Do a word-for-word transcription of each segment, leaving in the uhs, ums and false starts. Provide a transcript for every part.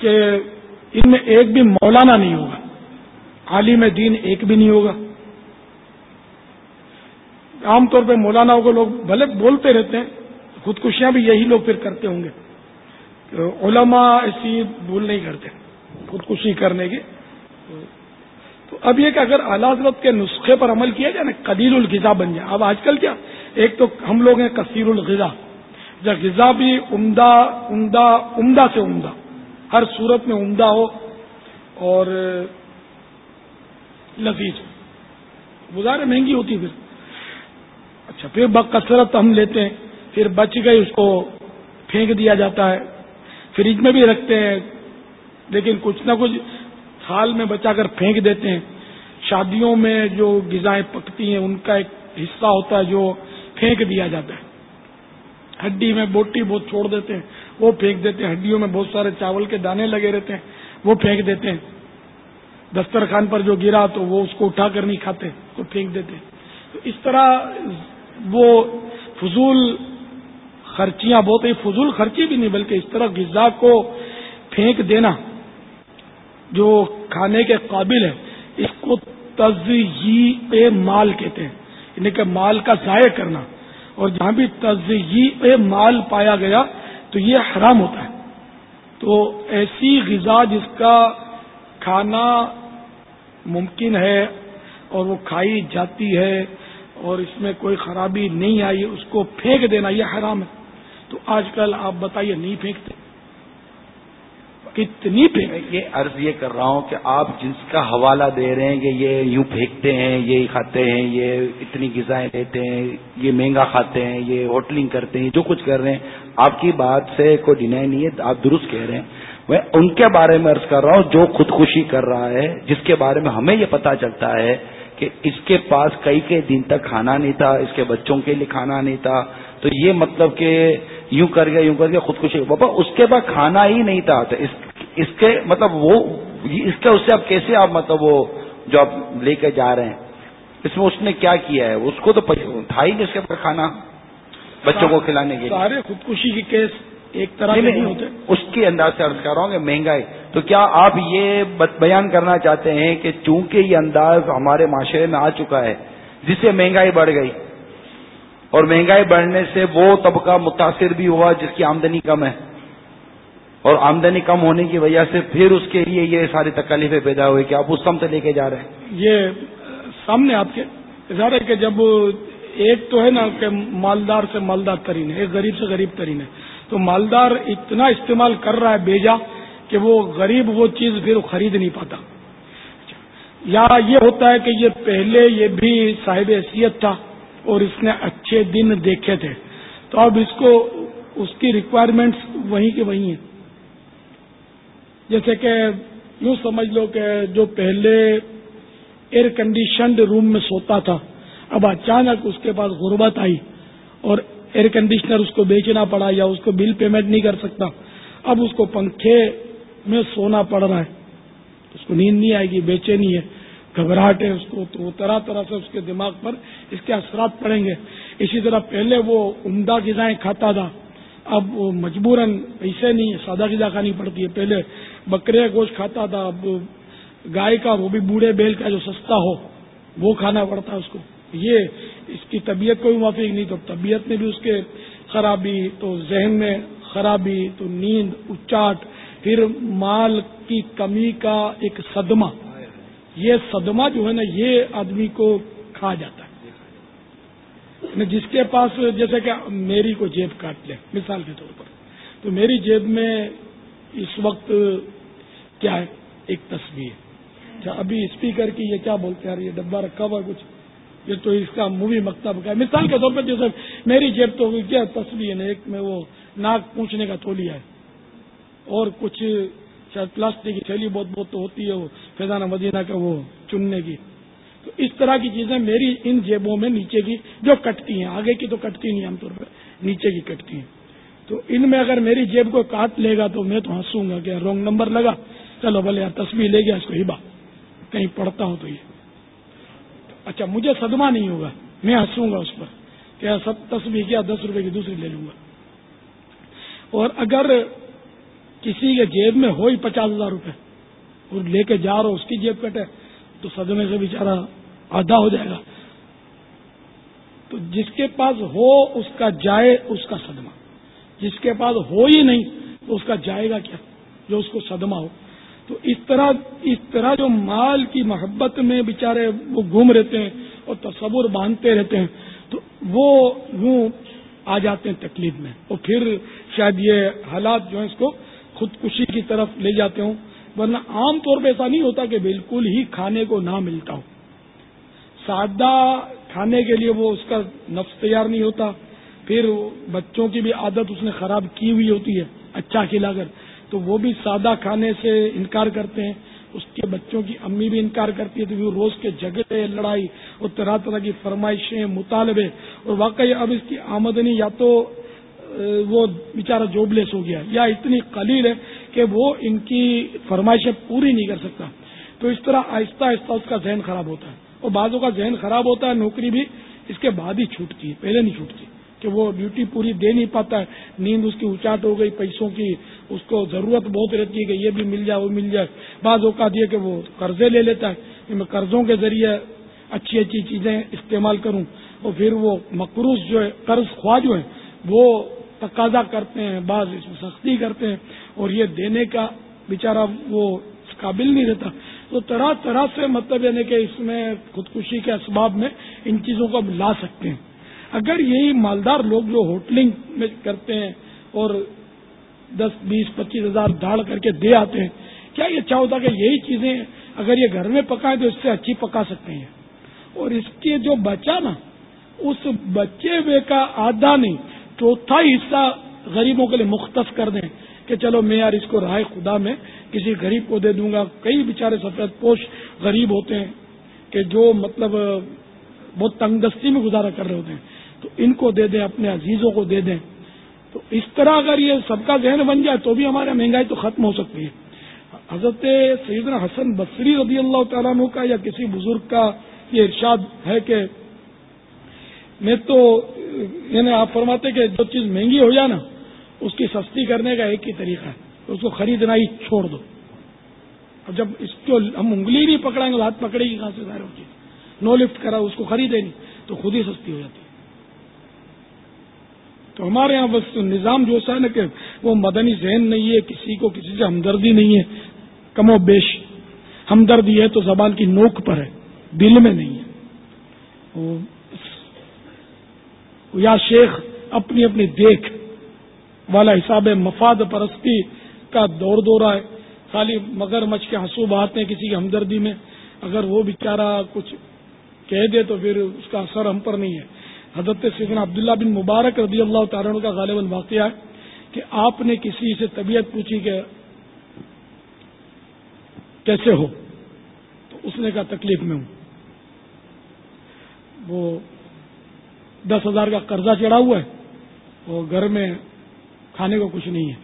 کہ ان میں ایک بھی مولانا نہیں ہوگا، عالم دین ایک بھی نہیں ہوگا. عام طور پہ مولاناؤں کو لوگ بھلے بولتے رہتے ہیں، خودکشیاں بھی یہی لوگ پھر کرتے ہوں گے. علماء ایسی بھول نہیں کرتے خودکشی کرنے کی. تو اب یہ کہ اگر اعلیٰ حضرت کے نسخے پر عمل کیا جائے نا، قلیل الغذا بن جائے. اب آج کل کیا، ایک تو ہم لوگ ہیں کثیر الغذا، جب غذا بھی عمدہ عمدہ عمدہ سے عمدہ، ہر صورت میں عمدہ ہو اور لذیذ ہو. گزارے مہنگی ہوتی پھر. اچھا پھر بکثرت ہم لیتے ہیں، پھر بچ گئی اس کو پھینک دیا جاتا ہے. فریج میں بھی رکھتے ہیں لیکن کچھ نہ کچھ حال میں بچا کر پھینک دیتے ہیں. شادیوں میں جو غذائیں پکتی ہیں ان کا ایک حصہ ہوتا ہے جو پھینک دیا جاتا ہے. ہڈی میں بوٹی بہت چھوڑ دیتے ہیں، وہ پھینک دیتے ہیں. ہڈیوں میں بہت سارے چاول کے دانے لگے رہتے ہیں، وہ پھینک دیتے ہیں. دسترخوان پر جو گرا تو وہ اس کو اٹھا کر نہیں کھاتے، تو پھینک دیتے ہیں. تو اس طرح وہ فضول خرچیاں بہت ہی فضول خرچی بھی نہیں، بلکہ اس طرح غذا کو پھینک دینا جو کھانے کے قابل ہے، اس کو تضییع مال کہتے ہیں، یعنی کہ مال کا ضائع کرنا. اور جہاں بھی تضییع مال پایا گیا تو یہ حرام ہوتا ہے. تو ایسی غذا جس کا کھانا ممکن ہے اور وہ کھائی جاتی ہے اور اس میں کوئی خرابی نہیں آئی، اس کو پھینک دینا یہ حرام ہے. تو آج کل آپ بتائیے نہیں پھینکتے، کتنی پھینک. یہ عرض یہ کر رہا ہوں کہ آپ جنس کا حوالہ دے رہے ہیں کہ یہ یوں پھینکتے ہیں، یہ کھاتے ہیں، یہ اتنی غذائیں لیتے ہیں، یہ مہنگا کھاتے ہیں، یہ ہوٹلنگ کرتے ہیں، جو کچھ کر رہے ہیں، آپ کی بات سے کوئی ڈینائی نہیں ہے، آپ درست کہہ رہے ہیں. میں ان کے بارے میں عرض کر رہا ہوں جو خودکشی کر رہا ہے، جس کے بارے میں ہمیں یہ پتا چلتا ہے کہ اس کے پاس کئی کئی دن تک کھانا نہیں تھا، اس کے بچوں کے لیے کھانا نہیں تھا، تو یہ مطلب کہ یوں کر گیا یوں کر گیا خودکشی. بابا اس کے پاس کھانا ہی نہیں تھا، تو اس اس کے مطلب وہ اس کے اس سے آپ کیسے آپ مطلب وہ جو آپ لے کے جا رہے ہیں اس میں اس نے کیا کیا ہے؟ اس کو تو تھا ہی نہیں اس کے پاس کھانا بچوں کو کھلانے کے لیے. سارے خودکشی کے کیس ایک طرح نہیں ہوتے. اس کے انداز سے عرض کر رہا ہوں کہ مہنگائی. تو کیا آپ یہ بیان کرنا چاہتے ہیں کہ چونکہ یہ انداز ہمارے معاشرے میں آ چکا ہے جس سے مہنگائی بڑھ گئی، اور مہنگائی بڑھنے سے وہ طبقہ متاثر بھی ہوا جس کی آمدنی کم ہے، اور آمدنی کم ہونے کی وجہ سے پھر اس کے لیے یہ ساری تکلیفیں پیدا ہوئی کہ آپ اس سمت لے کے جا رہے ہیں؟ یہ سامنے آپ کے ظاہر ہے کہ جب ایک تو ہے نا کہ مالدار سے مالدار ترین ہے، ایک غریب سے غریب ترین ہے، تو مالدار اتنا استعمال کر رہا ہے بیجا کہ وہ غریب وہ چیز پھر خرید نہیں پاتا. یا یہ ہوتا ہے کہ یہ پہلے یہ بھی صاحب حیثیت تھا اور اس نے اچھے دن دیکھے تھے، تو اب اس کو اس کی ریکوائرمنٹس وہیں کے وہیں ہیں. جیسے کہ یوں سمجھ لو کہ جو پہلے ایئر کنڈیشنڈ روم میں سوتا تھا، اب اچانک اس کے پاس غربت آئی اور ایئر کنڈیشنر اس کو بیچنا پڑا یا اس کو بل پیمنٹ نہیں کر سکتا، اب اس کو پنکھے میں سونا پڑ رہا ہے، اس کو نیند نہیں آئے گی، بے چینی ہے، گھبراہٹ ہے اس کو، تو وہ طرح طرح سے اس کے دماغ پر اس کے اثرات پڑیں گے. اسی طرح پہلے وہ عمدہ غذائیں کھاتا تھا، اب وہ مجبوراً پیسے نہیں، سادہ غذا کھانی پڑتی ہے. پہلے بکرے کا گوشت کھاتا تھا، اب گائے کا، وہ بھی بوڑھے بیل کا جو سستا ہو وہ کھانا پڑتا ہے اس کو. یہ اس کی طبیعت کو بھی موافق نہیں، تو طبیعت میں بھی اس کے خرابی، تو ذہن میں خرابی، تو نیند اچاٹ، پھر مال کی کمی کا ایک صدمہ. یہ صدمہ جو ہے نا یہ آدمی کو کھا جاتا ہے. جس کے پاس جیسے کہ میری کو جیب کاٹ لے مثال کے طور پر، تو میری جیب میں اس وقت کیا ہے؟ ایک تسبیح. اچھا ابھی اسپیکر کی یہ کیا بولتے ہیں یار، یہ ڈبہ رکھا ہوا ہے کچھ، یہ تو اس کا مووی مکتب کا ہے مثال کے طور پر. جیسے میری جیب تو کیا تسبیح ہے، ایک میں وہ ناک پوچھنے کا تولیا ہے اور کچھ شاید پلاسٹک کی تھیلی بہت بہت تو ہوتی ہے وہ فیضانہ مدینہ کا وہ چننے کی. تو اس طرح کی چیزیں میری ان جیبوں میں نیچے کی جو کٹتی ہیں، آگے کی تو کٹتی نہیں عام طور پر، نیچے کی کٹتی ہیں. تو ان میں اگر میری جیب کو کاٹ لے گا تو میں تو ہنسوں گا کہ رونگ نمبر لگا، چلو بھلے یار تسبیح لے گیا اس کو ہبا، کہیں پڑھتا ہوں تو یہ اچھا مجھے صدمہ نہیں ہوگا، میں ہنسوں گا اس پر کہ سب تسبیح کیا دس روپے کی دوسری لے لوں گا. اور اگر کسی کے جیب میں ہو ہی پچاس ہزار روپے اور لے کے جا رہا اس کی جیب کٹے تو صدمے سے بیچارہ آدھا ہو جائے گا. تو جس کے پاس ہو اس کا جائے اس کا صدمہ، جس کے پاس ہو ہی نہیں تو اس کا جائے گا کیا جو اس کو صدمہ ہو. تو اس طرح اس طرح جو مال کی محبت میں بیچارے وہ گم رہتے ہیں اور تصور باندھتے رہتے ہیں تو وہ یوں آ جاتے ہیں تکلیف میں، اور پھر شاید یہ حالات جو ہیں اس کو خودکشی کی طرف لے جاتے ہوں. ورنہ عام طور پہ ایسا نہیں ہوتا کہ بالکل ہی کھانے کو نہ ملتا ہو. سادہ کھانے کے لیے وہ اس کا نفس تیار نہیں ہوتا، پھر بچوں کی بھی عادت اس نے خراب کی ہوئی ہوتی ہے اچھا کھلا کر، تو وہ بھی سادہ کھانے سے انکار کرتے ہیں. اس کے بچوں کی امی بھی انکار کرتی ہے، تو وہ روز کے جھگڑے لڑائی اور طرح طرح کی فرمائشیں مطالبے، اور واقعی اب اس کی آمدنی یا تو وہ بیچارہ جوب لیس ہو گیا یا اتنی قلیل ہے کہ وہ ان کی فرمائشیں پوری نہیں کر سکتا. تو اس طرح آہستہ آہستہ اس کا ذہن خراب ہوتا ہے، اور بعضوں کا ذہن خراب ہوتا ہے نوکری بھی اس کے بعد ہی چھوٹتی ہے، پہلے نہیں چھوٹتی کہ وہ ڈیوٹی پوری دے نہیں پاتا ہے، نیند اس کی اچاٹ ہو گئی، پیسوں کی اس کو ضرورت بہت رہتی ہے کہ یہ بھی مل جائے وہ مل جائے. بعض اوقات یہ کہ وہ قرضے لے لیتا ہے کہ میں قرضوں کے ذریعے اچھی اچھی چیزیں استعمال کروں، اور پھر وہ مقروض جو ہے قرض خواہ جو ہے وہ تقاضا کرتے ہیں، بعض اس میں سختی کرتے ہیں، اور یہ دینے کا بیچارہ وہ قابل نہیں رہتا. تو طرح طرح سے مطلب یعنی کہ اس میں خودکشی کے اسباب میں ان چیزوں کو لا سکتے ہیں. اگر یہی مالدار لوگ جو ہوٹلنگ میں کرتے ہیں اور دس بیس پچیس ہزار دھاڑ کر کے دے آتے ہیں، کیا یہ اچھا ہوتا کہ یہی چیزیں اگر یہ گھر میں پکائیں تو اس سے اچھی پکا سکتے ہیں، اور اس کے جو بچا نا اس بچے ہوئے کا آدھا نہیں چوتھا حصہ غریبوں کے لیے مختص کر دیں کہ چلو میں یار اس کو راہ خدا میں کسی غریب کو دے دوں گا. کئی بیچارے سفید پوش غریب ہوتے ہیں کہ جو مطلب بہت تنگ دستی میں گزارا کر رہے ہوتے ہیں، تو ان کو دے دیں، اپنے عزیزوں کو دے دیں. تو اس طرح اگر یہ سب کا ذہن بن جائے تو بھی ہمارے مہنگائی تو ختم ہو سکتی ہے. حضرت سیدنا حسن بصری رضی اللہ تعالیٰ عنہ کا یا کسی بزرگ کا یہ ارشاد ہے کہ میں تو یعنی آپ فرماتے کہ جو چیز مہنگی ہو جائے نا اس کی سستی کرنے کا ایک ہی طریقہ ہے، اس کو خریدنا ہی چھوڑ دو. اور جب اس کو ہم انگلی نہیں پکڑائیں گے ہاتھ پکڑے گی کہاں سے ظاہر ہوتی ہے، نو لفٹ کرا اس کو خریدے نہیں تو خود ہی سستی ہو جاتی ہے. تو ہمارے یہاں بس نظام جو ہے نا کہ وہ مدنی ذہن نہیں ہے، کسی کو کسی سے ہمدردی نہیں ہے، کم و بیش ہمدردی ہے تو زبان کی نوک پر ہے، دل میں نہیں ہے. یا شیخ اپنی اپنی دیکھ والا حساب مفاد پرستی کا دور دورہ ہے، خالی مگر مچھ کے ہنسو بہاتے ہیں کسی کی ہمدردی میں. اگر وہ بیچارہ کچھ کہہ دے تو پھر اس کا اثر ہم پر نہیں ہے. حضرت سیدنا عبداللہ بن مبارک رضی اللہ تعالیٰ عنہ کا غالباً واقعہ ہے کہ آپ نے کسی سے طبیعت پوچھی کہ کیسے ہو، تو اس نے کہا تکلیف میں ہوں. وہ دس ہزار کا قرضہ چڑھا ہوا ہے اور گھر میں کھانے کو کچھ نہیں ہے.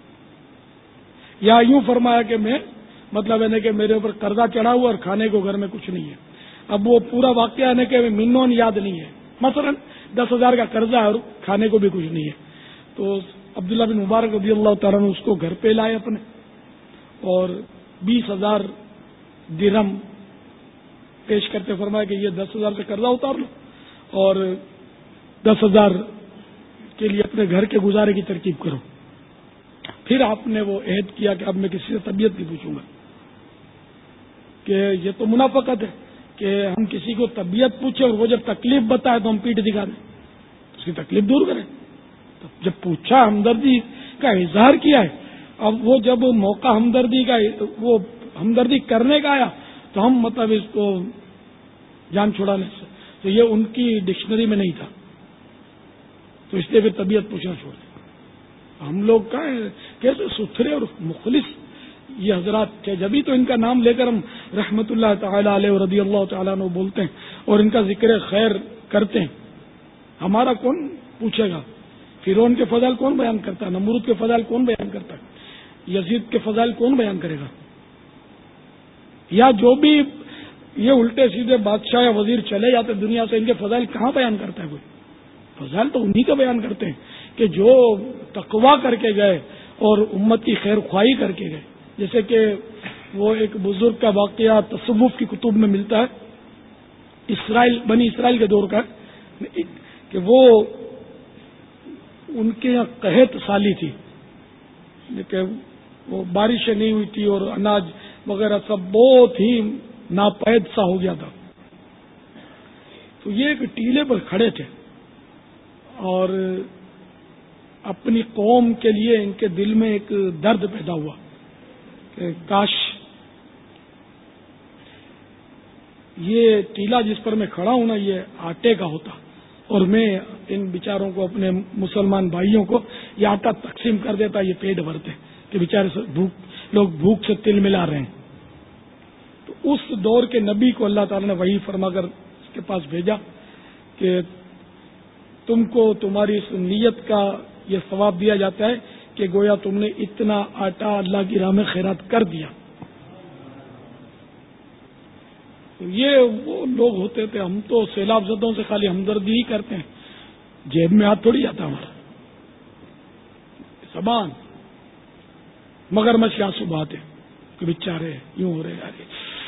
یا یوں فرمایا کہ میں مطلب ہے کہ میرے اوپر قرضہ چڑھا ہوا اور کھانے کو گھر میں کچھ نہیں ہے. اب وہ پورا واقعہ ہے کہ منون یاد نہیں ہے، مثلا دس ہزار کا قرضہ ہے اور کھانے کو بھی کچھ نہیں ہے. تو عبداللہ بن مبارک رضی اللہ تعالیٰ نے اس کو گھر پہ لائے اپنے اور بیس ہزار درہم پیش کرتے فرمایا کہ یہ دس ہزار کا قرضہ اتار لو اور دس ہزار کے لیے اپنے گھر کے گزارے کی ترکیب کرو. پھر آپ نے وہ عہد کیا کہ اب میں کسی سے طبیعت نہیں پوچھوں گا، کہ یہ تو منافقت ہے کہ ہم کسی کو طبیعت پوچھیں اور وہ جب تکلیف بتائے تو ہم پیٹ دکھا دیں، اس کی تکلیف دور کریں. تو جب پوچھا ہمدردی کا اظہار کیا ہے، اب وہ جب موقع ہمدردی کا وہ ہمدردی کرنے کا آیا تو ہم مطلب اس کو جان چھڑانے سے، تو یہ ان کی ڈکشنری میں نہیں تھا، تو اس لیے پھر طبیعت پوچھنا چھوڑ دیا. ہم لوگ کا کیسے ستھرے اور مخلص یہ حضرات تھے، جبھی تو ان کا نام لے کر ہم رحمت اللہ تعالی علیہ و رضی اللہ تعالیٰ عنہ بولتے ہیں اور ان کا ذکر خیر کرتے ہیں. ہمارا کون پوچھے گا؟ فرعون کے فضائل کون بیان کرتا ہے؟ نمرود کے فضائل کون بیان کرتا ہے؟ یزید کے فضائل کون بیان کرے گا؟ یا جو بھی یہ الٹے سیدھے بادشاہ یا وزیر چلے جاتے دنیا سے، ان کے فضائل کہاں بیان کرتا ہے کوئی؟ فضائل تو انہی کا بیان کرتے ہیں کہ جو تقویٰ کر کے گئے اور امت کی خیر خواہی کر کے گئے. جیسے کہ وہ ایک بزرگ کا واقعہ تصوف کی کتب میں ملتا ہے، اسرائیل بنی اسرائیل کے دور کا، کہ وہ ان کے یہاں قحط سالی تھی، کہ وہ بارشیں نہیں ہوئی تھی اور اناج وغیرہ سب بہت ہی ناپید سا ہو گیا تھا. تو یہ ایک ٹیلے پر کھڑے تھے اور اپنی قوم کے لیے ان کے دل میں ایک درد پیدا ہوا کہ کاش یہ ٹیلا جس پر میں کھڑا ہوں نا یہ آٹے کا ہوتا اور میں ان بیچاروں کو، اپنے مسلمان بھائیوں کو یہ آٹا تقسیم کر دیتا، یہ پیٹ بھرتے کہ بیچارے بھوک لوگ بھوک سے تل ملا رہے ہیں. تو اس دور کے نبی کو اللہ تعالی نے وحی فرما کر اس کے پاس بھیجا کہ تم کو تمہاری اس نیت کا یہ ثواب دیا جاتا ہے کہ گویا تم نے اتنا آٹا اللہ کی راہ میں خیرات کر دیا. یہ وہ لوگ ہوتے تھے، ہم تو سیلاب زدوں سے خالی ہمدردی ہی کرتے ہیں، جیب میں ہاتھ تھوڑی جاتا ہمارا. زبان مگر مچھ آنسو بہاتے کہ بیچارے یوں ہو رہے یار.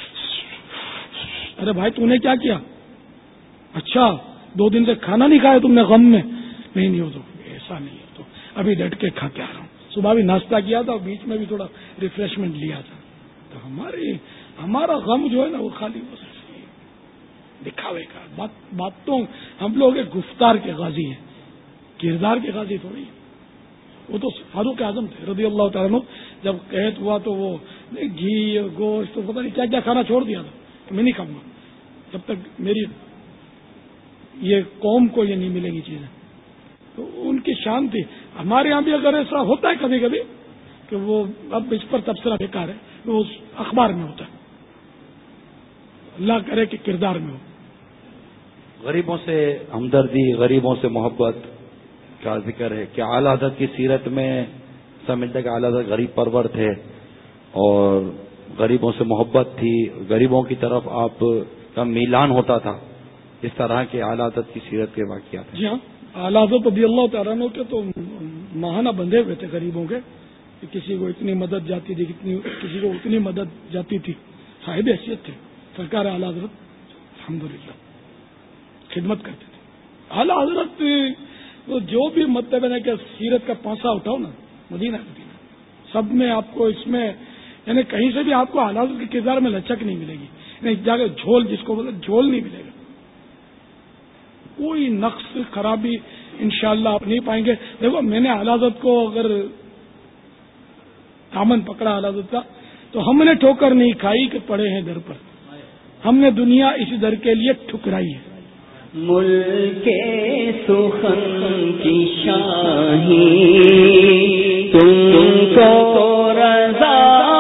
ارے بھائی تو نے کیا کیا؟ اچھا دو دن سے کھانا نہیں کھایا تم نے غم میں؟ نہیں نہیں ہو تو ایسا نہیں ہے، تو ابھی ڈٹ کے کھا کے آ رہا ہوں. صبح بھی ناشتہ کیا تھا اور بیچ میں بھی تھوڑا ریفریشمنٹ لیا تھا. تو ہماری ہمارا غم جو ہے نا وہ خالی بس دکھاوے کا بات باتوں. ہم لوگ ایک گفتار کے غازی ہیں، کردار کے غازی تھوڑی. وہ تو فاروق اعظم تھے رضی اللہ تعالیٰ عنہ، جب قحط ہوا تو وہ گھی گوشت تو پتہ نہیں کیا کیا کھانا چھوڑ دیا تھا کہ میں نہیں کھاؤں گا جب تک میری یہ قوم کو یہ نہیں ملے گی چیزیں. تو ان کی شان تھی. ہمارے یہاں بھی اگر ایسا ہوتا ہے کبھی کبھی کہ وہ اب اس پر تبصرہ بیکار ہے، وہ اخبار میں ہوتا ہے، اللہ کرے کہ کردار میں ہو. غریبوں سے ہمدردی، غریبوں سے محبت کا ذکر ہے کہ اعلیٰ حضرت کی سیرت میں سمجھتا ہے کہ اعلیٰ حضرت غریب پرور تھے اور غریبوں سے محبت تھی، غریبوں کی طرف آپ کا میلان ہوتا تھا. اس طرح کے اعلیٰ حضرت کی سیرت کے واقعات. جی ہاں، اعلیٰ حضرت رضی اللہ تعالیٰ عنہ کے تو ماہانہ بندھے ہوئے تھے غریبوں کے، کہ کسی کو اتنی مدد جاتی تھی، کتنی کسی کو اتنی مدد جاتی تھی. صاحب حیثیت تھے سرکار اعلیٰ حضرت، الحمدللہ خدمت کرتے تھے. اعلیٰ حضرت جو بھی مطلب ہے کہ سیرت کا پانسا اٹھاؤ نا، مدینہ مدینہ سب میں آپ کو اس میں یعنی کہیں سے بھی آپ کو اعلیٰ حضرت کے کردار میں لچک نہیں ملے گی، یعنی جگہ جھول جس کو بولتے جھول نہیں ملے گا، کوئی نقص خرابی انشاءاللہ آپ نہیں پائیں گے. دیکھو میں نے اعلیٰ حضرت کو اگر دامن پکڑا اعلیٰ حضرت کا تو ہم نے ٹھوکر نہیں کھائی کہ پڑے ہیں در پر، ہم نے دنیا اسی در کے لیے ٹھکرائی ہے. ملک سخن کی شاہی تم کو رضا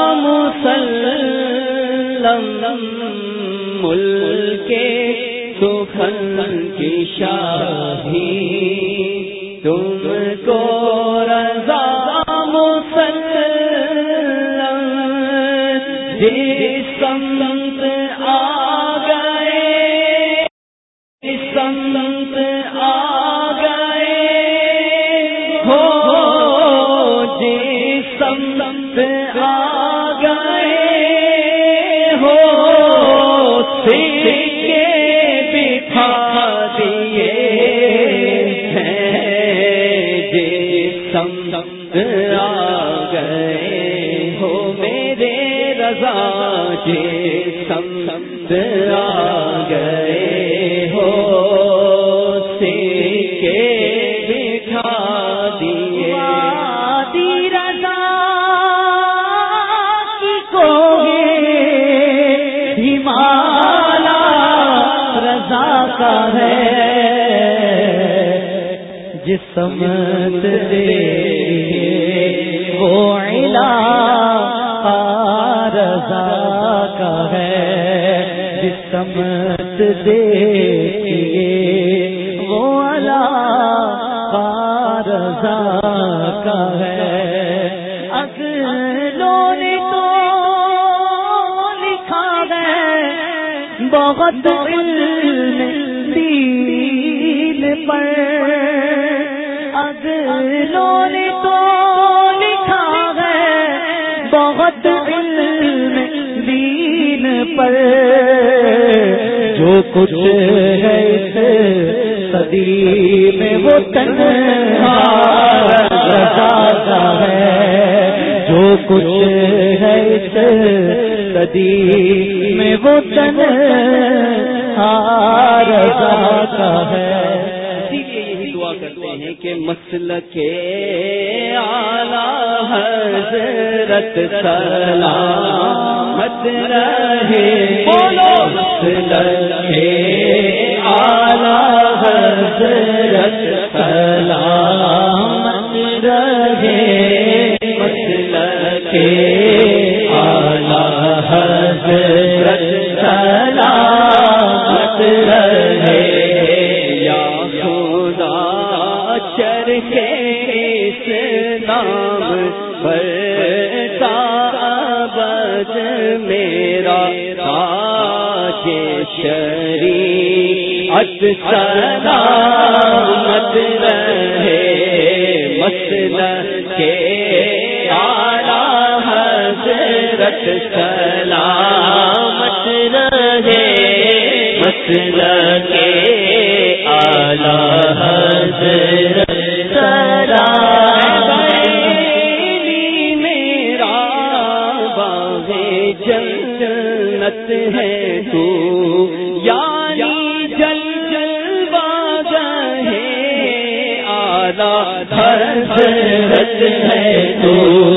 مسلم، ملک سخن کی شاہی تم کو رضا مسلم، جس سمت آ سمت آ گئے ہو، جس سمت آ گئے ہو، سکے بٹھا دیے ہیں، جس سمت آ گئے ہو میرے رضا، جس سمت آ گئے ہو سکے بٹھا دیے. وادی رضا کی کوئی ہمالا رضا کا ہے، جس سمت دیکھے وہ علاقہ رضا کا ہے، جس سمت دیکھیے وہ علاقہ رضا کا ہے. اگلوں نے تو لکھا ہے بہت علم دین پر، اگلوں نے تو لکھا بہت علم دین پر جو کچھ ہے اس صدی میں وہ تنہا رضا کا ہے، جو کچھ ہے اس صدی میں وہ تنہا رضا کا ہے۔ یہی دعا کرتے ہیں کہ مسلک اعلیٰ حضرت سلامت رہے، مسلک اعلیٰ حضرت سلامت رہے، مسلک اعلیٰ حضرت سلامت رہے۔ کے اس نام پر تعبد میرا تاج شریعت سلامت رہے، مسلک اعلیٰ حضرت سلامت رہے، مسلک اعلیٰ حضرت میرا باغ جنت ہے تو، یعنی جل باغ ہے اعلیٰ حضرت ہے تو،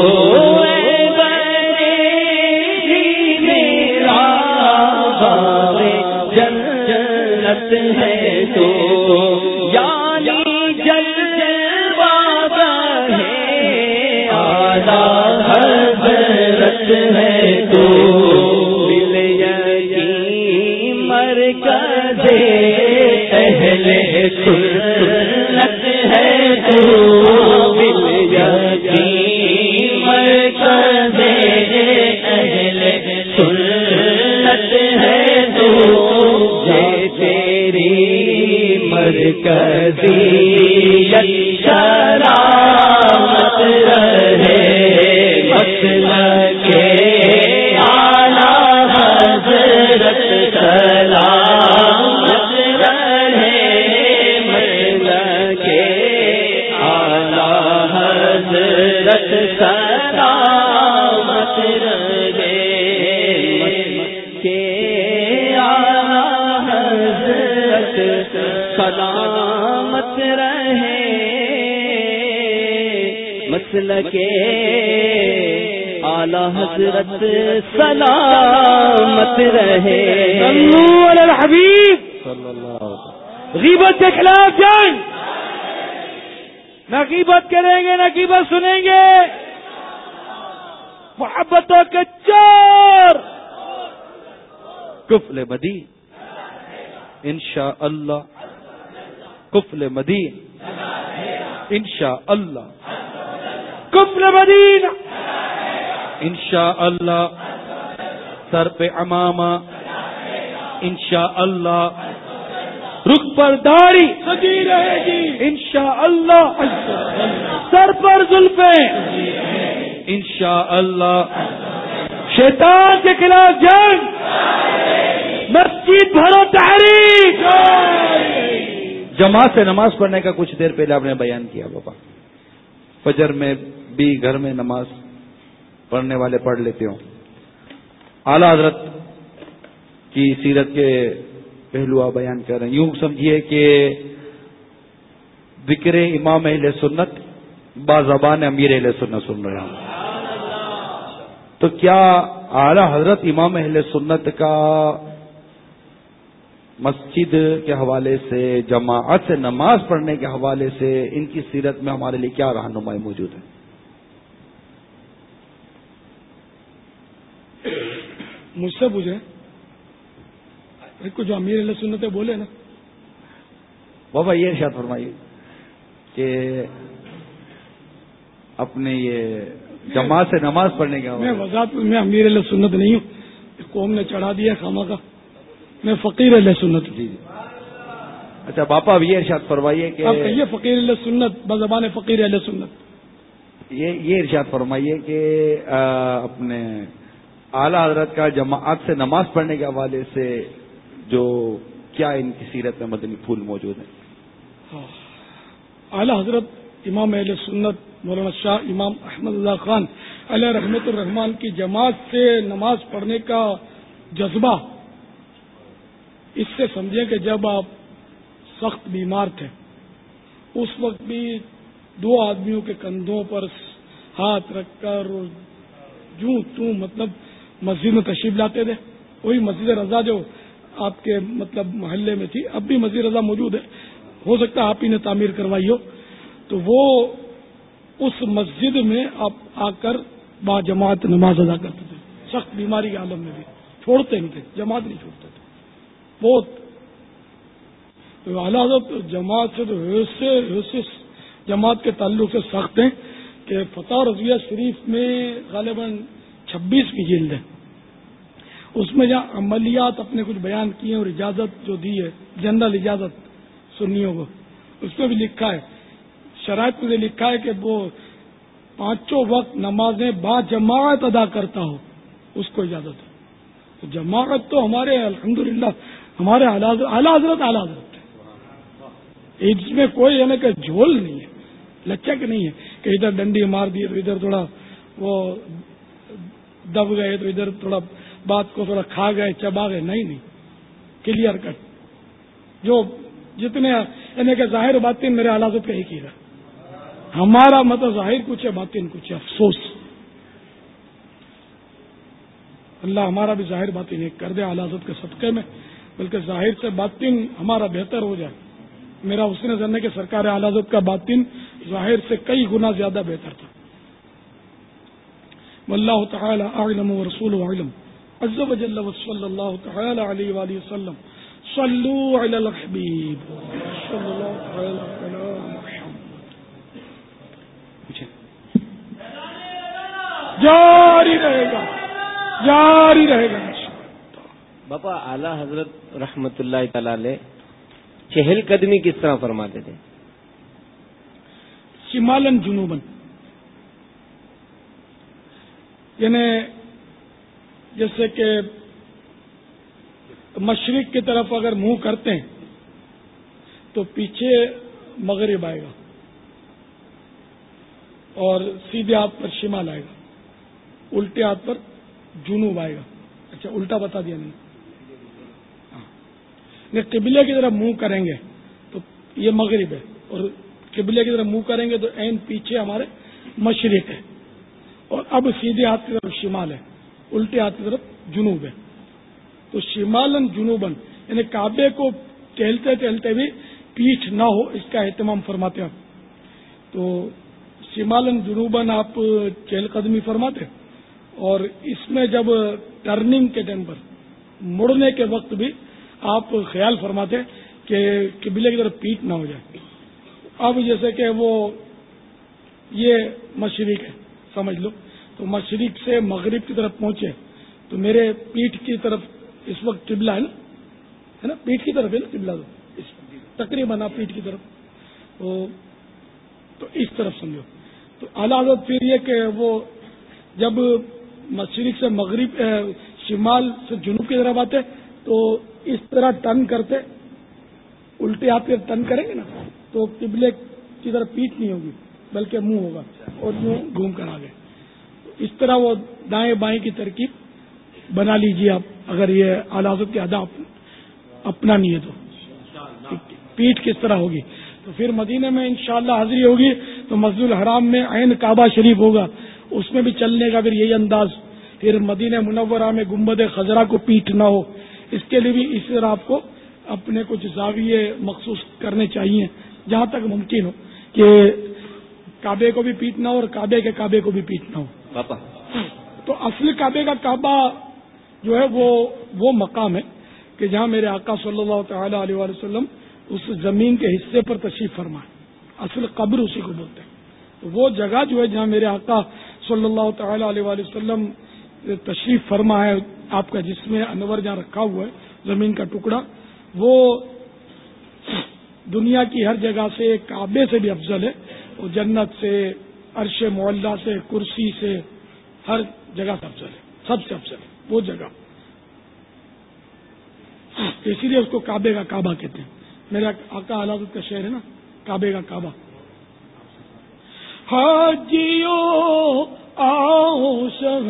میرا باغ جنت ہے تو، ہے تو دل یقین مرکز اہل سنت ہے تو، دل یقین مرکز اہل سنت ہے تو، یہ تیری مرکزیت سلامت رہے، مسلک اعلیٰ حضرت سلامت رہے، مسلک اعلیٰ حضرت سلامت رہے، مسلک اعلیٰ حضرت سلامت رہے، مسلک اعلیٰ حضرت سلامت رہے۔ صلو علی الحبیب صلی اللہ علیہ وسلم۔ غیبت کے خلاف جنگ، نہ غیبت کریں گے نہ غیبت سنیں گے، محبتوں کے چار کفل مدین انشاء اللہ، کفل مدین انشاء اللہ، کفل مدینہ انشاء اللہ، سر پہ امامہ انشاء اللہ، رخ پر داڑھی سجی رہے گی انشاء اللہ، سر پر زلفیں انشاء اللہ، شیطان کے خلاف جنگ، مسجد بھرو تحریک۔ جماعت سے نماز پڑھنے کا کچھ دیر پہلے آپ نے بیان کیا بابا، فجر میں بھی گھر میں نماز پڑھنے والے پڑھ لیتے ہوں، اعلیٰ حضرت کی سیرت کے پہلو آپ بیان کر رہے ہیں، یوں سمجھیے کہ ذکر امام اہل سنت بازبان امیر اہل سنت سن رہے ہیں، تو کیا اعلیٰ حضرت امام اہل سنت کا مسجد کے حوالے سے، جماعت سے نماز پڑھنے کے حوالے سے ان کی سیرت میں ہمارے لیے کیا رہنمائی موجود ہے؟ مجھ سے پوچھیں کو جو امیر علیہ سنت بولے نا بابا، یہ ارشاد فرمائیے کہ اپنے یہ جماعت سے نماز پڑھنے کے میں وضاحت میں امیر علیہ سنت نہیں ہوں، قوم نے چڑھا دیا خامہ کا، میں فقیر علیہ سنت ہوں۔ جی جی اچھا باپا، اب یہ ارشاد فرمائیے کہ آپ کہیے فقیر علیہ سنت بزبان فقیر علیہ سنت۔ یہ یہ ارشاد فرمائیے کہ اپنے اعلیٰ حضرت کا جماعت سے نماز پڑھنے کے حوالے سے جو کیا ان کی سیرت میں مدنی پھول موجود ہیں؟ اعلیٰ حضرت امام اہل سنت مولانا شاہ امام احمد اللہ خان علیہ رحمت الرحمان کی جماعت سے نماز پڑھنے کا جذبہ اس سے سمجھیں کہ جب آپ سخت بیمار تھے اس وقت بھی دو آدمیوں کے کندھوں پر ہاتھ رکھ کر جوں توں مطلب مسجد میں تشریف لاتے تھے. وہی مسجد رضا جو آپ کے مطلب محلے میں تھی, اب بھی مسجد رضا موجود ہے, ہو سکتا ہے آپ ہی نے تعمیر کروائی ہو, تو وہ اس مسجد میں آپ آ کر با جماعت نماز ادا کرتے تھے. سخت بیماری کے عالم میں بھی چھوڑتے نہیں تھے, جماعت نہیں چھوڑتے تھے. بہت اعلیٰ حضرت جماعت سے تو ایسے ایسے جماعت کے تعلق سے سخت ہیں کہ فتح رضویہ شریف میں غالباً چھبیسویں جلد ہے, اس میں جہاں عملیات اپنے کچھ بیان کیے اور اجازت جو دی ہے جنرل اجازت سنیوں کو, اس میں بھی لکھا ہے, شرائط میں لکھا ہے کہ وہ پانچوں وقت نمازیں با جماعت ادا کرتا ہو, اس کو اجازت ہے. تو جماعت تو ہمارے الحمدللہ ہمارے اعلیٰ حضرت اعلیٰ حضرت ہے, اس میں کوئی یعنی کہ جھول نہیں ہے, لچک نہیں ہے کہ ادھر ڈنڈی مار دی تو ادھر تھوڑا وہ دب گئے تو ادھر تھوڑا بات کو تھوڑا کھا گئے چبا گئے, نہیں نہیں کلیئر کٹ. جو جتنے یعنی کہ ظاہر باطن میرے اعلیٰ حضرت کا ایک ہی ہے, ہمارا مطلب ظاہر کچھ ہے باطن کچھ ہے. افسوس اللہ ہمارا بھی ظاہر باطن ایک کر دے اعلیٰ حضرت کے صدقے میں, بلکہ ظاہر سے باطن ہمارا بہتر ہو جائے. میرا حسن ظن ہے کہ سرکار اعلیٰ حضرت کا باطن ظاہر سے کئی گنا زیادہ بہتر تھا. واللہ تعالی اعلم ورسولہ اعلم عز وجل وصلی اللہ تعالی علیہ وآلہ وسلم. صلوا علی الحبیب صلی اللہ تعالی علی محمد. جاری رہے گا جاری رہے گا. باپا اعلیٰ حضرت رحمت اللہ تعالی علیہ چہل قدمی کس طرح فرماتے تھے؟ شمالن جنوبن, یعنی جیسے کہ مشرق کی طرف اگر منہ کرتے ہیں تو پیچھے مغرب آئے گا اور سیدھے ہاتھ پر شمال آئے گا, الٹے ہاتھ پر جنوب آئے گا. اچھا الٹا بتا دیا میں نے. قبلے کی طرف منہ کریں گے تو یہ مغرب ہے, اور قبلے کی طرف منہ کریں گے تو عین پیچھے ہمارے مشرق ہے, اور اب سیدھے ہاتھ کی طرف شمال ہے, الٹے ہاتھ کی طرف جنوب ہے. تو شمالن جنوبن یعنی کعبے کو ٹہلتے ٹہلتے بھی پیٹھ نہ ہو اس کا اہتمام فرماتے آپ. تو شمالن جنوبن آپ چہل قدمی فرماتے, اور اس میں جب ٹرننگ کے ٹائم پر مڑنے کے وقت بھی آپ خیال فرماتے کہ قبلے کی طرف پیٹ نہ ہو جائے. اب جیسے کہ وہ یہ مشرق ہے سمجھ لو, تو مشرق سے مغرب کی طرف پہنچے تو میرے پیٹھ کی طرف اس وقت قبلہ ہے نا, ہے نا پیٹھ کی طرف ہے نا قبلہ, تو تقریباً آپ پیٹھ کی طرف, تو تو اس طرف سمجھو. تو اعلیٰ حضرت پھر یہ کہ وہ جب مشرق سے مغرب شمال سے جنوب کی طرف آتے تو اس طرح ٹرن کرتے, الٹے ہاتھ پہ ٹرن کریں گے نا تو قبلے کی طرف پیٹھ نہیں ہوگی بلکہ منہ ہوگا, اور یوں گھوم کر آ گئے. اس طرح وہ دائیں بائیں کی ترکیب بنا لیجیے آپ, اگر یہ اعلیٰ حضرت کے ادا اپنا نہیں ہے تو پیٹھ کس طرح ہوگی. تو پھر مدینے میں انشاءاللہ حاضری ہوگی تو مسجد الحرام میں عین کعبہ شریف ہوگا, اس میں بھی چلنے کا پھر یہی انداز. پھر مدینہ منورہ میں گنبد خضرا کو پیٹھ نہ ہو, اس کے لیے بھی اس طرح آپ کو اپنے کچھ زاویے مخصوص کرنے چاہیے جہاں تک ممکن ہو کہ کعبے کو بھی پیٹ نہ ہو اور کعبے کے کعبے کو بھی پیٹ نہ ہو. پاپا تو اصل کعبے کا کعبہ جو ہے وہ وہ مقام ہے کہ جہاں میرے آقا صلی اللہ تعالی علیہ وآلہ وسلم اس زمین کے حصے پر تشریف فرمائے, اصل قبر اسی کو بولتے ہیں. تو وہ جگہ جو ہے جہاں میرے آقا صلی اللہ تعالی علیہ وآلہ وسلم تشریف فرما ہے, آپ کا جسم انور جہاں رکھا ہوا ہے زمین کا ٹکڑا, وہ دنیا کی ہر جگہ سے کعبے سے بھی افضل ہے, اور جنت سے عرش معلیٰ سے، کرسی سے، ہر جگہ سے افضل ہے، سب سے افضل ہے وہ جگہ. اسی لیے اس کو کعبے کا کعبہ کہتے ہیں. میرا آقا اعلی حضرت کا شعر ہے نا، کعبے کا کعبہ. حاجیو آؤ شہ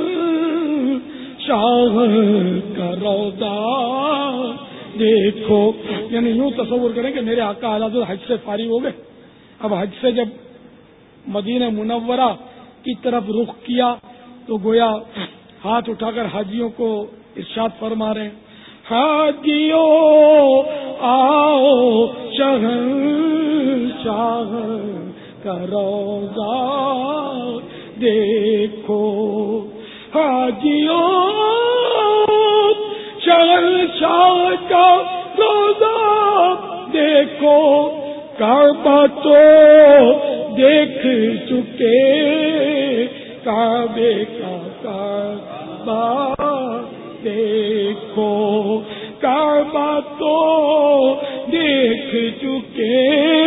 شاہ کا روضہ دیکھو، یعنی یوں تصور کریں کہ میرے آقا اعلی حضرت حج سے فارغ ہو گئے. اب حج سے جب مدینہ منورہ کی طرف رخ کیا تو گویا ہاتھ اٹھا کر حاجیوں کو ارشاد فرما رہے ہیں، حاجیو آؤ شہنشاہ کا روضہ دیکھو، حاجیو شہنشاہ کا روضہ دیکھو، کعبہ تو دیکھ چکے، کعبے کا کعبہ دیکھو، کعبہ تو دیکھ چکے،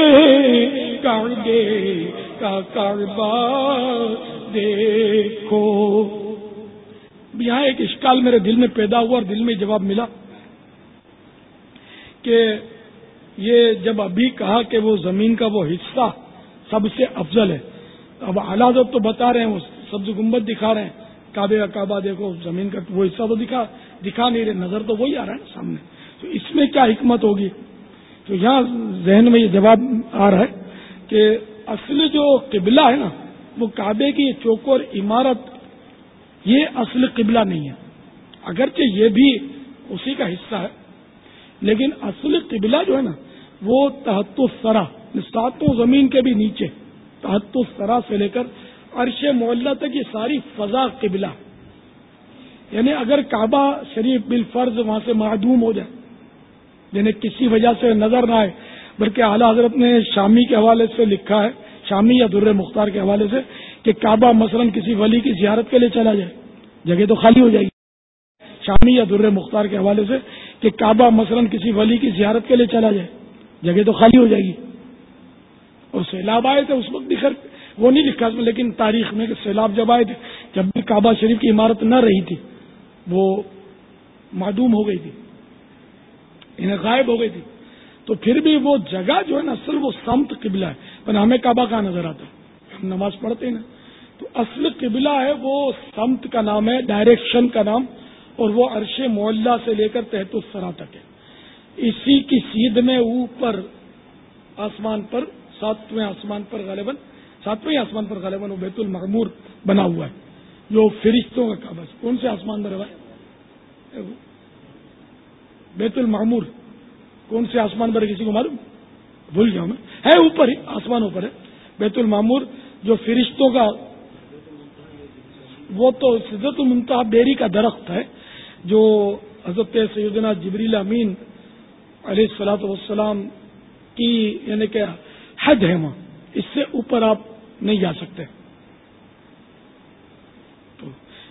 کعبے کا کعبہ دیکھو. یہاں ایک اشکال میرے دل میں پیدا ہوا اور دل میں جواب ملا کہ یہ جب ابھی کہا کہ وہ زمین کا وہ حصہ سب سے افضل ہے، اب اعلیٰ حضرت تو بتا رہے ہیں، وہ سبز گنبد دکھا رہے ہیں، کعبے کا کعبہ دیکھو، زمین کا وہ حصہ تو دکھا دکھا نہیں رہے، نظر تو وہی آ رہا ہے نا سامنے. تو اس میں کیا حکمت ہوگی؟ تو یہاں ذہن میں یہ جواب آ رہا ہے کہ اصل جو قبلہ ہے نا، وہ کعبے کی چوکور عمارت یہ اصل قبلہ نہیں ہے، اگرچہ یہ بھی اسی کا حصہ ہے، لیکن اصل قبلہ جو ہے نا وہ تحت الثری، ساتوں زمین کے بھی نیچے، تحت الثری سے لے کر عرش معلیٰ تک یہ ساری فضا قبلہ. یعنی اگر کعبہ شریف بالفرض وہاں سے معدوم ہو جائے، یعنی کسی وجہ سے نظر نہ آئے، بلکہ اعلیٰ حضرت نے شامی کے حوالے سے لکھا ہے، شامی یا در مختار کے حوالے سے، کہ کعبہ مثلا کسی ولی کی زیارت کے لیے چلا جائے، جگہ تو خالی ہو جائے گی. شامی یا در مختار کے حوالے سے کہ کعبہ مثلا کسی ولی کی زیارت کے لیے چلا جائے، جگہ تو خالی ہو جائے گی. اور سیلاب آئے تھے اس وقت بھی خیر وہ نہیں لکھا، لیکن تاریخ میں کہ سیلاب جب آئے تھے، جب بھی کعبہ شریف کی عمارت نہ رہی تھی، وہ معدوم ہو گئی تھی، انہیں غائب ہو گئی تھی، تو پھر بھی وہ جگہ جو ہے نا اصل وہ سمت قبلہ ہے. پر ہمیں کعبہ کہاں نظر آتا ہے؟ ہم نماز پڑھتے ہیں نا. تو اصل قبلہ ہے وہ سمت کا نام ہے، ڈائریکشن کا نام، اور وہ عرش معلیٰ سے لے کر تحت الثری تک ہے. اسی کی سیدھ میں اوپر آسمان پر، ساتویں آسمان پر غالباً ساتویں آسمان پر غالباً وہ بیت المعمور بنا ہوا ہے، جو فرشتوں کا کعبہ ہے. کون سے آسمان پر ہے بیت المعمور؟ کون سے آسمان پر ہے کسی کو معلوم؟ بھول جاؤں میں، ہے اوپر ہی، آسمان اوپر ہے بیت المعمور، جو فرشتوں کا، وہ تو سدرۃ المنتہی بیری کا درخت ہے جو حضرت سیدنا جبریل امین علیہ الصلوۃ والسلام کی یعنی کہ حد ہے وہاں، اس سے اوپر آپ نہیں جا سکتے. تو,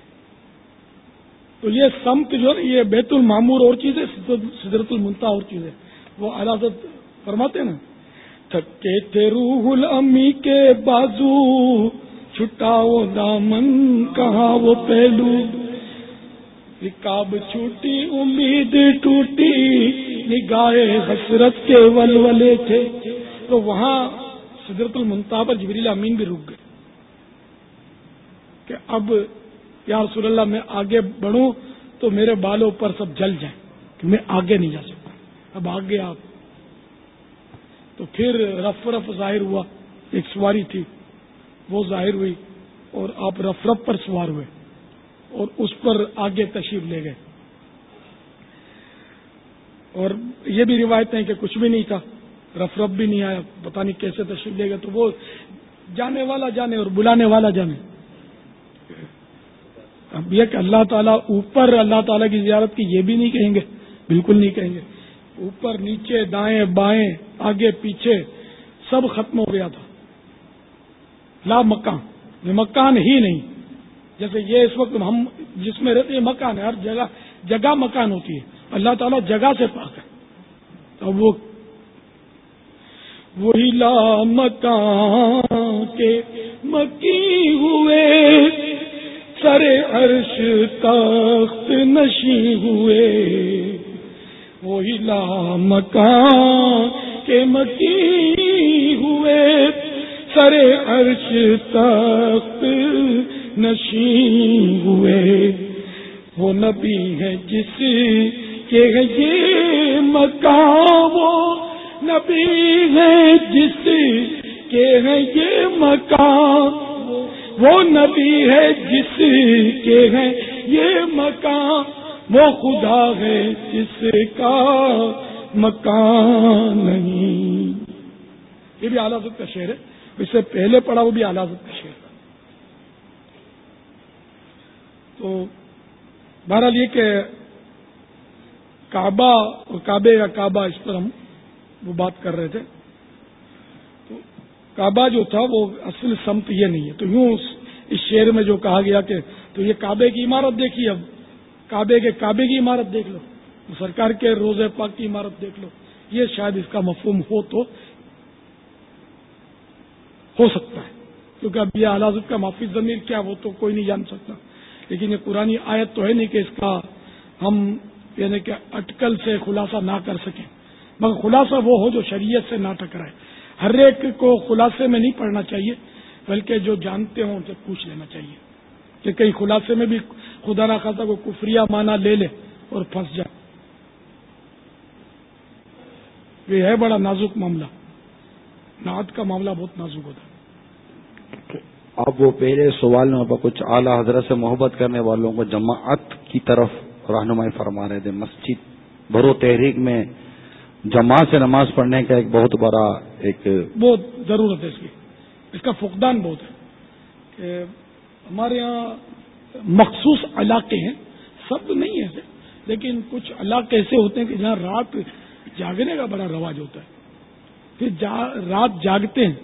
تو یہ سمت جو ہے یہ بیت المعمور اور چیز ہے، سدرۃ المنتہی اور چیز ہے. وہ اعلیٰ حضرت فرماتے ہیں نا، تھکے تھے روح الامی کے بازو، چھٹاؤ دامن کہاں وہ پہلو، رکاب چھوٹی امید ٹوٹی، نگاہ حسرت کے ولولے تھے. تو وہاں سدرۃ المنتہی پر جبریل امین بھی رک گئے کہ اب یا رسول اللہ میں آگے بڑھوں تو میرے بالوں پر سب جل جائیں کہ میں آگے نہیں جا سکتا، اب آگے آپ. تو پھر رف رف ظاہر ہوا، ایک سواری تھی وہ ظاہر ہوئی اور آپ رف رف پر سوار ہوئے اور اس پر آگے تشریف لے گئے. اور یہ بھی روایتیں ہیں کہ کچھ بھی نہیں تھا، رف رف بھی نہیں آیا، پتہ نہیں کیسے تشریف لے گئے. تو وہ جانے والا جانے اور بلانے والا جانے. اب یہ کہ اللہ تعالیٰ اوپر اللہ تعالیٰ کی زیارت کی یہ بھی نہیں کہیں گے، بالکل نہیں کہیں گے. اوپر نیچے دائیں بائیں آگے پیچھے سب ختم ہو گیا تھا. لا مکان، یہ مکان ہی نہیں. جیسے یہ اس وقت ہم جس میں رہتے ہیں مکان ہے، ہر جگہ جگہ مکان ہوتی ہے، اللہ تعالیٰ جگہ سے پاک ہے. تو وہ وہی لا مکان کے مکی ہوئے سر عرش تخت نشیں ہوئے وہی لا مکان کے مکی ہوئے سر عرش تخت نشیں ہوئے وہ نبی ہے جس کے ہے یہ مقام وہ نبی ہے جس کے ہے یہ مقام وہ نبی ہے جس کے ہے یہ مقام وہ خدا ہے جس کا مکان نہیں. یہ بھی اعلیٰ حضرت کا شعر ہے. اس سے پہلے پڑھا وہ بھی اعلیٰ حضرت کا شعر تھا. تو بہرحال یہ کہ کعبہ اور کعبے کا کعبہ اس پر ہم وہ بات کر رہے تھے. تو کعبہ جو تھا وہ اصل سمت یہ نہیں ہے. تو یوں اس شعر میں جو کہا گیا کہ تو یہ کعبے کی عمارت دیکھی, اب کعبے کے کعبے کی عمارت دیکھ لو, سرکار کے روزے پاک کی عمارت دیکھ لو, یہ شاید اس کا مفہوم ہو تو ہو سکتا ہے, کیونکہ اب یہ اعلیٰ حضرت کا معافی ضمیر کیا وہ تو کوئی نہیں جان سکتا. لیکن یہ قرآنی آیت تو ہے نہیں کہ اس کا ہم یعنی کہ اٹکل سے خلاصہ نہ کر سکیں, مگر خلاصہ وہ ہو جو شریعت سے نہ ٹکرائے. ہر ایک کو خلاصے میں نہیں پڑھنا چاہیے, بلکہ جو جانتے ہوں ان سے پوچھ لینا چاہیے کہ کئی خلاصے میں بھی خدا نہ خاصا کو کفریہ معنی لے لے اور پھنس جائے. یہ ہے بڑا نازک معاملہ, نعت کا معاملہ بہت نازک ہوتا ہے. اب وہ پہلے سوال میں آپ کچھ اعلیٰ حضرت سے محبت کرنے والوں کو جماعت کی طرف رہنمائی فرما رہے تھے. مسجد بھرو تحریک میں جماعت سے نماز پڑھنے کا ایک بہت بڑا ایک بہت ضرورت ہے اس کی, اس کا فقدان بہت ہے کہ ہمارے یہاں مخصوص علاقے ہیں, سب نہیں ایسے, لیکن کچھ علاقے ایسے ہوتے ہیں کہ جہاں رات جاگنے کا بڑا رواج ہوتا ہے. پھر جا, رات جاگتے ہیں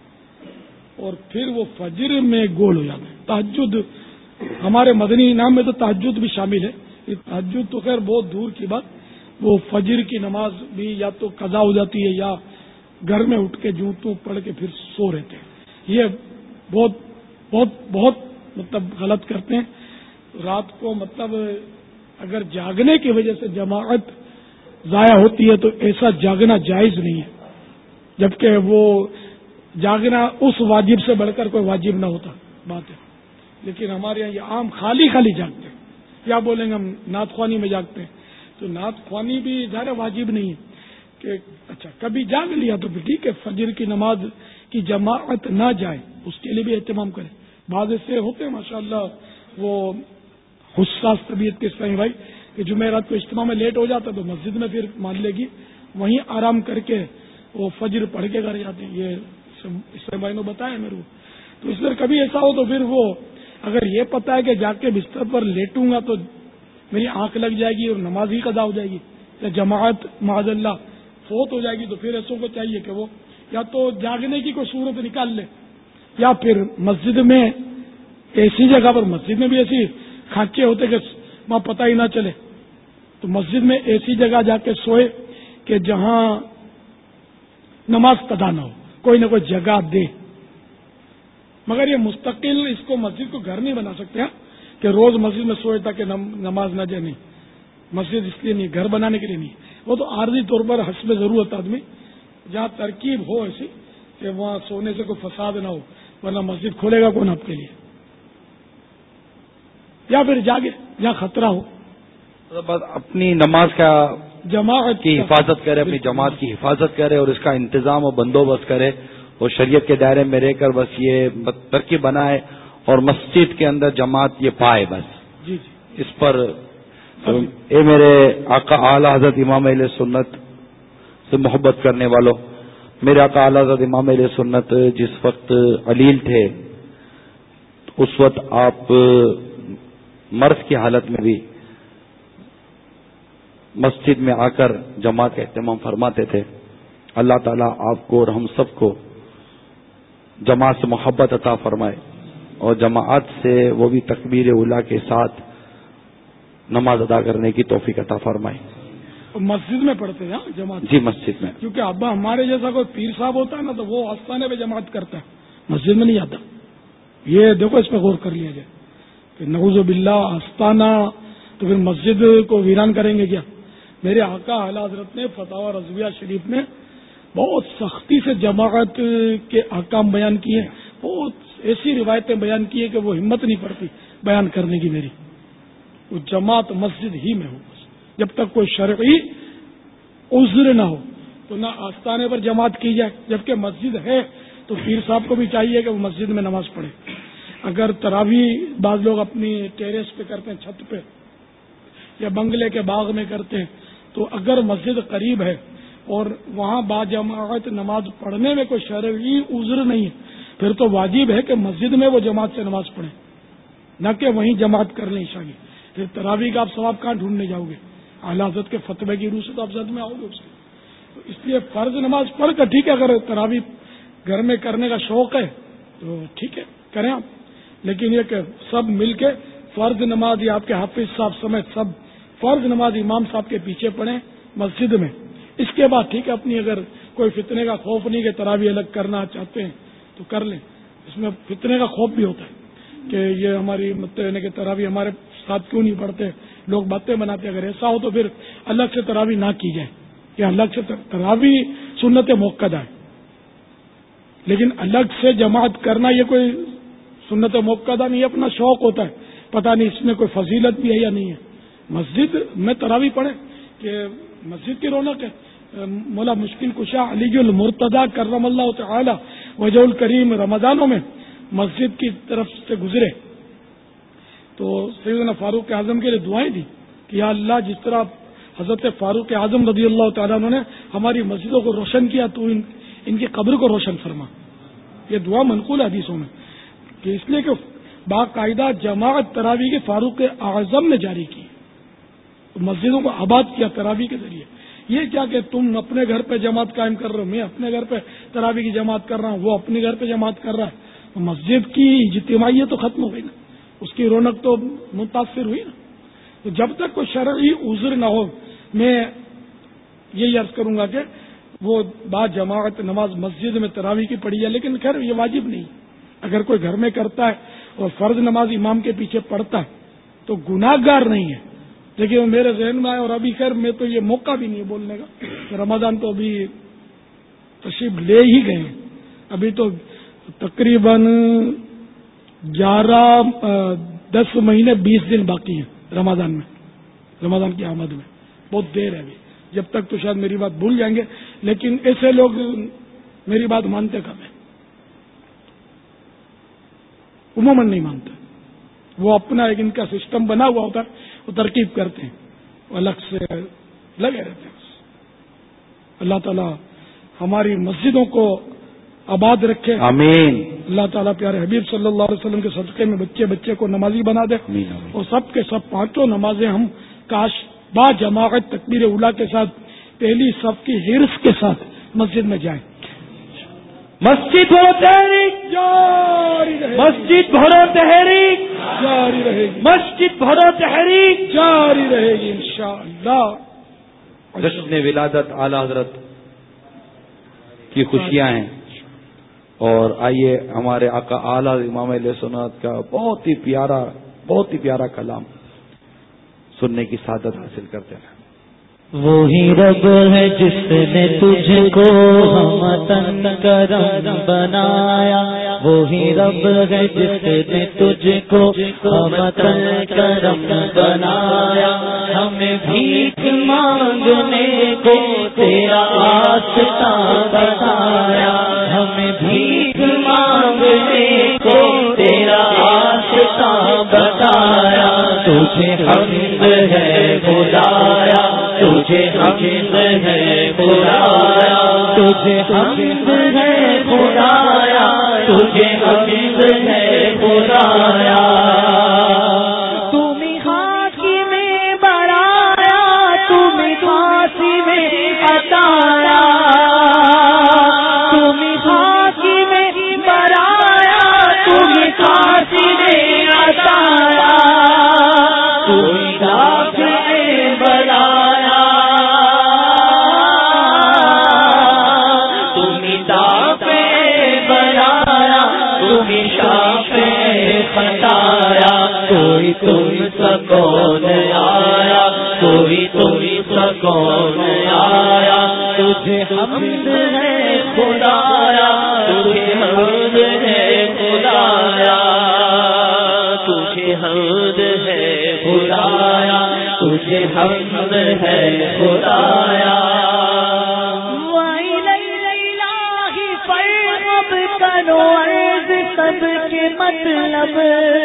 اور پھر وہ فجر میں گول ہو جاتے ہیں. تہجد ہمارے مدنی انعام میں تو تہجد بھی شامل ہے. یہ تہجد تو خیر بہت دور کی بات, وہ فجر کی نماز بھی یا تو قضا ہو جاتی ہے یا گھر میں اٹھ کے جوتوں پڑھ کے پھر سو رہتے ہیں. یہ بہت بہت بہت مطلب غلط کرتے ہیں. رات کو مطلب اگر جاگنے کی وجہ سے جماعت ضائع ہوتی ہے تو ایسا جاگنا جائز نہیں ہے, جبکہ وہ جاگنا اس واجب سے بڑھ کر کوئی واجب نہ ہوتا بات ہے. لیکن ہمارے یہاں یہ عام خالی خالی جاگتے ہیں. کیا بولیں گے ہم نعت خوانی میں جاگتے ہیں, تو نعت خوانی بھی ظاہر واجب نہیں ہے کہ اچھا کبھی جاگ لیا تو پھر ٹھیک ہے, فجر کی نماز کی جماعت نہ جائے اس کے لیے بھی اہتمام کریں. بعض ایسے ہوتے ہیں ماشاءاللہ وہ حساس طبیعت کے اسلامی بھائی کہ جمعرات کو اجتماع میں لیٹ ہو جاتا تو مسجد میں پھر مان لے گی وہیں آرام کر کے وہ فجر پڑھ کے گھر جاتے ہیں. یہ اسلامی بھائی نے بتایا میرے کو. تو اس پر کبھی ایسا ہو تو پھر وہ اگر یہ پتا ہے کہ جا کے بستر پر لیٹوں گا تو میری آنکھ لگ جائے گی اور نماز ہی قضا ہو جائے گی یا جماعت معاذ اللہ فوت ہو جائے گی, تو پھر ایسوں کو چاہیے کہ وہ یا تو جاگنے کی کوئی صورت نکال لے یا پھر مسجد میں ایسی جگہ پر, مسجد میں بھی ایسی کھانچے ہوتے کہ وہاں پتہ ہی نہ چلے, تو مسجد میں ایسی جگہ جا کے سوئے کہ جہاں نماز قضا نہ ہو, کوئی نہ کوئی جگہ دے. مگر یہ مستقل اس کو مسجد کو گھر نہیں بنا سکتے ہیں کہ روز مسجد میں سوئے تاکہ نماز نہ جائے. نہیں, مسجد اس لیے نہیں, گھر بنانے کے لیے نہیں. وہ تو عارضی طور پر حسب ضرورت آدمی جہاں ترکیب ہو ایسی کہ وہاں سونے سے کوئی فساد نہ ہو, ورنہ مسجد کھولے گا کون آپ کے لیے, یا پھر جاگے جہاں خطرہ ہو. اپنی نماز کا جماعت کی حفاظت کرے, اپنی جماعت کی حفاظت کرے اور اس کا انتظام اور بندوبست کرے اور شریعت کے دائرے میں رہ کر بس یہ ترکیب بنائے اور مسجد کے اندر جماعت یہ پائے بس. جی جی اس پر اے میرے آقا اعلی حضرت امام اہل سنت سے محبت کرنے والوں, میرے آقا اعلی حضرت امام اہل سنت جس وقت علیل تھے اس وقت آپ مرض کی حالت میں بھی مسجد میں آ کر جماعت کا اہتمام فرماتے تھے. اللہ تعالیٰ آپ کو اور ہم سب کو جماعت سے محبت عطا فرمائے اور جماعت سے وہ بھی تکبیر اولیٰ کے ساتھ نماز ادا کرنے کی توفیق عطا فرمائے. مسجد میں پڑھتے ہیں جماعت؟ جی مسجد میں, کیونکہ ابا ہمارے جیسا کوئی پیر صاحب ہوتا ہے نا تو وہ آستانے پہ جماعت کرتا ہے, مسجد میں نہیں آتا. یہ دیکھو اس پہ غور کر لیا جائے کہ نعوذ باللہ آستانہ تو پھر مسجد کو ویران کریں گے کیا؟ میرے آقا اعلی حضرت نے فتاوی رضویہ شریف میں بہت سختی سے جماعت کے احکام بیان کیے ہیں، بہت ایسی روایتیں بیان کی ہیں کہ وہ ہمت نہیں پڑتی بیان کرنے کی میری. وہ جماعت مسجد ہی میں ہو، جب تک کوئی شرعی عذر نہ ہو تو نہ آستانے پر جماعت کی جائے، جبکہ مسجد ہے تو پیر صاحب کو بھی چاہیے کہ وہ مسجد میں نماز پڑھے. اگر تراویح بعض لوگ اپنی ٹیریس پہ کرتے ہیں، چھت پہ یا بنگلے کے باغ میں کرتے ہیں، تو اگر مسجد قریب ہے اور وہاں با جماعت نماز پڑھنے میں کوئی شرعی عذر نہیں ہے، پھر تو واجب ہے کہ مسجد میں وہ جماعت سے نماز پڑھیں، نہ کہ وہیں جماعت کر لیں عشاء کی. پھر تراویح کا آپ ثواب کہاں ڈھونڈنے جاؤ گے؟ اعلی حضرت کے فتوے کی روح سے تو آپ زد میں آؤ گے اس کے. تو اس لیے فرض نماز پڑھ کر ٹھیک ہے، اگر تراویح گھر میں کرنے کا شوق ہے تو ٹھیک ہے کریں آپ، لیکن یہ کہ سب مل کے فرض نماز یا آپ کے حافظ صاحب سمیت سب فرض نماز امام صاحب کے پیچھے پڑھیں مسجد میں. اس کے بعد ٹھیک ہے اپنی اگر کوئی فتنے کا خوف نہیں کہ تراویح الگ کرنا چاہتے ہیں تو کر لیں. اس میں فتنے کا خوف بھی ہوتا ہے کہ یہ ہماری مطلب کہ تراویح ہمارے ساتھ کیوں نہیں پڑھتے، لوگ باتیں بناتے. اگر ایسا ہو تو پھر الگ سے تراویح نہ کی جائے، کہ الگ سے تراویح سنت موقدہ ہے، لیکن الگ سے جماعت کرنا یہ کوئی سنت موقدہ نہیں، اپنا شوق ہوتا ہے. پتہ نہیں اس میں کوئی فضیلت بھی ہے یا نہیں ہے. مسجد میں تراویح پڑھیں کہ مسجد کی رونق ہے. مولا مشکل کشا علی المرتضی کرم اللہ تعالی وجہ الکریم رمضانوں میں مسجد کی طرف سے گزرے تو سیدنا فاروق اعظم کے لیے دعائیں دی کہ یا اللہ جس طرح حضرت فاروق اعظم رضی اللہ تعالیٰ عنہ نے ہماری مسجدوں کو روشن کیا تو ان, ان کی قبر کو روشن فرما. یہ دعا منقول حدیثوں میں کہ اس لیے کہ باقاعدہ جماعت تراویح کے فاروق اعظم نے جاری کی، مسجدوں کو آباد کیا تراویح کے ذریعے. یہ کیا کہ تم اپنے گھر پہ جماعت قائم کر رہے ہو، میں اپنے گھر پہ تراویح کی جماعت کر رہا ہوں، وہ اپنے گھر پہ جماعت کر رہا ہے، تو مسجد کی اجتماعیت تو ختم ہو گئی نا، اس کی رونق تو متاثر ہوئی نا. تو جب تک کوئی شرعی عذر نہ ہو میں یہی عرض کروں گا کہ وہ با جماعت نماز مسجد میں تراویح کی پڑھی ہے. لیکن خیر یہ واجب نہیں، اگر کوئی گھر میں کرتا ہے اور فرض نماز امام کے پیچھے پڑھتا ہے تو گناہ گار نہیں ہے. لیکن وہ میرے ذہن میں آئے اور ابھی خیر میں تو یہ موقع بھی نہیں ہے بولنے کا، رمضان تو ابھی تشریف لے ہی گئے ہیں، ابھی تو تقریباً گیارہ دس مہینے بیس دن باقی ہیں رمضان میں، رمضان کی آمد میں بہت دیر ہے ابھی. جب تک تو شاید میری بات بھول جائیں گے، لیکن ایسے لوگ میری بات مانتے کب ہیں، عموماً نہیں مانتے. وہ اپنا ایک ان کا سسٹم بنا ہوا ہوتا ہے، وہ ترکیب کرتے ہیں، وہ الگ سے لگے رہتے ہیں. اللہ تعالیٰ ہماری مسجدوں کو آباد رکھے، آمین. اللہ تعالیٰ پیارے حبیب صلی اللہ علیہ وسلم کے صدقے میں بچے بچے کو نمازی بنا دے، آمین آمین. اور سب کے سب پانچوں نمازیں ہم کاش با جماعت تکبیر اولا کے ساتھ پہلی صف کی حرص کے ساتھ مسجد میں جائیں. مسجد بھرو تحریک جاری رہے گی، مسجد بھرو تحریک جاری رہے گی، مسجد بھرو تحریک جاری رہے گی انشاءاللہ. جشن ولادت اعلی حضرت کی خوشیاں ہیں، اور آئیے ہمارے آقا اعلی امام علیہ سنت کا بہت ہی پیارا بہت ہی پیارا کلام سننے کی سعادت حاصل کرتے ہیں. وہی رب ہے جس نے تجھ کو ہم کرم بنایا، وہی رب ہے جس نے تجھ کو ہم کرم بنایا. ہمیں بھیک مانگنے کو تیرا راستہ بتایا، ہمیں بھیک مانگنے کو تیرا راستہ بتایا. تجھے حمد ہے خدایا، تجھے حمد ہے خدایا، تجھے حمد ہے خدایا، تجھے حمد ہے خدایا. تم حاکم میں بڑھایا، تم خاصی میں عطایا، تم حاکم میں بڑھایا، تم خاصی میں عطایا، تم دافع میں بڑھایا، تم دافع بڑھایا، تم شافع کوئی تم سا کون آیا، تجھے حمد ہے خدایا، تجھے حمد ہے خدایا، تجھے حمد ہے خدایا، تجھے حمد ہے خدایا۔ کرو عرض سب کے مطلب،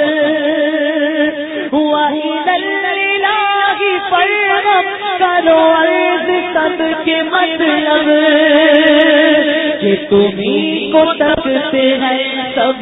وحید الالہ فرغب کرو عرض سب کے مطلب، کہ تمہیں کو تکتے ہیں سب،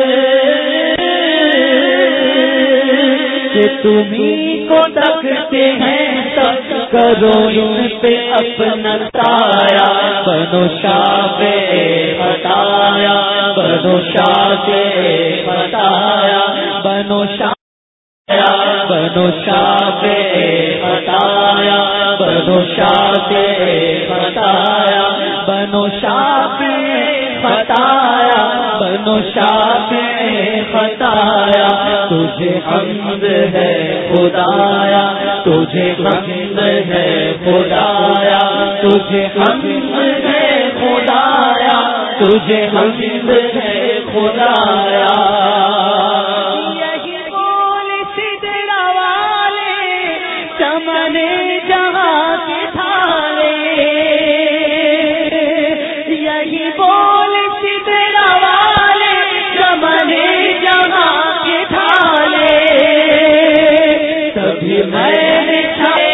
کہ تمہیں کو تکتے ہیں سب، کرو ان پہ اپنا سایہ، بنو شافع بتایا، بنو شافع بتایا، بنو شافع بنو شافع بتایا، بنو شافع بتایا، بنو شافع بتایا، بنو شافع بتایا، تجھے حمد ہے خدایا، تجھے حمد ہے خدایا، تجھے حمد ہے خدایا، تجھے حمد ہے خدایا۔ یہی بول سدرا والے چمن جہاں کے تھارے، یہی بول سدرا والے چمن جہاں کے تھارے، کبھی میں نے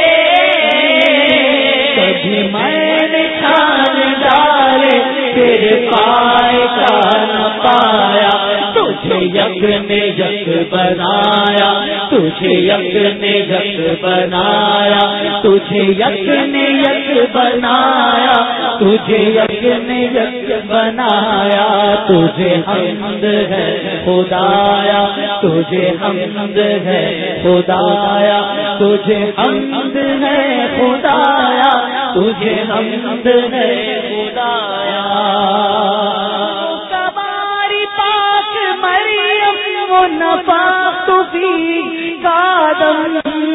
کبھی میں نے چھان ڈالے تیرے پائے کا نہ پایا، تجھے یک نے یک بنایا، تجھے یک نے یک بنایا، تجھے یک نے یک بنایا، تجھے یک نے یک بنایا، تجھے حمد ہے خدایا، تجھے حمد ہے خدایا، تجھے حمد ہے خدایا، تجھے حمد ہے خدایا۔ کباری پاک مریم وہ نفاخت فی قادم،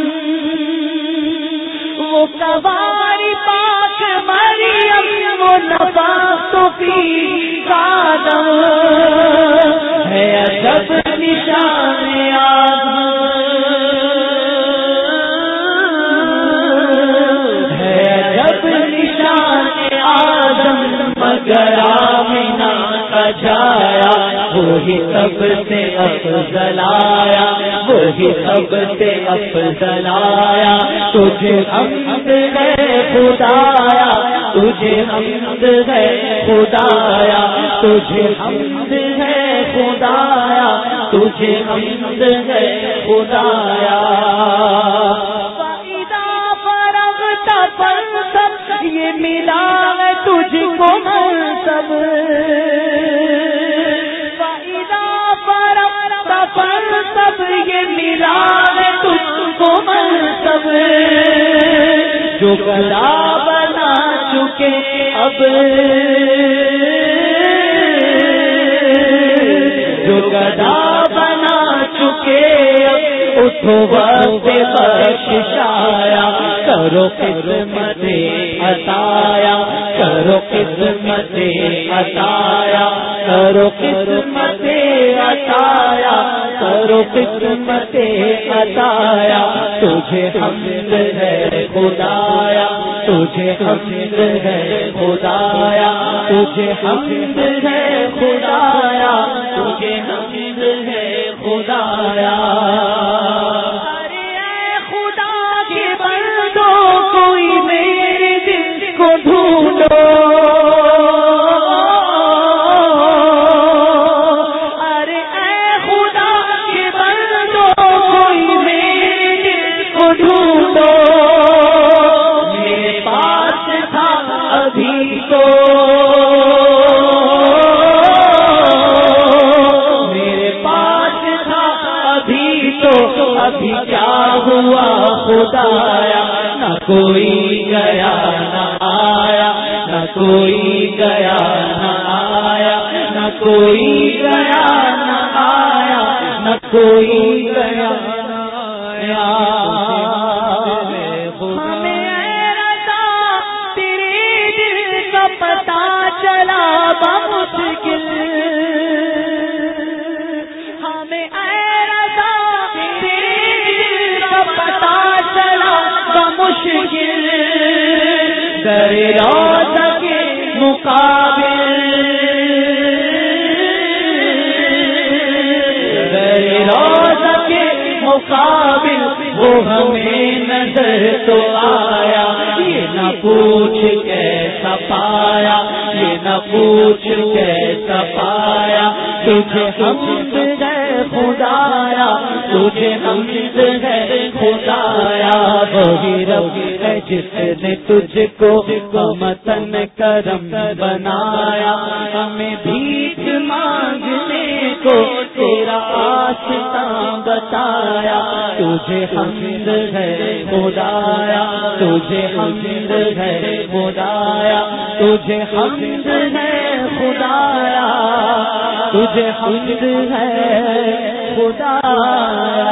وہ کباری پاک مریم وہ نفاخت فی قادم، ہے عجب نشان آدم، ہے عجب نشان آدم، مگر آمنہ کا جایا، وہی سب سے افضل آیا، وہی سب سے افضل آیا، تجھے حمد ہے خدایا، تجھے حمد ہے خدایا، تجھے حمد ہے خدایا، تجھے حمد ہے خدایا۔ فَإِذَا فَرَغْتَ فَانْصَبْ، یہ ملا ہے تجھ کو منصب، فَإِذَا فَرَغْتَ فَانْصَبْ، یہ ملا ہے تجھ کو منصب، جو گدا بنا چکے اب، جو گدا بنا چکے اب، اٹھو وقت بخشش آیا، کرو قسمت عطایا، کرو قسمت عطایا، کرو قسمت عطایا، کرو قسمت عطایا، تجھے حمد ہے خدایا، تجھے حمد ہے خدایا، تجھے حمد ہے خدایا، تجھے حمد ہے خدایا۔ ارے اے خدا کے بندو، کوئی میرے دل کو ڈھونڈو، ارے اے خدا کے بندو، کوئی میرے دل کو ڈھونڈو، میرے پاس تھا ابھی تو، میرے پاس تھا ابھی تو، ابھی کیا ہوا خدایا، نہ کوئی گیا نہ آیا، نہ کوئی گیا نہ آیا، نہ کوئی گیا نہ آیا، نہ کوئی گیا نہ آیا۔ در روضہ کے مقابل در روضہ کے مقابل وہ ہمیں نظر تو آیا، یہ نہ پوچھ کیسا پایا، یہ نہ پوچھ کیسا پایا، تجھے حمد ہے خدایا، تجھے حمد ہے خدایا، وہی رب ہے جس نے تجھ کو متن کرم بنایا، ہمیں بھیک مانگنے کو تیرا آستا بتایا، تجھے حمد ہے خدایا، تجھے حمد ہے خدایا، تجھے حمد ہے خدایا، تجھے حمد ہے خدایا۔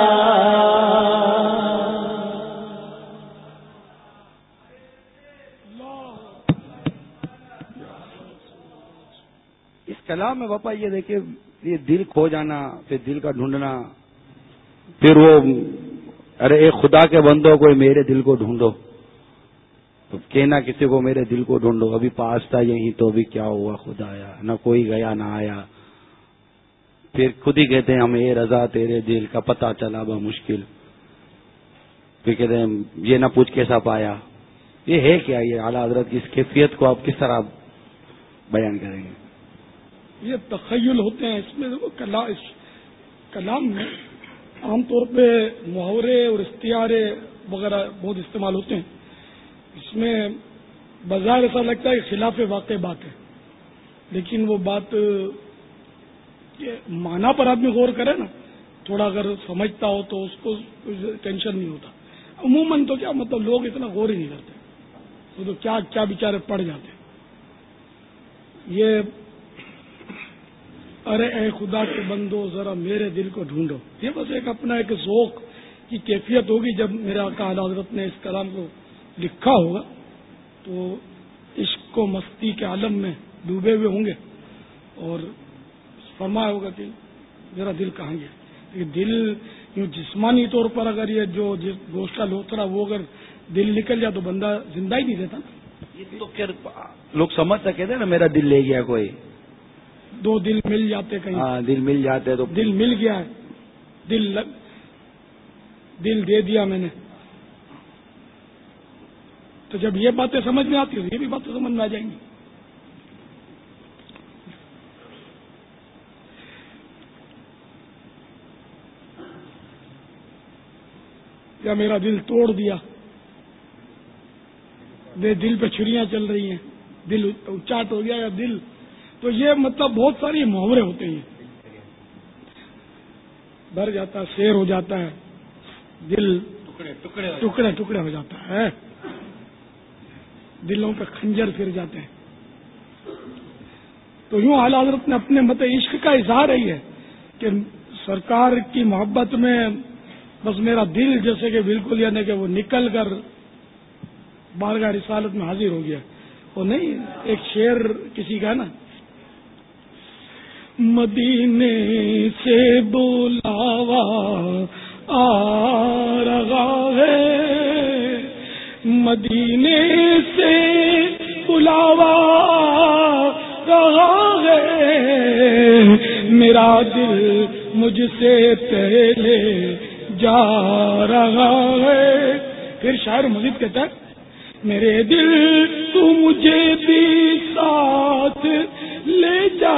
اس کلام میں باپا یہ دیکھیں، یہ دل کھو جانا، پھر دل کا ڈھونڈنا، پھر وہ ارے اے خدا کے بندوں کوئی میرے دل کو ڈھونڈو، تو کہنا کسی کو میرے دل کو ڈھونڈو، ابھی پاس تھا یہی تو ابھی کیا ہوا خدایا، نہ کوئی گیا نہ آیا، پھر خود ہی کہتے ہیں ہم اے رضا تیرے دل کا پتہ چلا با مشکل، پھر کہتے ہیں یہ نہ پوچھ کیسا پایا۔ یہ ہے کیا؟ یہ اعلیٰ حضرت کی اس کیفیت کو آپ کس طرح بیان کریں گے؟ یہ تخیل ہوتے ہیں اس میں، کلا اس کلام میں عام طور پہ محاورے اور استعارے وغیرہ بہت استعمال ہوتے ہیں، اس میں بظاہر ایسا لگتا ہے کہ خلاف واقع بات ہے، لیکن وہ بات معنی پر آدمی غور کرے نا، تھوڑا اگر سمجھتا ہو تو اس کو ٹینشن نہیں ہوتا۔ عموماً تو کیا مطلب لوگ اتنا غور ہی نہیں کرتے، وہ تو کیا کیا بیچارے پڑ جاتے ہیں۔ یہ ارے اے خدا کے بندو ذرا میرے دل کو ڈھونڈو، یہ بس ایک اپنا ایک ذوق کی کیفیت ہوگی۔ جب میرے آقا اعلیٰ حضرت نے اس کلام کو لکھا ہوگا تو عشق و مستی کے عالم میں ڈوبے ہوئے ہوں گے اور فرمایا ہوگا کہ میرا دل کہاں گیا۔ لیکن دل یوں جسمانی طور پر اگر یہ جو جس گوشت کا لوترا وہ اگر دل نکل جائے تو بندہ زندہ ہی نہیں رہتا نا۔ یہ تو پھر لوگ سمجھ سکتے ہیں نا میرا دل لے گیا کوئی، دو دل مل جاتے کہیں، ہاں دل مل جاتے تو دل مل گیا ہے، دل لگ دل دے دیا میں نے، تو جب یہ باتیں سمجھ میں آتی ہیں یہ بھی باتیں سمجھ میں آ جائیں گی۔ یا میرا دل توڑ دیا، میرے دل پہ چھریاں چل رہی ہیں، دل اچاٹ ہو گیا یا دل، تو یہ مطلب بہت ساری محاورے ہوتے ہیں، بھر جاتا ہے، شیر ہو جاتا ہے، دل ٹکڑے ٹکڑے ٹکڑے ہو جاتا ہے، دلوں پہ خنجر پھر جاتے ہیں۔ تو یوں اعلیٰ حضرت نے اپنے مت عشق کا اظہار ہی ہے کہ سرکار کی محبت میں بس میرا دل جیسے کہ بالکل یعنی کہ وہ نکل کر بارگاہ رسالت میں حاضر ہو گیا۔ وہ نہیں ایک شعر کسی کا نا، مدینے سے بلاوا آ رہا ہے، مدینے سے بلاوا رہا ہے، میرا دل مجھ سے پہلے جا رہا ہے۔ پھر شاعر مزید کہتا ہے میرے دل تو مجھے بھی ساتھ لے جا،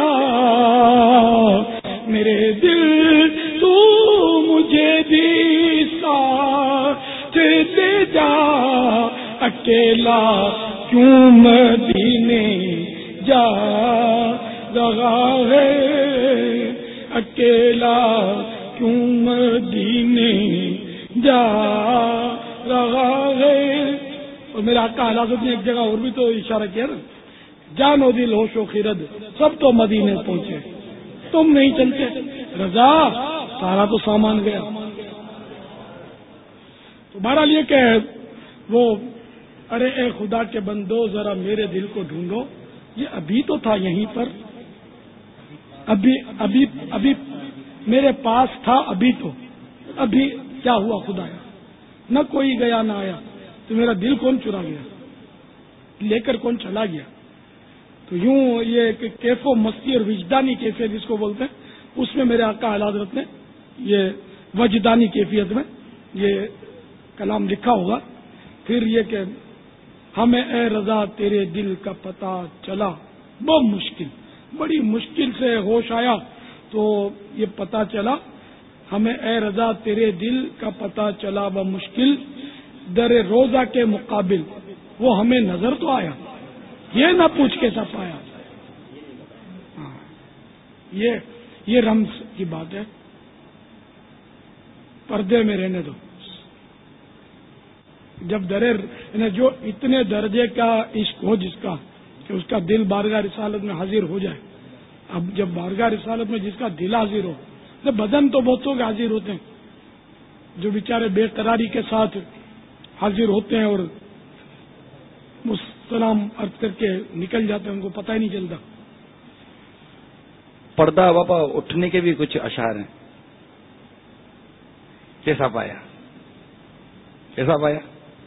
میرے دل تو مجھے بھی ساتھ لے جا، اکیلا کیوں مدینے جا رہا ہے، اکیلا کیوں مدینے جا رہا ہے۔ اور میرا آقا حضرت نے ایک جگہ اور بھی تو اشارہ کیا نا، جان و دل ہوش و خرد سب تو مدینے پہنچے، تم نہیں چلتے رضا، سارا تو سامان گیا۔ تو بہرحال یہ کہ وہ ارے اے خدا کے بندو ذرا میرے دل کو ڈھونڈو، یہ ابھی تو تھا یہیں پر، ابھی ابھی ابھی میرے پاس تھا، ابھی تو ابھی کیا ہوا خدایا، نہ کوئی گیا نہ آیا، تو میرا دل کون چرا گیا؟ لے کر کون چلا گیا. تو یوں یہ کیف و مستی اور وجدانی کیفیت جس کو بولتے ہیں، اس میں میرے آقا اعلی حضرت نے یہ وجدانی کیفیت میں یہ کلام لکھا ہوگا. پھر یہ کہ ہمیں اے رضا تیرے دل کا پتہ چلا بہت مشکل، بڑی مشکل سے ہوش آیا تو یہ پتہ چلا، ہمیں اے رضا تیرے دل کا پتہ چلا بمشکل، در روزہ کے مقابل وہ ہمیں نظر تو آیا، یہ نہ پوچھ کے سب پایا. ہاں یہ یہ رمز کی بات ہے. پردے میں رہنے دو. جب درے یعنی جو اتنے درجے کا عشق ہو جس کا کہ اس کا دل بارگاہ رسالت میں حاضر ہو جائے. اب جب بارگاہ رسالت میں جس کا دل حاضر ہو، تو بدن تو بہتوں کے حاضر ہوتے ہیں جو بیچارے بے قراری کے ساتھ حاضر ہوتے ہیں اور سلام عرض کر کے نکل جاتے ہیں، ان کو پتہ ہی نہیں چلتا. پردہ باپا اٹھنے کے بھی کچھ اشعار ہیں، کیسا پایا کیسا پایا؟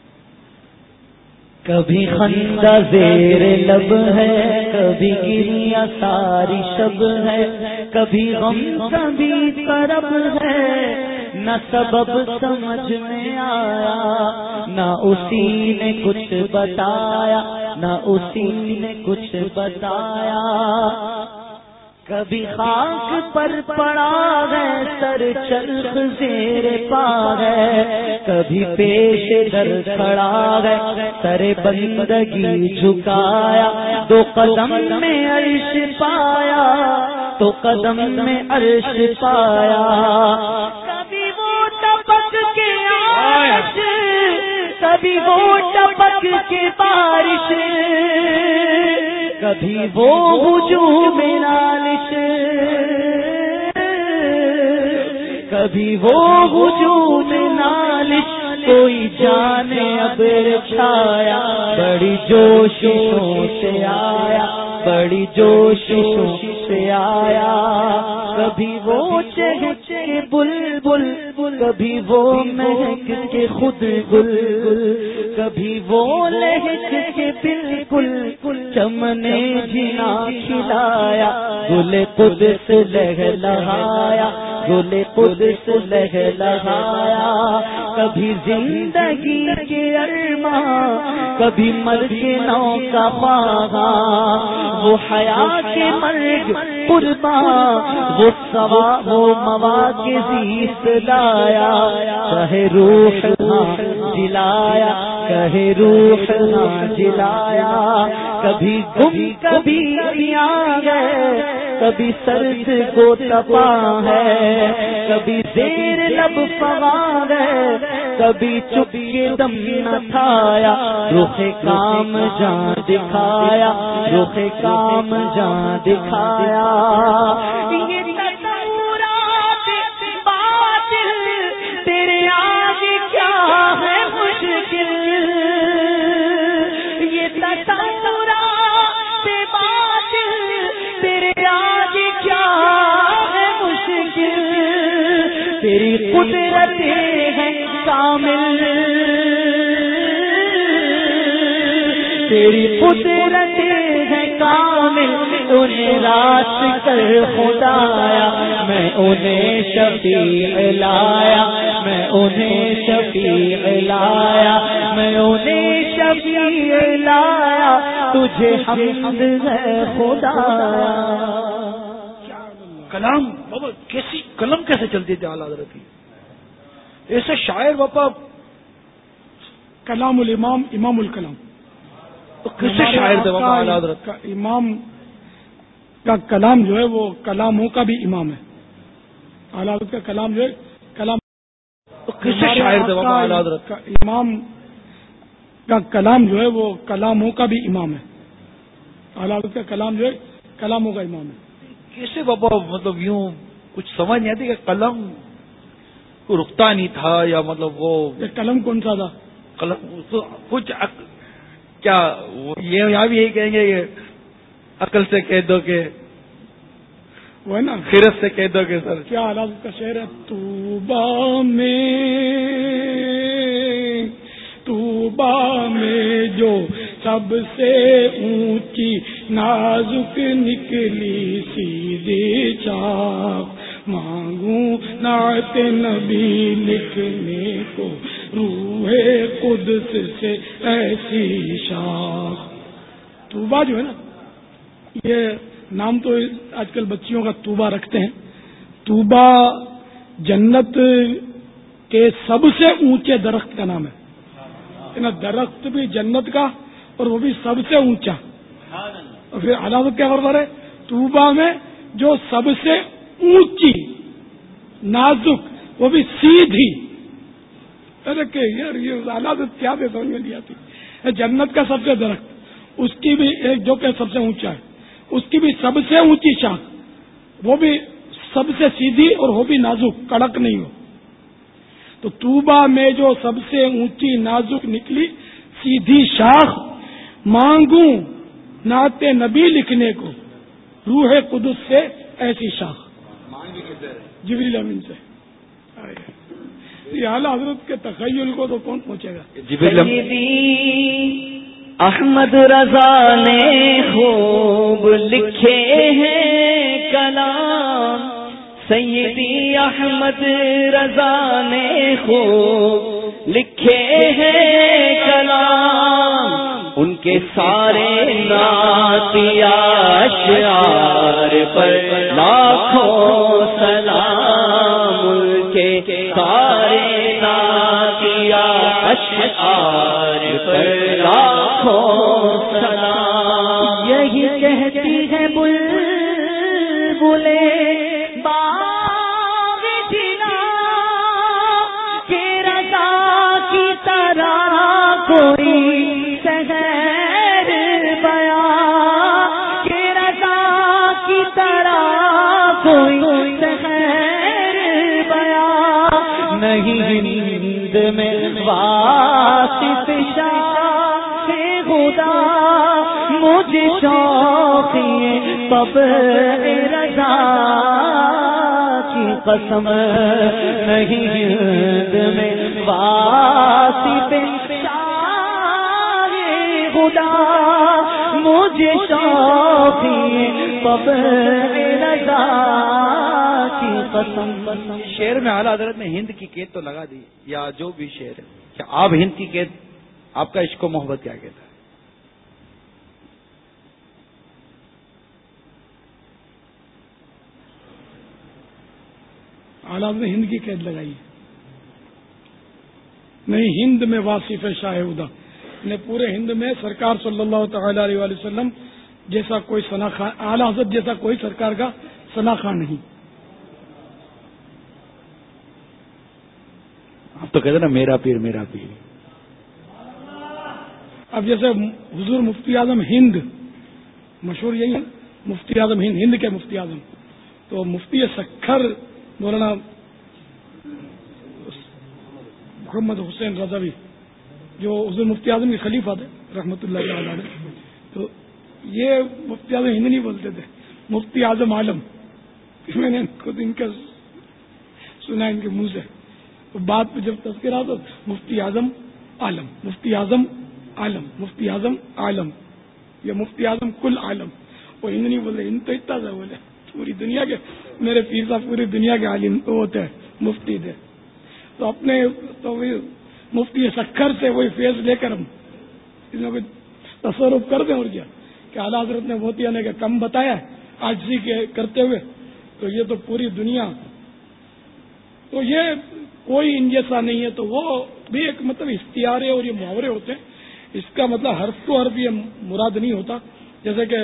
کبھی خندہ زیر لب ہے، کبھی گریا ساری شب ہے، کبھی غم کبھی کرب ہے، نہ سبب سمجھ میں آیا، نہ اسی نے کچھ بتایا، نہ اسی نے کچھ بتایا. کبھی خاک پر پڑا ہے سر چرخ زیر پا ہے، کبھی پیش در کھڑا ہے سر بندگی جھکایا، دو قدم میں عرش پایا تو قدم میں عرش پایا. کبھی وہ ٹپک کے آرش، کبھی وہ ٹپک کے بارش، کبھی وہ ہجوم نالش، کبھی وہ ہجوم نالش، کوئی جانے ابر چھایا، بڑی جوشوں سے آیا، بڑی جوشوں سے آیا. کبھی وہ چہچے بلبل، کبھی وہ مہک کے خود گل، کبھی وہ لہک کے بالکل چمنے جنا کھلایا، گل قدس لہلہایا، گل قدس لہلہایا. کبھی زندگی کے ارماں، کبھی مر کے نو کا خواہاں، وہ حیا کے مرگ قرباں، وہ سوا وہ موا کے زیست لایا، کہے روح نہ جلایا، کہے روح نہ جلایا. کبھی گم کبھی یہاں ہے، کبھی سرد کو تپا ہے، کبھی زیر لب فغان ہے، کبھی چپ کے دم نہ کھایا، رخ کام جان دکھایا، رخ کام جان دکھایا. یہ تصورات باطل تیرے آگے کیا ہے مشکل، یہ تصورات باطل تیرے آگے کیا ہے مشکل. تیری قدرتیں ہیں کامل، تیری قدرتیں ہیں کامل، انہیں راست کر خدایا، میں انہیں شفیع لایا، میں انہیں شفیع لایا، میں انہیں شفیع لایا، تجھے حمد ہے خدایا. کلام بابا کیسی قلم کیسے چلتی تھی اعلیٰ حضرت کی. ایسے شاعر بابا کلام الامام امام الکلام. تو کیسے شاعر تھے بابا اعلیٰ حضرت کا امام کا کلام جو ہے وہ کلاموں کا بھی امام ہے. اعلیٰ حضرت کا کلام جو ہے کلام. تو کیسے شاعر تھے بابا اعلیٰ حضرت کا امام کا کلام جو ہے وہ کلاموں کا بھی امام ہے. اعلیٰ حضرت کا کلام جو ہے کلاموں کا امام ہے. کیسے بابا مطلب یوں کچھ سمجھ نہیں آتی کہ قلم کو رکتا نہیں تھا، یا مطلب وہ قلم کون سا تھا؟ قلم تو کچھ کیا یہ یہاں بھی یہی کہیں گے کہ عقل سے کہہ دو کہ وہ ہے نا خیرت سے کہہ دو کہ سر کیا حالات کا شعر ہے. طوبیٰ میں طوبیٰ میں جو سب سے اونچی نازک نکلی سیدھی چاک، مانگوں نعت نبی لکھنے کو روح قدس سے ایسی شاخ۔ طوبا جو ہے نا، یہ نام تو آج کل بچیوں کا طوبا رکھتے ہیں۔ طوبا جنت کے سب سے اونچے درخت کا نام ہے، نا درخت بھی جنت کا اور وہ بھی سب سے اونچا۔ اور پھر علامت کیا فرما ہے؟ طوبا میں جو سب سے اونچی نازک وہ بھی سیدھی۔ ارے کہ یار یہ علامت کیا دے سمجھ میں نہیں آتی۔ جنت کا سب سے درخت، اس کی بھی ایک جو کہ سب سے اونچا ہے، اس کی بھی سب سے اونچی شاخ، وہ بھی سب سے سیدھی اور وہ بھی نازک، کڑک نہیں ہو۔ تو طوبا میں جو سب سے اونچی نازک نکلی سیدھی شاخ، مانگوں نعت نبی لکھنے کو روح قدس سے ایسی شاخ۔ جبریل امین سے یہ اعلیٰ حضرت کے تخیل کو تو کون پہنچے گا؟ سیدی احمد رضا نے خوب لکھے ہیں کلام، سیدی احمد رضا نے خوب لکھے ہیں کلام، ان کے سارے نعتیہ اشعار پر لاکھوں سلام، ان کے سارے نعتیہ اشعار پر لاکھوں سلام۔ یہی کہتی ہے بلبلیں کوئی شہر بیا کہ رضا کی طرح کوئی شہر بیا نہیں، ہند میں واسط شاہ خدا مجھے شوق تب رضا کی قسم نہیں، ہند میں واسط خدا مجھے شوق تب رضا کی قسم۔ شعر میں اعلیٰ حضرت نے ہند کی قید تو لگا دی، یا جو بھی شعر ہے، کہ آپ ہند کی قید، آپ کا عشق و محبت کیا کہتا ہے؟ اعلیٰ نے ہند کی قید لگائی نہیں، ہند میں واصف شاہ ہدا نے پورے ہند میں سرکار صلی اللہ تعالی علیہ وآلہ وسلم جیسا کوئی ثنا خان، اعلیٰ حضرت جیسا کوئی سرکار کا ثنا خان نہیں۔ آپ تو کہتے ہیں نا میرا پیر میرا پیر۔ اب جیسے حضور مفتی اعظم ہند مشہور یہی ہے، مفتی اعظم ہند، ہند کے مفتی اعظم، تو مفتی سکھر مولانا محمد حسین رضوی جو حضور مفتی اعظم کے خلیفہ تھے رحمۃ اللہ تعالی علیہ، تو یہ مفتی اعظم ہند نہیں بولتے تھے، مفتی اعظم عالم۔ میں نے خود ان کا سنا ان کے منہ سے، تو بعد میں جب تذکرہ تو مفتی اعظم عالم، مفتی اعظم عالم، مفتی اعظم عالم، یا مفتی اعظم کل عالم۔ وہ ہند نہیں بولتے، ہند تو اتنا سا بولے پوری دنیا کے، میرے پیر صاحب پوری دنیا کے عالم وہ تھے، مفتی تھے، تو اپنے تو مفتی سکھر سے وہی فیض لے کر ہم اس میں کوئی تصرف کر دیں اور کیا کہ اعلیٰ حضرت نے موتی آنے کا کم بتایا عاجزی کے کرتے ہوئے، تو یہ تو پوری دنیا، تو یہ کوئی ان جیسا نہیں ہے، تو وہ بھی ایک مطلب اختیارے اور یہ محاورے ہوتے ہیں، اس کا مطلب حرف تو حرف یہ مراد نہیں ہوتا، جیسے کہ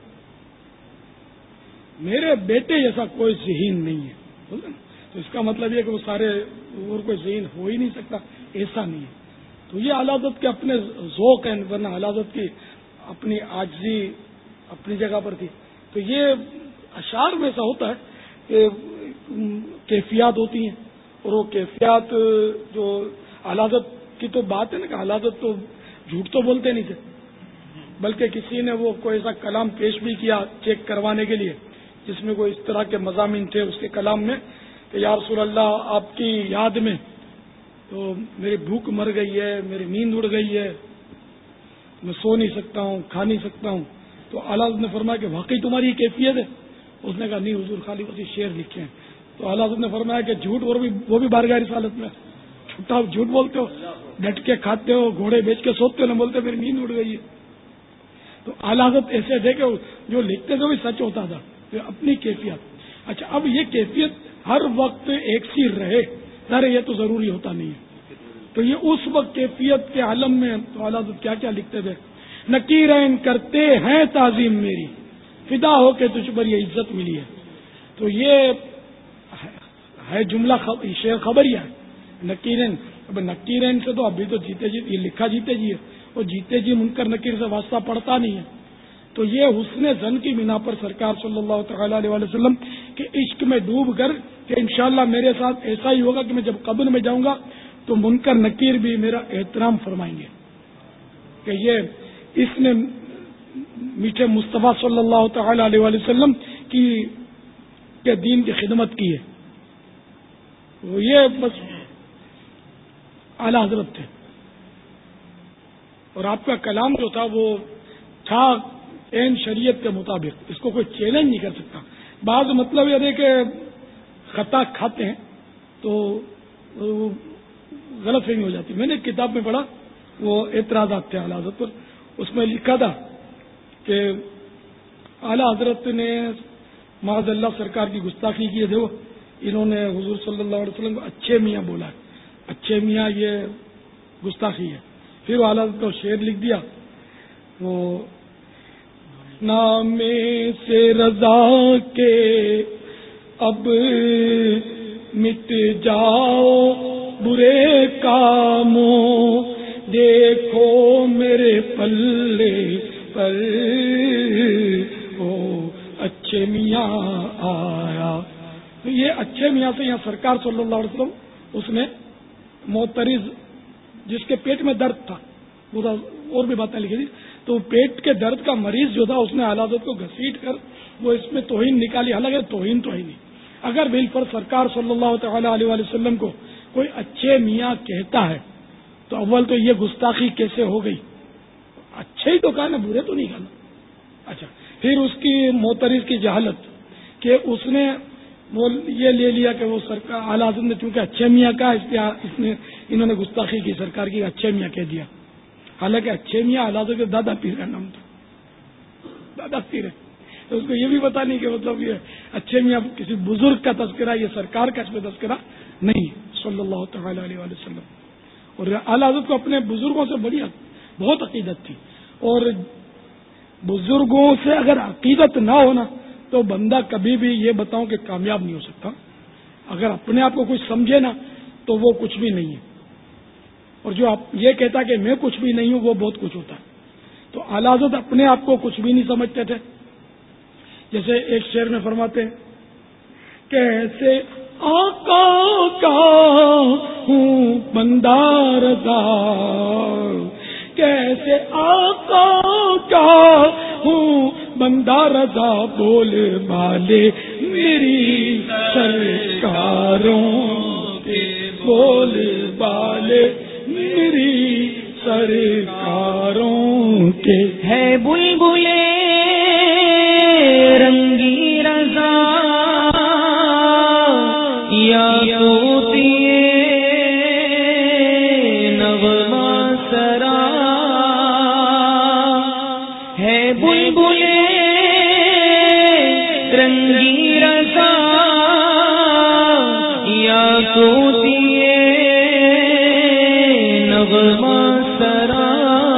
میرے بیٹے جیسا کوئی ذہین نہیں ہے، تو اس کا مطلب یہ کہ وہ سارے اور کوئی ذہین ہو ہی نہیں سکتا، ایسا نہیں ہے۔ تو یہ اعلیٰ حضرت کے اپنے ذوق ہیں، ورنہ اعلیٰ حضرت کی اپنی عاجزی اپنی جگہ پر تھی۔ تو یہ اشعار میں ایسا ہوتا ہے کہ کیفیات ہوتی ہیں، اور وہ کیفیات جو اعلیٰ حضرت کی تو بات ہے نا کہ اعلیٰ حضرت تو جھوٹ تو بولتے نہیں تھے، بلکہ کسی نے وہ کوئی ایسا کلام پیش بھی کیا چیک کروانے کے لیے جس میں کوئی اس طرح کے مضامین تھے اس کے کلام میں کہ یا رسول اللہ آپ کی یاد میں تو میری بھوک مر گئی ہے، میری نیند اڑ گئی ہے، میں سو نہیں سکتا ہوں، کھا نہیں سکتا ہوں. تو اعلیٰ حضرت نے فرمایا کہ واقعی تمہاری یہ کیفیت ہے؟ اس نے کہا نہیں حضور، خالی وسیع شعر لکھے ہیں. تو اعلیٰ حضرت نے فرمایا کہ جھوٹ اور بھی وہ بھی بارگاہ رسالت میں جھوٹا جھوٹ بولتے ہو، ڈٹ کے کھاتے ہو، گھوڑے بیچ کے سوتے ہو، نہ بولتے میری نیند اڑ گئی ہے. تو اعلیٰ حضرت ایسے تھے کہ جو لکھتے تھے وہ سچ ہوتا تھا. تو اپنی کیفیت. اچھا، اب یہ کیفیت ہر وقت ایک سی رہے ارے یہ تو ضروری ہوتا نہیں ہے. تو یہ اس وقت کیفیت کے عالم میں تو اعلیٰ حضرت کیا کیا لکھتے تھے. نکیرین کرتے ہیں تعظیم میری، فدا ہو کے تجھ پر یہ عزت ملی ہے. تو یہ ہے جملہ شعر خبریہ ہے. نکیرین، اب نکیرین سے تو ابھی تو جیتے جی یہ لکھا جیتے جی ہے، وہ جیتے جی منکر نکیر سے واسطہ پڑتا نہیں ہے. تو یہ حسن زن کی بنا پر سرکار صلی اللہ تعالی علیہ وسلم کے عشق میں ڈوب کر کہ انشاءاللہ میرے ساتھ ایسا ہی ہوگا کہ میں جب قبر میں جاؤں گا تو منکر نکیر بھی میرا احترام فرمائیں گے کہ یہ اس نے میٹھے مصطفیٰ صلی اللہ تعالی علیہ وسلم کی کے دین کی خدمت کی ہے. یہ بس اعلی حضرت تھے. اور آپ کا کلام جو تھا وہ تھا این شریعت کے مطابق، اس کو کوئی چیلنج نہیں کر سکتا. بعض مطلب یہ ہے کہ خطا کھاتے ہیں تو غلط فہمی ہو جاتی. میں نے ایک کتاب میں پڑھا، وہ اعتراضات تھے اعلیٰ حضرت پر، اس میں لکھا تھا کہ اعلیٰ حضرت نے معاذ اللہ سرکار کی گستاخی کی ہے. دیکھو انہوں نے حضور صلی اللہ علیہ وسلم کو اچھے میاں بولا ہے، اچھے میاں یہ گستاخی ہے. پھر وہ اعلیٰ حضرت کو شعر لکھ دیا، وہ نام سے رضا کے اب مٹ جاؤ برے کاموں، دیکھو میرے پلے پر او اچھے میاں آیا. تو یہ اچھے میاں سے یہاں سرکار صلی اللہ علیہ وسلم اس نے معترض جس کے پیٹ میں درد تھا، اور بھی باتیں لکھی تھی، تو پیٹ کے درد کا مریض جو تھا اس نے اعلیٰ حضرت کو گھسیٹ کر وہ اس میں توہین نکالی. حالانکہ توہین تو ہی نہیں. اگر بالفر سرکار صلی اللہ تعالی علیہ وسلم کو کوئی اچھے میاں کہتا ہے تو اول تو یہ گستاخی کیسے ہو گئی؟ اچھے ہی تو کہا نا، برے تو نہیں کہا. اچھا، پھر اس کی معترض کی جہالت کہ اس نے وہ یہ لے لیا کہ وہ سرکار اعلیٰ حضرت نے چونکہ اچھے میاں کہا اس لیے اس نے انہوں نے گستاخی کی سرکار کی، اچھے میاں کہہ دیا. حالانکہ اچھے میاں اعلیٰ حضرت کے دادا پیر کا نام تھا، دادا پیر ہے. تو اس کو یہ بھی پتا نہیں کہ مطلب یہ اچھے میاں کسی بزرگ کا تذکرہ، یہ سرکار کا اس میں تذکرہ نہیں صلی اللہ تعالی علیہ وسلم. اور اعلیٰ حضرت کو اپنے بزرگوں سے بڑی بہت عقیدت تھی. اور بزرگوں سے اگر عقیدت نہ ہونا تو بندہ کبھی بھی یہ بتاؤں کہ کامیاب نہیں ہو سکتا. اگر اپنے آپ کو کچھ سمجھے نا تو وہ کچھ بھی نہیں ہے، اور جو آپ یہ کہتا کہ میں کچھ بھی نہیں ہوں وہ بہت کچھ ہوتا ہے. تو اعلیٰ حضرت اپنے آپ کو کچھ بھی نہیں سمجھتے تھے. جیسے ایک شعر میں فرماتے ہیں، کیسے آقا کا ہوں بندہ رضا، کیسے آقا کا ہوں بندہ رضا، بول بالے میری سرکاروں کے، بول بالے میری سرکاروں کے. ہے بلبلے رنگی رضا یا طوطیے نغمہ سرا، ہے بلبلے رنگی رضا یا طوطیے نغمہ سرا.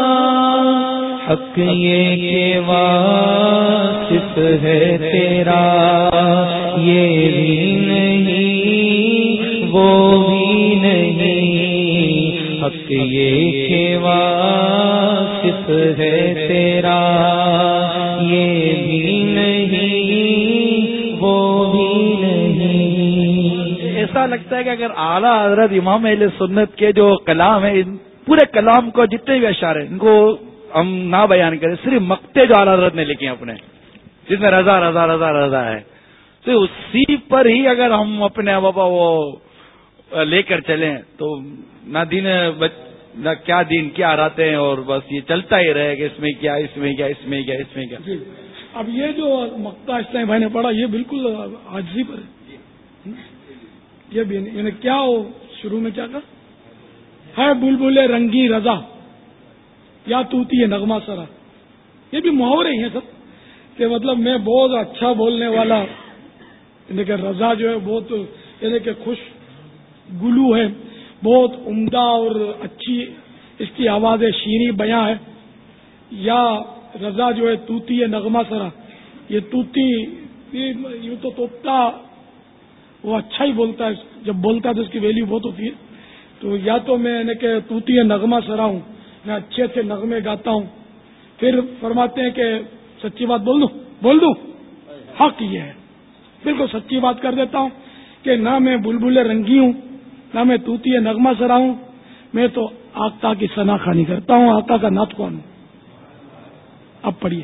حق یہ کہ واصف ہے تیرا، یہ بھی نہیں وہ بھی نہیں. حق یہ کہ واصف ہے تیرا، یہ بھی نہیں وہ بھی نہیں. ایسا لگتا ہے کہ اگر اعلیٰ حضرت امام اہل سنت کے جو کلام ہے، ان پورے کلام کو جتنے بھی اشعار ہیں ان کو ہم نہ بیان کریں، صرف مقتے جو اعلیٰ حضرت نے لکھے اپنے، جس میں رضا رضا رضا رضا ہے، تو اسی پر ہی اگر ہم اپنے بابا وہ لے کر چلیں تو نہ دین نہ کیا دین کیا ہراتے ہیں اور بس یہ چلتا ہی رہے کہ اس میں کیا اس میں کیا اس میں کیا اس میں کیا. جی اب یہ جو مقطع اسلام بھائی نے پڑھا یہ بالکل عاجزی پر ہے. یہ بھی یعنی کیا ہو شروع میں کیا کہا ہے بلبل رنگی رضا یا توتی ہے نغمہ سرا. یہ بھی محاورے ہیں سب کہ مطلب میں بہت اچھا بولنے والا یعنی کہ رضا جو ہے بہت یعنی کہ خوش گلو ہے بہت عمدہ اور اچھی اس کی آواز شیریں بیاں ہے. یا رضا جو ہے توتی ہے نغمہ سرا یہ توتی یوں تو توتا وہ اچھا ہی بولتا ہے جب بولتا ہے تو اس کی ویلیو بہت ہوتی ہے. تو یا تو میں یعنی کہ توتی ہے نغمہ سرا ہوں میں اچھے اچھے نغمے گاتا ہوں. پھر فرماتے ہیں کہ سچی بات بول دوں بول دوں حق یہ ہے بالکل سچی بات کر دیتا ہوں کہ نہ میں بلبل رنگی ہوں نہ میں توتی ہے نغمہ سرا ہوں میں تو آقا کی ثنا خوانی کرتا ہوں آقا کا نعت خوان ہوں. اب پڑھیے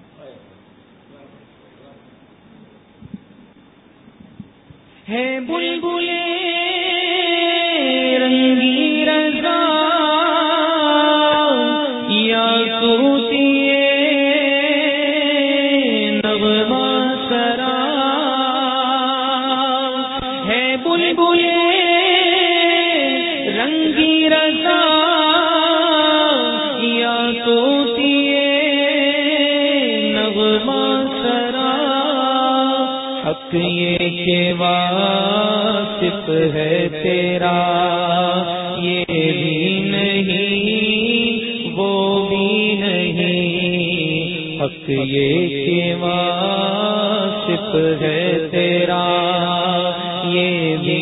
ہے بلبل رنگی رضا یا توتی نغمہ سرا ہے بلبل رنگی رضا یا توتی نغمہ سرا حق یہ کہ واسف ہے تیرا یہ بھی نہیں وہ بھی نہیں حق یہ کہ واسف ہے تیرا یہ بھی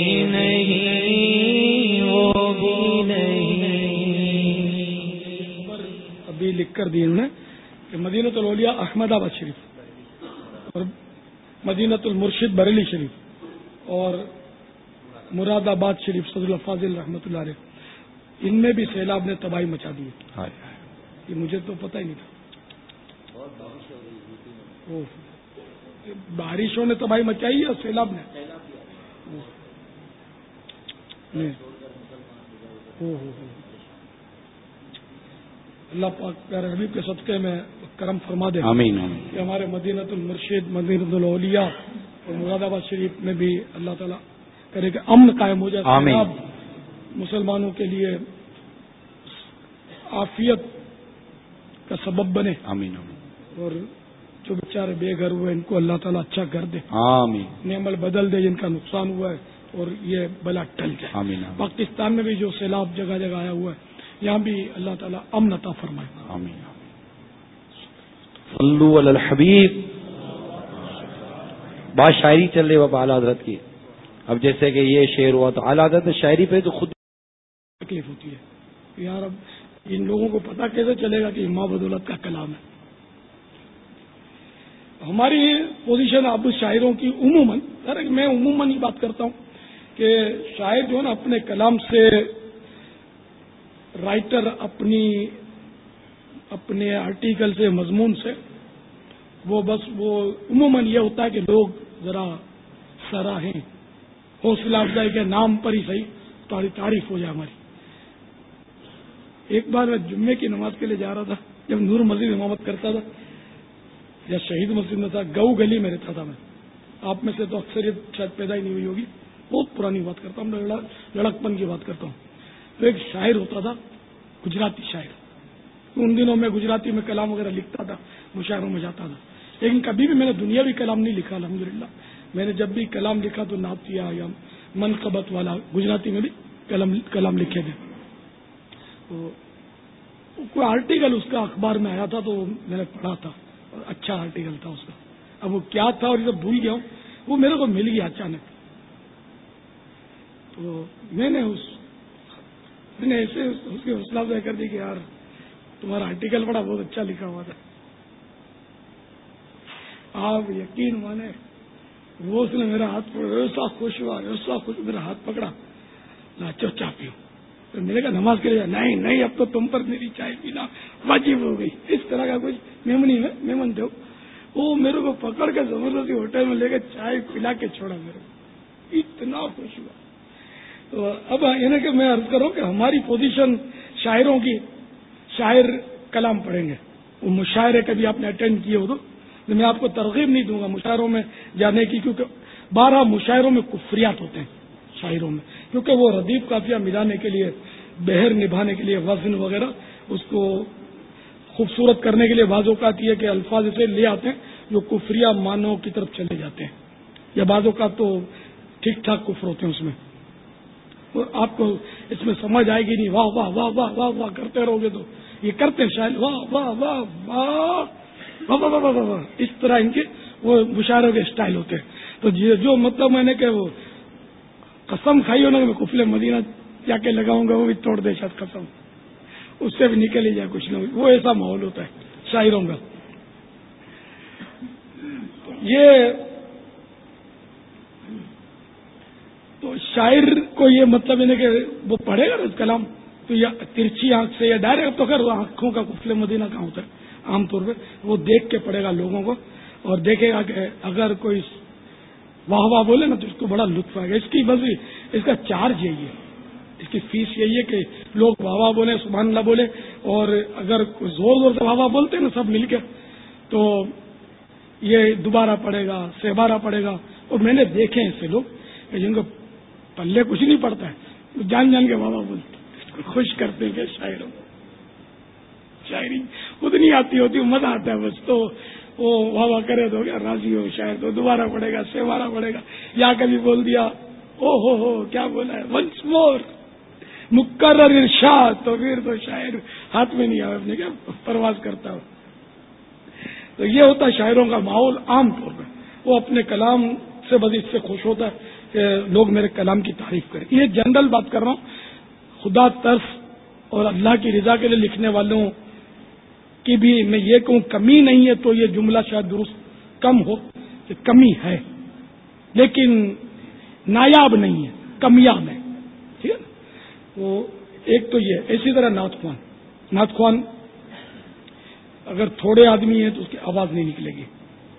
نہیں وہ بھی نہیں. ابھی لکھ کر دی انہوں نے کہ مدینۃ الاولیاء احمد آباد شریف اور مدینۃ المرشد بریلی شریف اور مراد آباد شریف صدر الفاضل رحمۃ اللہ علیہ ان میں بھی سیلاب نے تباہی مچا دی ہے. یہ مجھے تو پتہ ہی نہیں تھا. بارشوں نے تباہی مچائی ہے اور سیلاب نے اللہ پاک پیارے حبیب کے صدقے میں کرم فرما دے آمین کہ ہمارے مدینۃ المرشد مدینۃ الاولیاء اور مراد آباد شریف میں بھی اللہ تعالیٰ کرے کہ امن قائم ہو جائے آمین. مسلمانوں کے لیے عافیت کا سبب بنے آمین آمین. اور جو بیچارے بے گھر ہوئے ان کو اللہ تعالیٰ اچھا گھر دے آمین نعمت بدل دے جن کا نقصان ہوا ہے اور یہ بلا ٹل جائے. آمین آمین. پاکستان میں بھی جو سیلاب جگہ جگہ آیا ہوا ہے یہاں بھی اللہ تعالیٰ امن عطا فرمائے. آمین صلو علی الحبیب. بات شاعری چل رہی بابا اعلیٰ حضرت کی. اب جیسے کہ یہ شعر ہوا تو اعلیٰ حضرت شاعری پہ تو خود تکلیف ہوتی ہے یار. اب ان لوگوں کو پتہ کیسے چلے گا کہ ماں بدولت کا کلام ہے. ہماری پوزیشن اب شاعروں کی عموماً میں عموماً ہی بات کرتا ہوں کہ شاعر جو ہے نا اپنے کلام سے رائٹر اپنی اپنے آرٹیکل سے مضمون سے وہ بس وہ عموماً یہ ہوتا ہے کہ لوگ ذرا سراہیں حوصلہ افزائی کے نام پر ہی صحیح تھوڑی تعریف ہو جائے ہماری. ایک بار میں جمعے کی نماز کے لیے جا رہا تھا جب نور مسجد امامت کرتا تھا یا شہید مسجد میں تھا گو گلی میں رہتا تھا میں. آپ میں سے تو اکثریت شاید پیدا ہی نہیں ہوئی ہوگی بہت پرانی بات کرتا ہوں لڑکپن کی بات کرتا ہوں. تو ایک شاعر ہوتا تھا گجراتی شاعر. ان دنوں میں گجراتی میں کلام وغیرہ لکھتا تھا مشاعروں میں جاتا تھا لیکن کبھی بھی میں نے دنیاوی کلام نہیں لکھا الحمدللہ. میں نے جب بھی کلام لکھا تو نعتیہ یا منقبت والا گجراتی میں بھی کلام کلام لکھے تھے. تو کوئی آرٹیکل اس کا اخبار میں آیا تھا تو میں نے پڑھا تھا اور اچھا آرٹیکل تھا اس کا. اب وہ کیا تھا اور جب بھول گیا ہوں وہ میرے کو مل گیا اچانک. تو میں نے اس میں نے ایسے اس کی حوصلہ افزائی کر دی کہ یار تمہارا آرٹیکل بڑا بہت اچھا لکھا ہوا تھا. آپ یقین مانے وہ اس نے میرا ہاتھ پکڑا ایسا خوش ہوا ایسا خوش میرا ہاتھ پکڑا لاچو چاہ پیو. تو میرے کا نماز کے لیے نہیں نہیں اب تو تم پر میری چائے پینا واجب ہو گئی. اس طرح کا کچھ میمنی میں میمن تھے وہ میرے کو پکڑ کے زبردستی ہوٹل میں لے کے چائے پلا کے چھوڑا. میرے کو اتنا خوش ہوا. تو اب یعنی کہ میں عرض کروں کہ ہماری پوزیشن شاعروں کی شاعر کلام پڑھیں گے، وہ مشاعرے کبھی آپ نے اٹینڈ کیے ہو تو میں آپ کو ترغیب نہیں دوں گا مشاعروں میں جانے کی، کیونکہ بارہ مشاعروں میں کفریات ہوتے ہیں شاعروں میں، کیونکہ وہ ردیف قافیہ ملانے کے لیے، بہر نبھانے کے لیے، وزن وغیرہ اس کو خوبصورت کرنے کے لیے بعض اوقات یہ کہ الفاظ اسے لے آتے ہیں جو کفریہ معنوں کی طرف چلے جاتے ہیں، یا بعض اوقات تو ٹھیک ٹھاک کفر ہوتے ہیں اس میں، اور آپ کو اس میں سمجھ آئے گی نہیں، واہ واہ واہ واہ واہ واہ کرتے رہو گے تو یہ کرتے ہیں شاید واہ واہ واہ واہ واہ واہ واہ واہ، اس طرح ان کے وہ مشاعروں کے اسٹائل ہوتے ہیں۔ تو جو مطلب میں نے کہ وہ قسم کھائی ہو نا کہ میں کفل مدینہ جا کے لگاؤں گا، وہ بھی توڑ دے شاید قسم، اس سے بھی نکل ہی جائے کچھ نہ، وہ ایسا ماحول ہوتا ہے شاعروں کا۔ یہ تو شاعر کو یہ مطلب ہے کہ وہ پڑھے گا نا کلام تو یا ترچھی آنکھ سے یا ڈائریکٹ، تو خیر آنکھوں کا کفل مدینہ کہاں ہوتا ہے عام طور پہ، وہ دیکھ کے پڑھے گا لوگوں کو، اور دیکھے گا کہ اگر کوئی واہ واہ بولے نا تو اس کو بڑا لطف آئے گا۔ اس کی بس اس کا چارج یہی ہے، اس کی فیس یہی ہے کہ لوگ واہ واہ بولے، سبحان اللہ بولے، اور اگر زور زور سے واہ واہ بولتے ہیں نا سب مل کے تو یہ دوبارہ پڑھے گا، سہبارہ پڑھے گا۔ اور میں نے دیکھے ہیں ایسے لوگ کہ جن کو پلے کچھ نہیں پڑتا ہے، جان جان کے واہ واہ بولتے ہیں، خوش کرتے ہیں شاعروں، شاعری خود نہیں آتی ہوتی، مزہ آتا ہے بس، تو وہ واہ واہ کرے تو کیا راضی ہو شاعر، تو دوبارہ پڑھے گا، سہبارہ پڑھے گا، یا کبھی بول دیا او ہو ہو کیا بولا ہے ونس مور مکرر ارشاد، تو پھر تو شاعر ہاتھ میں نہیں آئے اپنے کیا پرواز کرتا ہو۔ تو یہ ہوتا ہے شاعروں کا ماحول عام طور پہ، وہ اپنے کلام سے بس اس سے خوش ہوتا ہے کہ لوگ میرے کلام کی تعریف کریں۔ یہ جنرل بات کر رہا ہوں، خدا ترس اور اللہ کی رضا کے لیے لکھنے والوں کی بھی میں یہ کہوں کمی نہیں ہے تو یہ جملہ شاید درست کم ہو کہ کمی ہے، لیکن نایاب نہیں ہے، کمیاب ہے، ٹھیک ہے۔ وہ ایک تو یہ، اسی طرح نعت خوان، نعت خوان اگر تھوڑے آدمی ہیں تو اس کی آواز نہیں نکلے گی،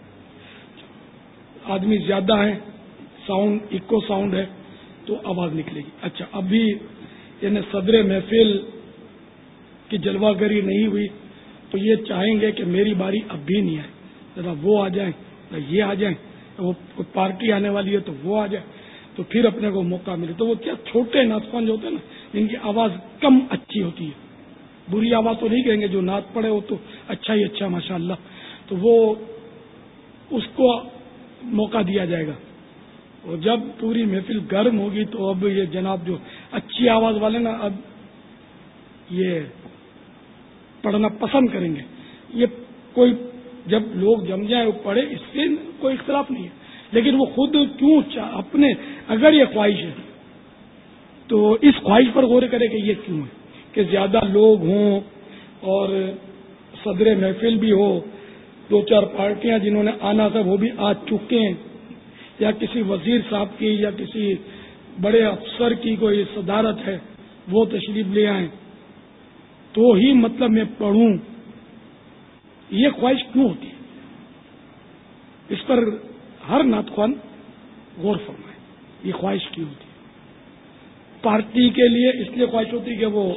آدمی زیادہ ہیں، ساؤنڈ ایکو ساؤنڈ ہے تو آواز نکلے گی۔ اچھا ابھی یعنی صدر محفل کی جلوہ گری نہیں ہوئی تو یہ چاہیں گے کہ میری باری اب بھی نہیں آئے، ذرا وہ آ جائیں، یہ آ جائیں، وہ کوئی پارٹی آنے والی ہے تو وہ آ جائے تو پھر اپنے کو موقع ملے۔ تو وہ کیا چھوٹے نعت خوان جو ہوتے ہیں نا، جن کی آواز کم اچھی ہوتی ہے، بری آواز تو نہیں کہیں گے، جو نعت پڑھے وہ تو اچھا ہی اچھا ماشاء اللہ، تو وہ اس کو موقع دیا جائے گا۔ اور جب پوری محفل گرم ہوگی تو اب یہ جناب جو اچھی آواز والے نا اب یہ پڑھنا پسند کریں گے، یہ کوئی جب لوگ جم جائیں وہ پڑھے، اس سے کوئی اختلاف نہیں ہے، لیکن وہ خود کیوں اپنے اگر یہ خواہش ہے تو اس خواہش پر غور کرے کہ یہ کیوں ہے کہ زیادہ لوگ ہوں اور صدر محفل بھی ہو، دو چار پارٹیاں جنہوں نے آنا تھا وہ بھی آ چکے ہیں، یا کسی وزیر صاحب کی یا کسی بڑے افسر کی کوئی صدارت ہے وہ تشریف لے آئیں تو ہی مطلب میں پڑھوں، یہ خواہش کیوں ہوتی ہے؟ اس پر ہر نعت خوان غور فرمائے، یہ خواہش کیوں ہوتی ہے؟ پارٹی کے لیے اس لیے خواہش ہوتی ہے کہ وہ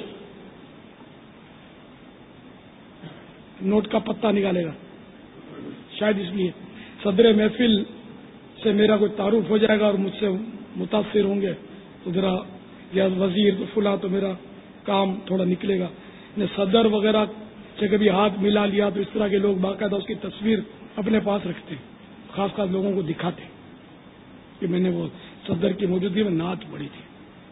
نوٹ کا پتہ نکالے گا، شاید اس لیے صدر محفل سے میرا کوئی تعارف ہو جائے گا اور مجھ سے متاثر ہوں گے تو ذرا یا وزیر تو فلاں تو میرا کام تھوڑا نکلے گا۔ صدر وغیرہ سے کبھی ہاتھ ملا لیا تو اس طرح کے لوگ باقاعدہ اس کی تصویر اپنے پاس رکھتے ہیں، خاص خاص لوگوں کو دکھاتے ہیں کہ میں نے وہ صدر کی موجودگی میں نعت پڑھی تھی۔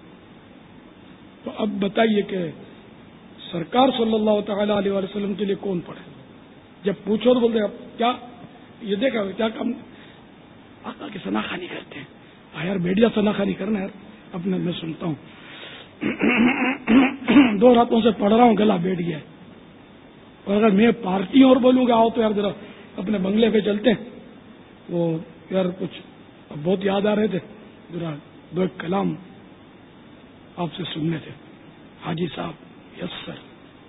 تو اب بتائیے کہ سرکار صلی اللہ تعالی علیہ وسلم کے لیے کون پڑھے؟ جب پوچھو تو بولتے اب کیا یہ دیکھا کیا کام آقا کی ثناخوانی کرتے ہیں، یار بیٹیا ثناخوانی کرنا یار اپنے میں سنتا ہوں دو راتوں سے پڑھ رہا ہوں گلا بیٹھ گیا ہے، اور اگر میں پارٹی اور بولوں گا آؤ تو یار ذرا اپنے بنگلے پہ چلتے ہیں، وہ یار کچھ بہت یاد آ رہے تھے، ذرا دو ایک کلام آپ سے سننے تھے، حاجی صاحب یس سر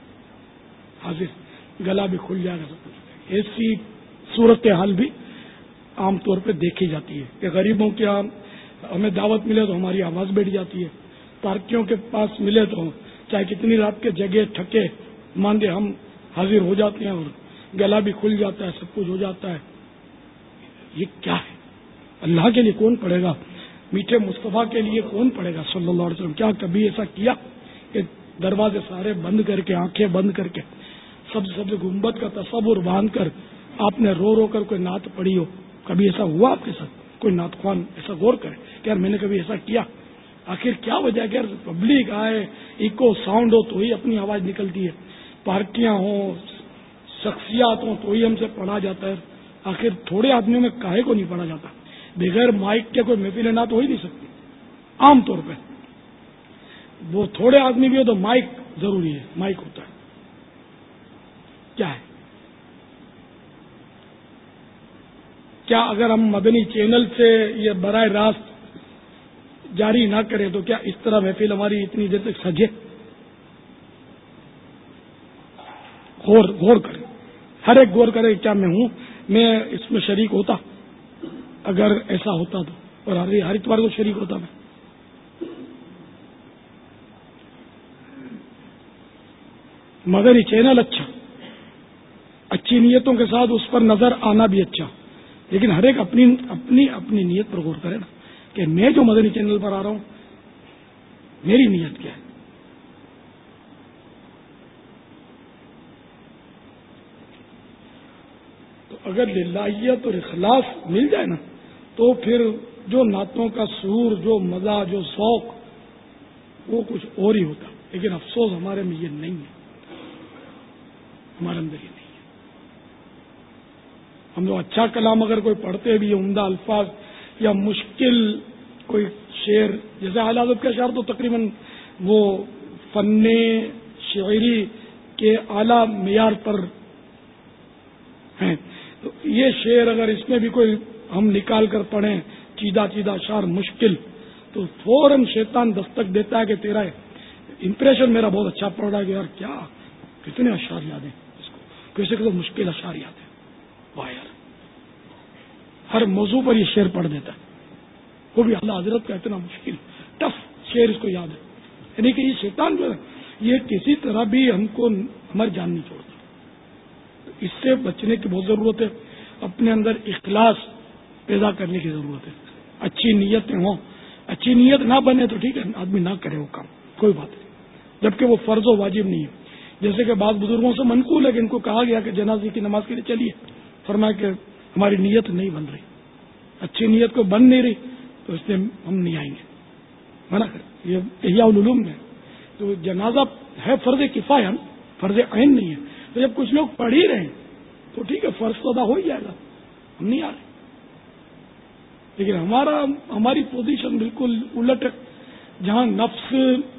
حاضر، گلا بھی کھل جائے گا سب کچھ۔ ایسی صورت حال بھی عام طور پہ دیکھی جاتی ہے کہ غریبوں کے ہمیں دعوت ملے تو ہماری آواز بیٹھ جاتی ہے، پارٹیوں کے پاس ملے تو چاہے کتنی رات کے جگہ تھکے ماندے ہم حاضر ہو جاتے ہیں اور گلا بھی کھل جاتا ہے، سب کچھ ہو جاتا ہے. یہ کیا ہے؟ اللہ کے لیے کون پڑھے گا؟ میٹھے مصطفیٰ کے لیے کون پڑھے گا صلی اللہ علیہ وسلم؟ کیا کبھی ایسا کیا کہ دروازے سارے بند کر کے، آنکھیں بند کر کے، سب سب گنبد کا تصور باندھ کر آپ نے رو رو کر کوئی نعت پڑھی ہو؟ کبھی ایسا ہوا آپ کے ساتھ؟ کوئی نعت خوان ایسا غور کرے کہ یار میں نے کبھی ایسا کیا؟ آخر کیا وجہ ہے کہ یار پبلک آئے، ایکو ساؤنڈ ہو تو ہی اپنی آواز نکلتی ہے، پارٹیاں ہوں، شخصیات ہوں تو ہی ہم سے پڑھا جاتا ہے. آخر تھوڑے آدمیوں میں کاہے کو نہیں پڑھا جاتا؟ بغیر مائک کے کوئی محفل نعت ہو ہی نہیں سکتی عام طور پہ. وہ تھوڑے آدمی بھی ہو تو مائک ضروری ہے، مائک ہوتا ہے. کیا ہے؟ کیا اگر ہم مدنی چینل سے یہ براہ راست جاری نہ کریں تو کیا اس طرح محفل ہماری اتنی دیر تک سجے؟ غور غور کریں، ہر ایک غور کرے. کیا میں ہوں میں اس میں شریک ہوتا؟ اگر ایسا ہوتا تو، اور ہر اتوار کو شریک ہوتا میں. مدنی چینل اچھا، اچھی نیتوں کے ساتھ اس پر نظر آنا بھی اچھا، لیکن ہر ایک اپنی اپنی اپنی نیت پر غور کرے نا کہ میں جو مدنی چینل پر آ رہا ہوں میری نیت کیا ہے. تو اگر للہیت اور اخلاص مل جائے نا تو پھر جو نعتوں کا سور، جو مزہ، جو ذوق، وہ کچھ اور ہی ہوتا. لیکن افسوس ہمارے میں یہ نہیں ہے، ہمارے اندر یہ نہیں ہے. ہم لوگ اچھا کلام اگر کوئی پڑھتے بھی، عمدہ الفاظ یا مشکل کوئی شعر، جیسے اعلی حضرت کا شعر تو تقریباً وہ فن شاعری کے اعلیٰ معیار پر ہیں، تو یہ شعر اگر اس میں بھی کوئی ہم نکال کر پڑھیں چیدہ چیدہ اشعار مشکل، تو فوراً شیطان دستک دیتا ہے کہ تیرا امپریشن میرا بہت اچھا پڑ رہا ہے کہ یار کیا کتنے اشعار یاد ہیں اس کو، کیسے کہ مشکل اشعار یاد ہیں. واہ یار، ہر موضوع پر یہ شعر پڑھ دیتا ہے، وہ بھی اعلیٰ حضرت کا اتنا مشکل ٹف شعر اس کو یاد ہے. یعنی کہ یہ شیطان جو ہے یہ کسی طرح بھی ہم کو ہماری جان نہیں چھوڑتا. اس سے بچنے کی بہت ضرورت ہے. اپنے اندر اخلاص پیدا کرنے کی ضرورت ہے. اچھی نیتیں ہوں، اچھی نیت نہ بنے تو ٹھیک ہے، آدمی نہ کرے وہ کام، کوئی بات نہیں، جبکہ وہ فرض و واجب نہیں ہے. جیسے کہ بعض بزرگوں سے منقول ہے کہ ان کو کہا گیا کہ جنازے کی نماز کے لیے چلیے، فرمایا کہ ہماری نیت نہیں بن رہی، اچھی نیت کو بن نہیں رہی تو اس لیے ہم نہیں آئیں گے، منع کر. یہ احیاء العلوم میں تو جنازہ ہے فرض کفایہ، فرض عین نہیں ہے. تو جب کچھ لوگ پڑھ ہی رہے ہیں تو ٹھیک ہے، فرض تو ادا ہو ہی جائے گا، ہم نہیں آ رہے. لیکن ہمارا ہماری پوزیشن بالکل الٹ ہے. جہاں نفس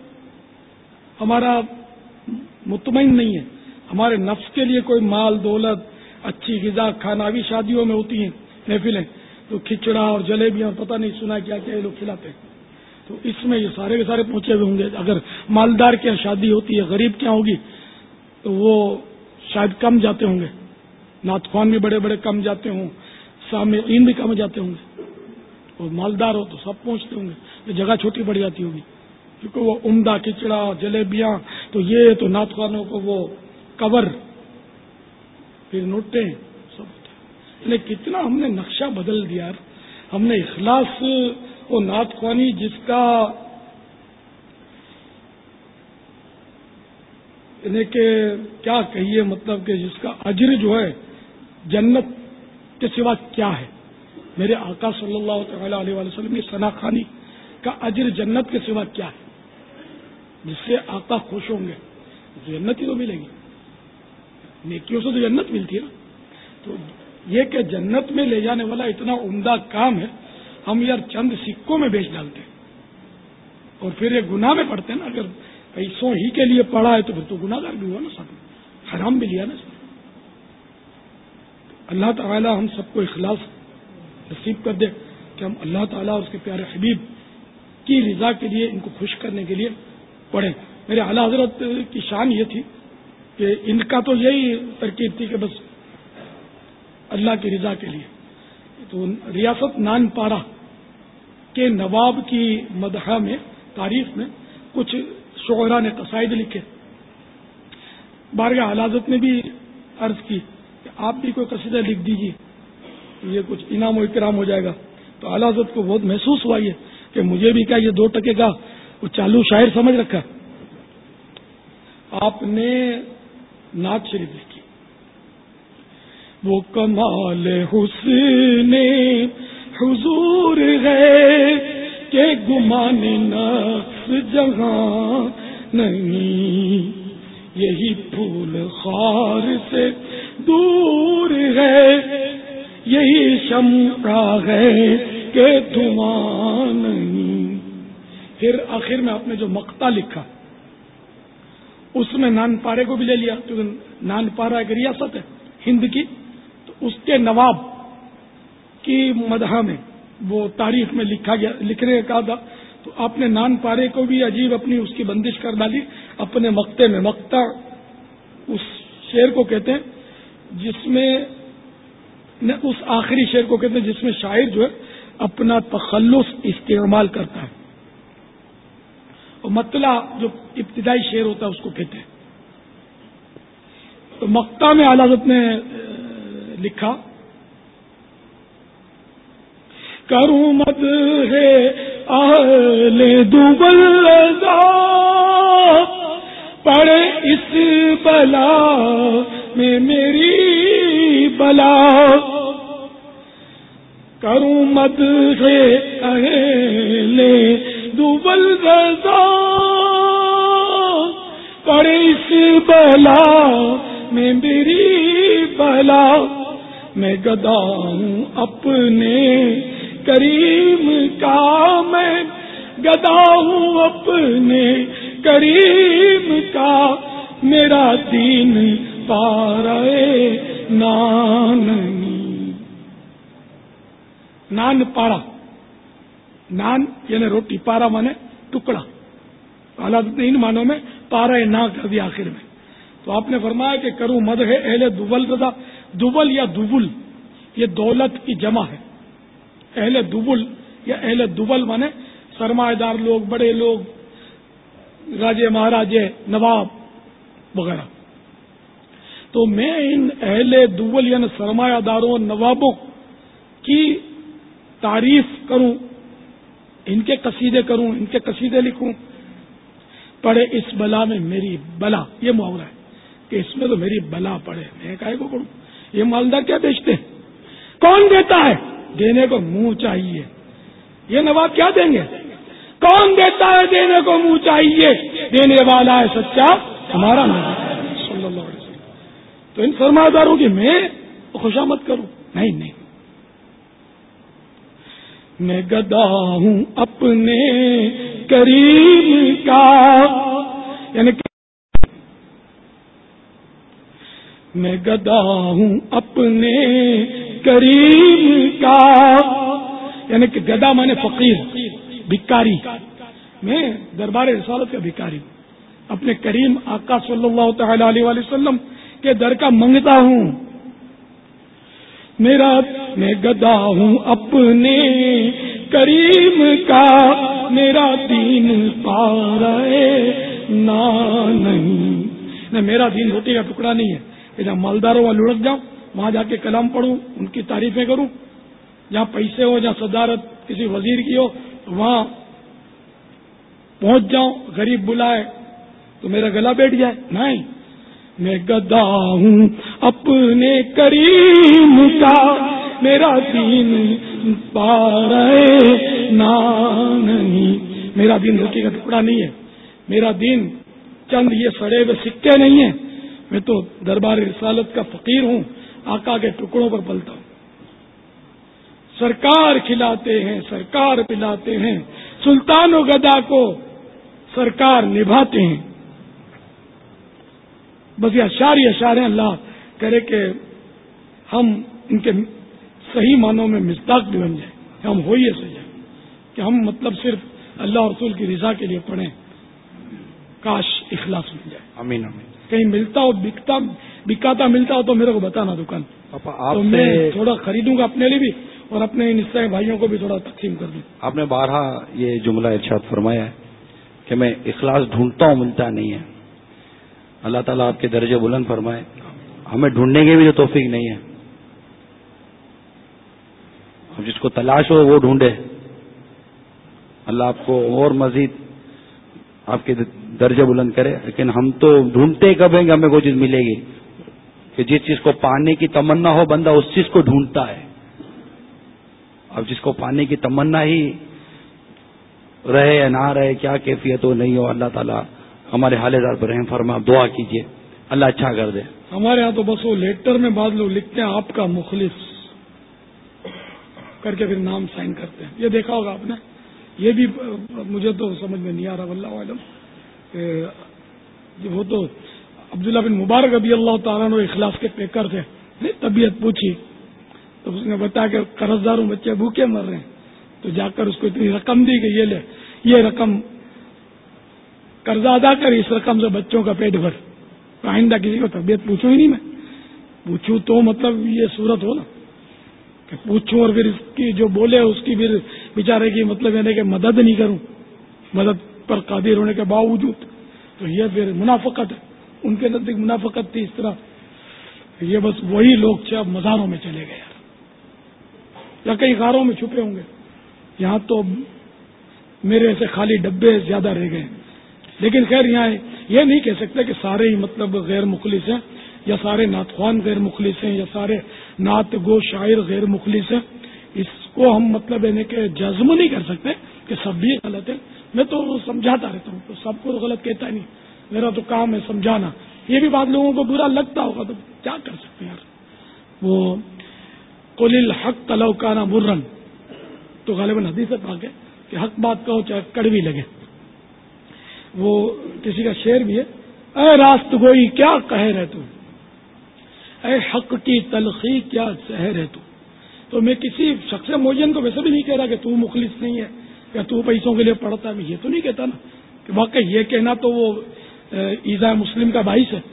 ہمارا مطمئن نہیں ہے، ہمارے نفس کے لیے کوئی مال دولت، اچھی غذا کھانا، ابھی شادیوں میں ہوتی ہیں محفلیں تو کھچڑا اور جلیبیاں اور پتہ نہیں سنا کیا کیا یہ لوگ کھلاتے ہیں. تو اس میں یہ سارے کے سارے پہنچے ہوئے ہوں گے. اگر مالدار کے یہاں شادی ہوتی ہے، غریب کے یہاں ہوگی تو وہ شاید کم جاتے ہوں گے، نعت خوان بھی بڑے بڑے کم جاتے ہوں، سامعین بھی کم جاتے ہوں گے، اور مالدار ہو تو سب پہنچتے ہوں گے. جگہ چھوٹی پڑ جاتی ہوگی کیونکہ وہ عمدہ کھچڑا جلیبیاں تو یہ تو نعت خوانوں کو وہ کور پھر نوٹیں سب ہوتا ہے. لیکن کتنا ہم نے نقشہ بدل دیا، ہم نے اخلاص وہ نعت خوانی جس کا یعنی کہ کیا کہیے مطلب کہ جس کا اجر جو ہے جنت کے سوا کیا ہے. میرے آقا صلی اللہ تعالی علیہ وسلم کی ثنا خوانی کا اجر جنت کے سوا کیا ہے، جس سے آقا خوش ہوں گے جنت ہی تو ملے گی. نیکیوں سے تو جنت ملتی ہے نا. تو یہ کہ جنت میں لے جانے والا اتنا عمدہ کام ہے، ہم یار چند سکوں میں بیچ ڈالتے ہیں اور پھر یہ گناہ میں پڑتے ہیں نا. اگر پیسوں ہی کے لیے پڑا ہے تو پھر تو گناہ گار بھی ہوا نا، ساتھ میں حرام بھی لیا نا. اللہ تعالی ہم سب کو اخلاص نصیب کر دے کہ ہم اللہ تعالیٰ اور اس کے پیارے حبیب کی رضا کے لیے، ان کو خوش کرنے کے لیے پڑھیں. میرے اعلیٰ حضرت کی شان یہ تھی کہ ان کا تو یہی ترکیب تھی کہ بس اللہ کی رضا کے لیے. تو ریاست نان پارا کے نواب کی مدحہ میں، تعریف میں کچھ شعرا نے قصائد لکھے. بارگاہ اعلی حضرت نے بھی عرض کی کہ آپ بھی کوئی قصیدہ لکھ دیجیے, یہ کچھ انعام و اکرام ہو جائے گا. تو اعلی حضرت کو بہت محسوس ہوا یہ کہ مجھے بھی کیا یہ دو ٹکے کا وہ چالو شاعر سمجھ رکھا. آپ نے نعت شریف لکھی, وہ کمال حسن حضور ہے کہ گمان نفس جہاں نہیں, یہی پھول خار سے دور ہے, یہی شمع ہے کہ دھواں نہیں. پھر آخر میں آپ نے جو مقطع لکھا اس میں نان پارے کو بھی لے لیا, کیونکہ نان پارا ایک ریاست ہے ہند کی, تو اس کے نواب کی مدح میں وہ تاریخ میں لکھا گیا, لکھنے کا تھا. تو آپ نے نان پارے کو بھی عجیب اپنی اس کی بندش کر ڈالی اپنے مقطع میں. مقطع اس شعر کو کہتے ہیں جس میں اس آخری شعر کو کہتے ہیں جس میں شاعر جو ہے اپنا تخلص استعمال کرتا ہے, اور مطلع جو ابتدائی شعر ہوتا ہے اس کو کہتے ہیں. تو مقطع میں اعلی حضرت نے لکھا, کروں مد ہے اہل دوبل پڑے اس بلا میں میری بلا, کروں مد ہے اہل دوبل پڑے اس بلا میں میری بلا, میں گدا ہوں اپنے کریم کا, میں گدا ہوں اپنے کریم کا, میرا دین پارے نان. نان پارا, نان یعنی روٹی, پارا مانے ٹکڑا. حالات نے ان معنوں میں پارا نا کر دیا آخر میں. تو آپ نے فرمایا کہ کروں مد ہے اہل دوبل رضا. دوبل یا دوبل یہ دولت کی جمع ہے. اہل دوبل یا اہل دوبل مانے سرمایہ دار لوگ, بڑے لوگ, راجے مہاراجے, نواب وغیرہ. تو میں ان اہل دوبل یعنی سرمایہ داروں, نوابوں کی تعریف کروں, ان کے قصیدے کروں, ان کے قصیدے لکھوں. پڑے اس بلا میں میری بلا, یہ محاورہ ہے کہ اس میں تو میری بلا پڑے, میں کائے کو پڑھوں. یہ مالدار کیا بیچتے ہیں, کون دیتا ہے, دینے کو منہ چاہیے. یہ نواب کیا دیں گے, کون دیتا ہے, دینے کو منہ چاہیے. دینے والا ہے سچا ہمارا نبی صلی اللہ علیہ وسلم. تو ان سرمایہ داروں کی میں خوشامد کروں, نہیں نہیں. میں گدا ہوں اپنے کریم کا, یعنی میں گدا ہوں اپنے کریم کا, یعنی کہ گدا مانے فقیر, بھکاری. میں دربار رسالت کا بھکاری ہوں, اپنے کریم آقا صلی اللہ تعالی علیہ وآلہ وسلم کے در کا منگتا ہوں. میرا میں گدا ہوں اپنے کریم کا, میرا دین پارے نا نہیں. نہ میرا دین روٹی کا ٹکڑا نہیں ہے کہ جہاں مالداروں میں لڑک جاؤں وہاں جا کے کلام پڑھوں, ان کی تعریفیں کروں. جہاں پیسے ہو, جہاں صدارت کسی وزیر کی ہو, وہاں پہنچ جاؤں, غریب بلائے تو میرا گلا بیٹھ جائے. نہیں, میں گدا ہوں اپنے کریم کا, میرا دین پارے نا نہیں. میرا دین روٹی کا ٹکڑا نہیں ہے, میرا دین چند یہ سڑے ہوئے سکے نہیں ہیں. میں تو دربار رسالت کا فقیر ہوں, آقا کے ٹکڑوں پر پلتا ہوں. سرکار کھلاتے ہیں, سرکار پلاتے ہیں, سلطان و گدا کو سرکار نبھاتے ہیں. بس یہ اشعار ہی اشعار ہیں. اللہ کرے کہ ہم ان کے صحیح معنوں میں مصداق بھی بن جائیں, ہم ہو ہی ایسے جائیں کہ ہم مطلب صرف اللہ اور رسول کی رضا کے لیے پڑھیں. کاش اخلاص مل جائے. آمین آمین. کہیں ملتا ہو, بکتا بکاتا ملتا ہو تو میرے کو بتانا دکان, تو میں تھوڑا خریدوں گا اپنے لیے بھی اور اپنے ان عیسائی بھائیوں کو بھی تھوڑا تقسیم کر دوں. آپ نے بارہا یہ جملہ ارشاد فرمایا ہے کہ میں اخلاص ڈھونڈتا ہوں ملتا نہیں ہے. اللہ تعالیٰ آپ کے درجے بلند فرمائے. ہمیں ڈھونڈنے کی بھی تو توفیق نہیں ہے. اب جس کو تلاش ہو وہ ڈھونڈے. اللہ آپ کو اور مزید آپ کے درجے بلند کرے. لیکن ہم تو ڈھونڈتے کب ہیں کہ ہمیں کوئی چیز ملے گی؟ کہ جس چیز کو پانے کی تمنا ہو بندہ اس چیز کو ڈھونڈتا ہے. اب جس کو پانے کی تمنا ہی رہے یا نہ رہے، کیا کیفیت ہو نہیں ہو، اللہ تعالیٰ ہمارے حال دار پر رحم فرما. دعا کیجیے اللہ اچھا کر دے. ہمارے ہاں تو بس وہ لیٹر میں بعض لوگ لکھتے ہیں آپ کا مخلص کر کے پھر نام سائن کرتے ہیں. یہ دیکھا ہوگا آپ نے. یہ بھی مجھے تو سمجھ میں نہیں آ رہا واللہ عالم. وہ تو عبداللہ بن مبارک رضی اللہ تعالیٰ نے اخلاص کے پیکر تھے. طبیعت پوچھی تو اس نے بتایا کہ قرض داروں بچے بھوکے مر رہے ہیں. تو جا کر اس کو اتنی رقم دی کہ یہ لے، یہ رقم قرضہ ادا کر، اس رقم سے بچوں کا پیٹ بھر. آئندہ کسی کو طبیعت پوچھوں ہی نہیں. میں پوچھوں تو مطلب یہ صورت ہو نا کہ پوچھوں اور پھر اس کی جو بولے اس کی پھر بیچارے کی مطلب یعنی کہ مدد نہیں کروں، مدد پر قادر ہونے کے باوجود. تو یہ پھر منافقت ہے. ان کے نزدیک منافقت تھی اس طرح. یہ بس وہی لوگ تھے اب مزاروں میں چلے گئے یا کئی غاروں میں چھپے ہوں گے. یہاں تو میرے ایسے خالی ڈبے زیادہ رہ گئے. لیکن خیر یہاں یہ نہیں کہہ سکتے کہ سارے ہی مطلب غیر مخلص ہیں یا سارے نعت خوان غیر مخلص ہیں یا سارے نعت گو شاعر غیر مخلص ہیں. اس کو ہم مطلب یعنی کہ جزم نہیں کر سکتے کہ سب بھی غلط ہے. میں تو سمجھاتا رہتا ہوں تو سب کو غلط کہتا نہیں. میرا تو کام ہے سمجھانا. یہ بھی بعض لوگوں کو برا لگتا ہوگا تو کیا کر سکتے ہیں یار. وہ قل الحق تلو کانا مرن تو غالباً حدیث پاک ہے کہ حق بات کہو چاہے کڑوی لگے. وہ کسی کا شعر بھی ہے، اے راست گوئی کیا قہر ہے تو، اے حق کی تلخی کیا زہر ہے تو. تو میں کسی شخص معین کو ویسے بھی نہیں کہہ رہا کہ تو مخلص نہیں ہے یا تو پیسوں کے لیے پڑھتا ہے. میں یہ تو نہیں کہتا نا کہ واقعی یہ کہنا تو وہ ایذاء مسلم کا باعث ہے.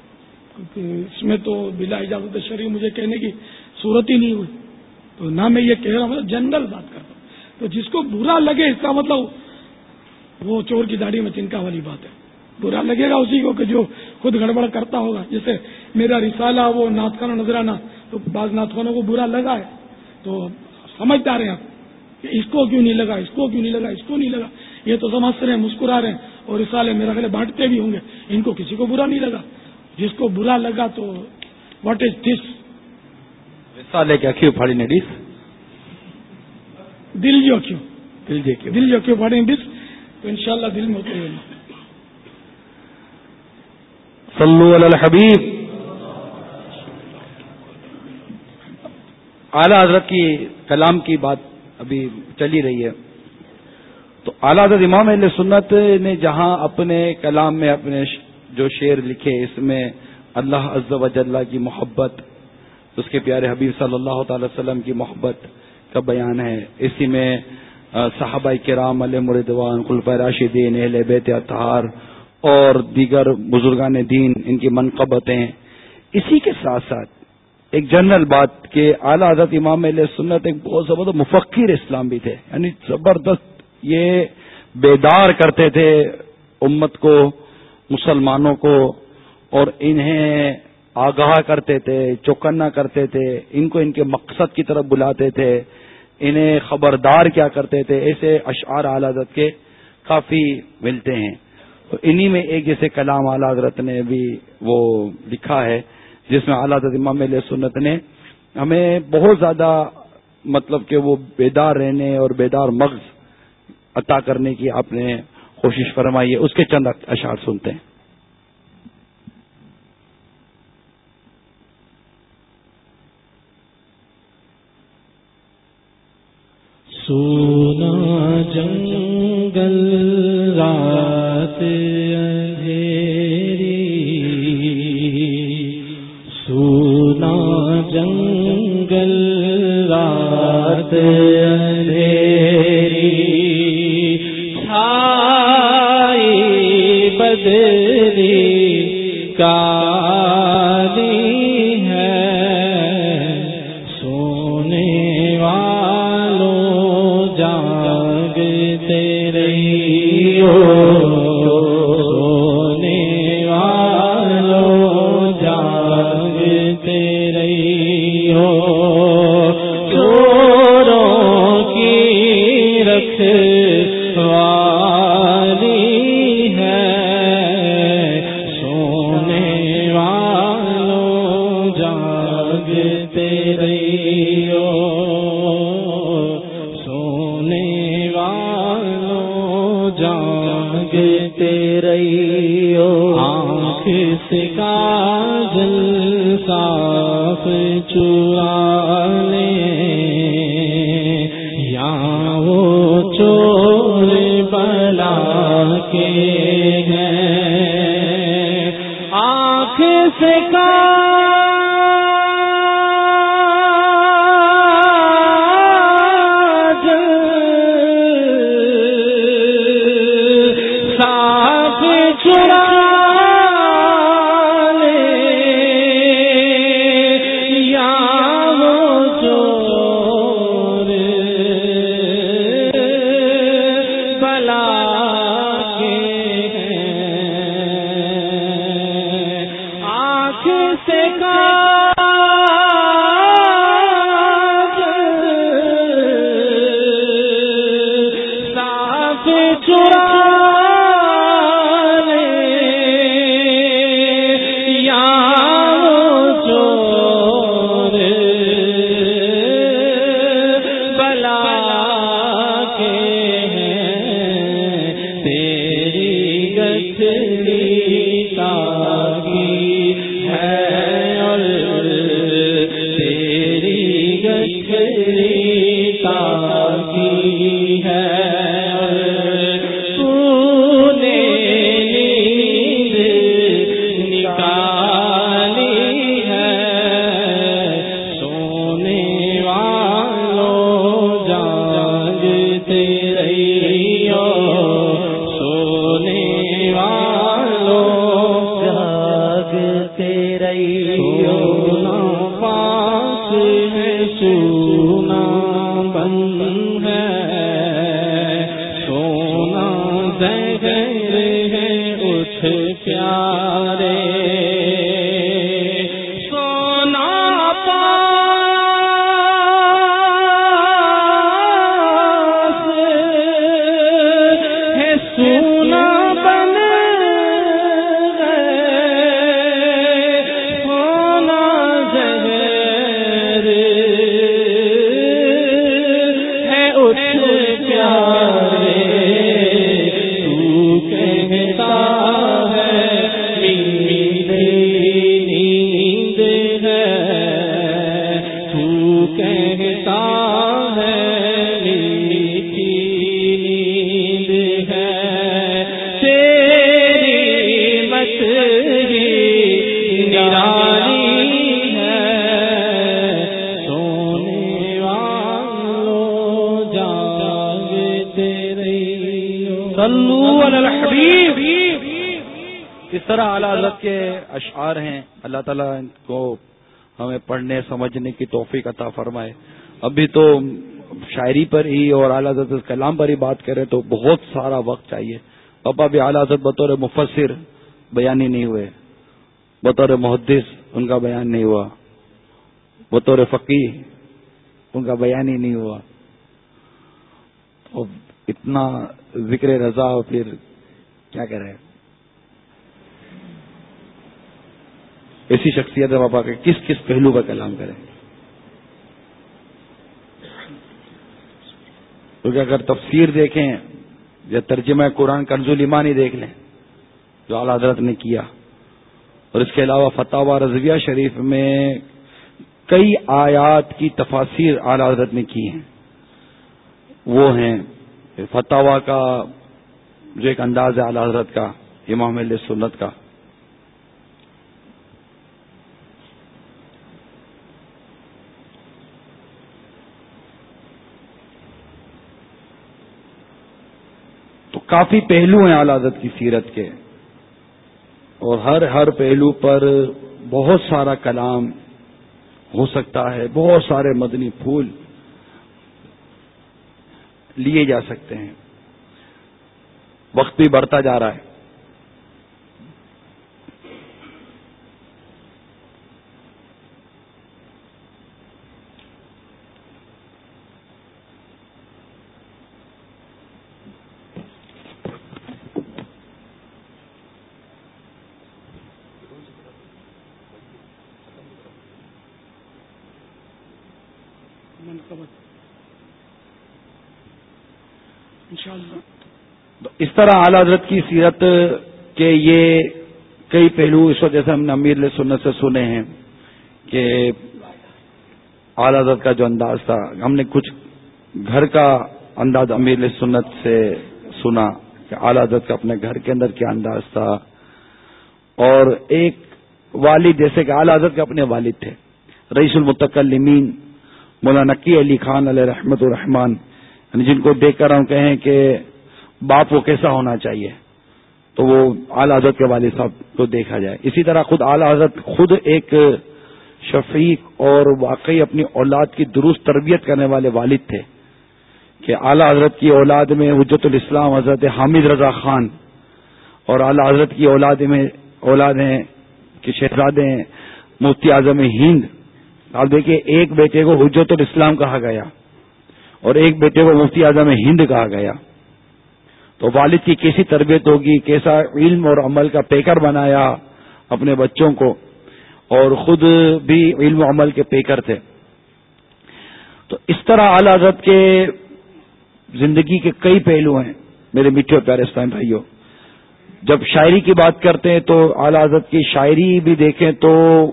اس میں تو بلا اجازت شرعی مجھے کہنے کی صورت ہی نہیں ہوئی. تو نہ میں یہ کہہ رہا ہوں، مطلب جنرل بات کرتا ہوں. تو جس کو برا لگے اس کا مطلب وہ چور کی داڑھی میں چنکا والی بات ہے. برا لگے گا اسی کو کہ جو خود گڑبڑ کرتا ہوگا. جیسے میرا رسالہ وہ نعت خانہ نظرانہ تو بعض نعت خانوں کو برا لگا ہے تو سمجھدار ہیں آپ کہ اس کو کیوں نہیں لگا، اس کو کیوں نہیں لگا، اس کو نہیں لگا. یہ تو سمجھ رہے ہیں، مسکرا رہے ہیں اور رسالے میرا خیال بانٹتے بھی ہوں گے. ان کو کسی کو برا نہیں لگا. جس کو برا لگا تو واٹ از دس رسالے کیا کیوں پھاڑی نے ڈس دل جو کیوں دل جے کیوں دل جو کیوں پھاڑی ڈس. تو انشاءاللہ دل میں ہوتے ہیں. صلو علی الحبیب. اعلیٰ حضرت کی کلام کی بات ابھی چلی رہی ہے. تو اعلیٰ حضرت امام اہل سنت نے جہاں اپنے کلام میں اپنے جو شعر لکھے اس میں اللہ عز و جل کی محبت، اس کے پیارے حبیب صلی اللہ تعالی وسلم کی محبت کا بیان ہے. اسی میں صحابہ کرام علیہ رضوان، خلفائے راشدین، اہل بیت اطہار اور دیگر بزرگان دین ان کی منقبتیں. اسی کے ساتھ ساتھ ایک جنرل بات کہ اعلیٰ حضرت امام اہل سنت ایک بہت زبردست مفکر اسلام بھی تھے. یعنی زبردست یہ بیدار کرتے تھے امت کو، مسلمانوں کو، اور انہیں آگاہ کرتے تھے، چوکنا کرتے تھے. ان کو ان کے مقصد کی طرف بلاتے تھے، انہیں خبردار کیا کرتے تھے. ایسے اشعار اعلیٰ حضرت کے کافی ملتے ہیں. تو انہی میں ایک جیسے کلام اعلیٰ حضرت نے بھی وہ لکھا ہے جس میں اعلیٰ حضرت امام علیہ سنت نے ہمیں بہت زیادہ مطلب کہ وہ بیدار رہنے اور بیدار مغز عطا کرنے کی آپ نے کوشش فرمائی ہے. اس کے چند اشعار سنتے ہیں. سونا جنگل رات اندھیری، سونا جنگل رات اندھیری، چھائی بدری کالی ہے، سونے والوں جاگتے رہیو رہیو سونے والوں جاگتے رہیو آنکھ سے کاجل صاف چرا لے یا وہ چور بلا کے ہیں آنکھ سے اللہ تعالیٰ ان کو ہمیں پڑھنے سمجھنے کی توفیق عطا فرمائے. ابھی تو شاعری پر ہی اور اعلیٰ حضرت کلام پر ہی بات کریں تو بہت سارا وقت چاہیے. اب ابھی اعلیٰ حضرت بطور مفسر بیان ہی نہیں ہوئے, بطور محدث ان کا بیان نہیں ہوا, بطور فقیہ ان کا بیان ہی نہیں ہوا. تو اتنا ذکر رضا پھر کیا کہہ رہے ہیں. ایسی شخصیت ہے بابا کے کس کس پہلو پر کلام کریں. کیونکہ اگر تفسیر دیکھیں یا ترجمہ قرآن کنز الایمان ہی دیکھ لیں جو اعلیٰ حضرت نے کیا, اور اس کے علاوہ فتاوی رضویہ شریف میں کئی آیات کی تفاسیر اعلیٰ حضرت نے کی ہیں. وہ ہیں فتاوی کا جو ایک انداز ہے اعلیٰ حضرت کا, امام اہل سنت کا. کافی پہلو ہیں اعلیٰ حضرت کی سیرت کے, اور ہر ہر پہلو پر بہت سارا کلام ہو سکتا ہے, بہت سارے مدنی پھول لیے جا سکتے ہیں. وقت بھی بڑھتا جا رہا ہے. منقبت انشاءاللہ. اس طرح اعلی حضرت کی سیرت کے یہ کئی پہلو اس وقت جیسے ہم نے امیر علیہ سنت سے سنے ہیں کہ اعلی حضرت کا جو انداز تھا، ہم نے کچھ گھر کا انداز امیر علیہ سنت سے سنا کہ اعلی حضرت کا اپنے گھر کے اندر کیا انداز تھا، اور ایک والد جیسے کہ اعلی حضرت کے اپنے والد تھے رئیس المتکلمین مولانا نقی علی خان علیہ رحمت الرحمان، یعنی جن کو دیکھ کر ہم کہیں کہ باپ کو کیسا ہونا چاہیے تو وہ اعلی حضرت کے والد صاحب کو دیکھا جائے. اسی طرح خود اعلی حضرت خود ایک شفیق اور واقعی اپنی اولاد کی درست تربیت کرنے والے والد تھے کہ اعلی حضرت کی اولاد میں حجت الاسلام حضرت حامد رضا خان اور اعلی حضرت کی اولاد میں اولاد ہیں کہ شہزادے ہیں مفتی اعظم ہند. آپ دیکھیے ایک بیٹے کو حجت الاسلام کہا گیا اور ایک بیٹے کو مفتی اعظم ہند کہا گیا. تو والد کی کیسی تربیت ہوگی، کیسا علم اور عمل کا پیکر بنایا اپنے بچوں کو، اور خود بھی علم و عمل کے پیکر تھے. تو اس طرح اعلی حضرت کے زندگی کے کئی پہلو ہیں میرے میٹھے اور پیارے اسلام بھائیوں. جب شاعری کی بات کرتے ہیں تو اعلی حضرت کی شاعری بھی دیکھیں تو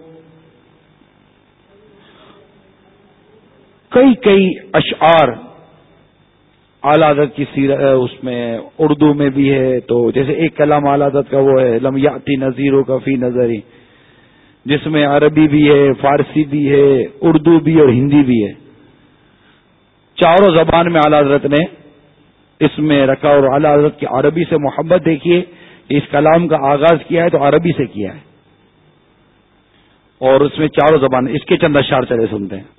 کئی کئی اشعار اعلی حضرت کی سیرت اس میں اردو میں بھی ہے. تو جیسے ایک کلام اعلی حضرت کا وہ ہے لم یاتی نذیروں کا فی نظری، جس میں عربی بھی ہے، فارسی بھی ہے، اردو بھی اور ہندی بھی ہے. چاروں زبان میں اعلی حضرت نے اس میں رکھا. اور اعلی حضرت کی عربی سے محبت دیکھیے کہ اس کلام کا آغاز کیا ہے تو عربی سے کیا ہے، اور اس میں چاروں زبان. اس کے چند اشعار چلے سنتے ہیں،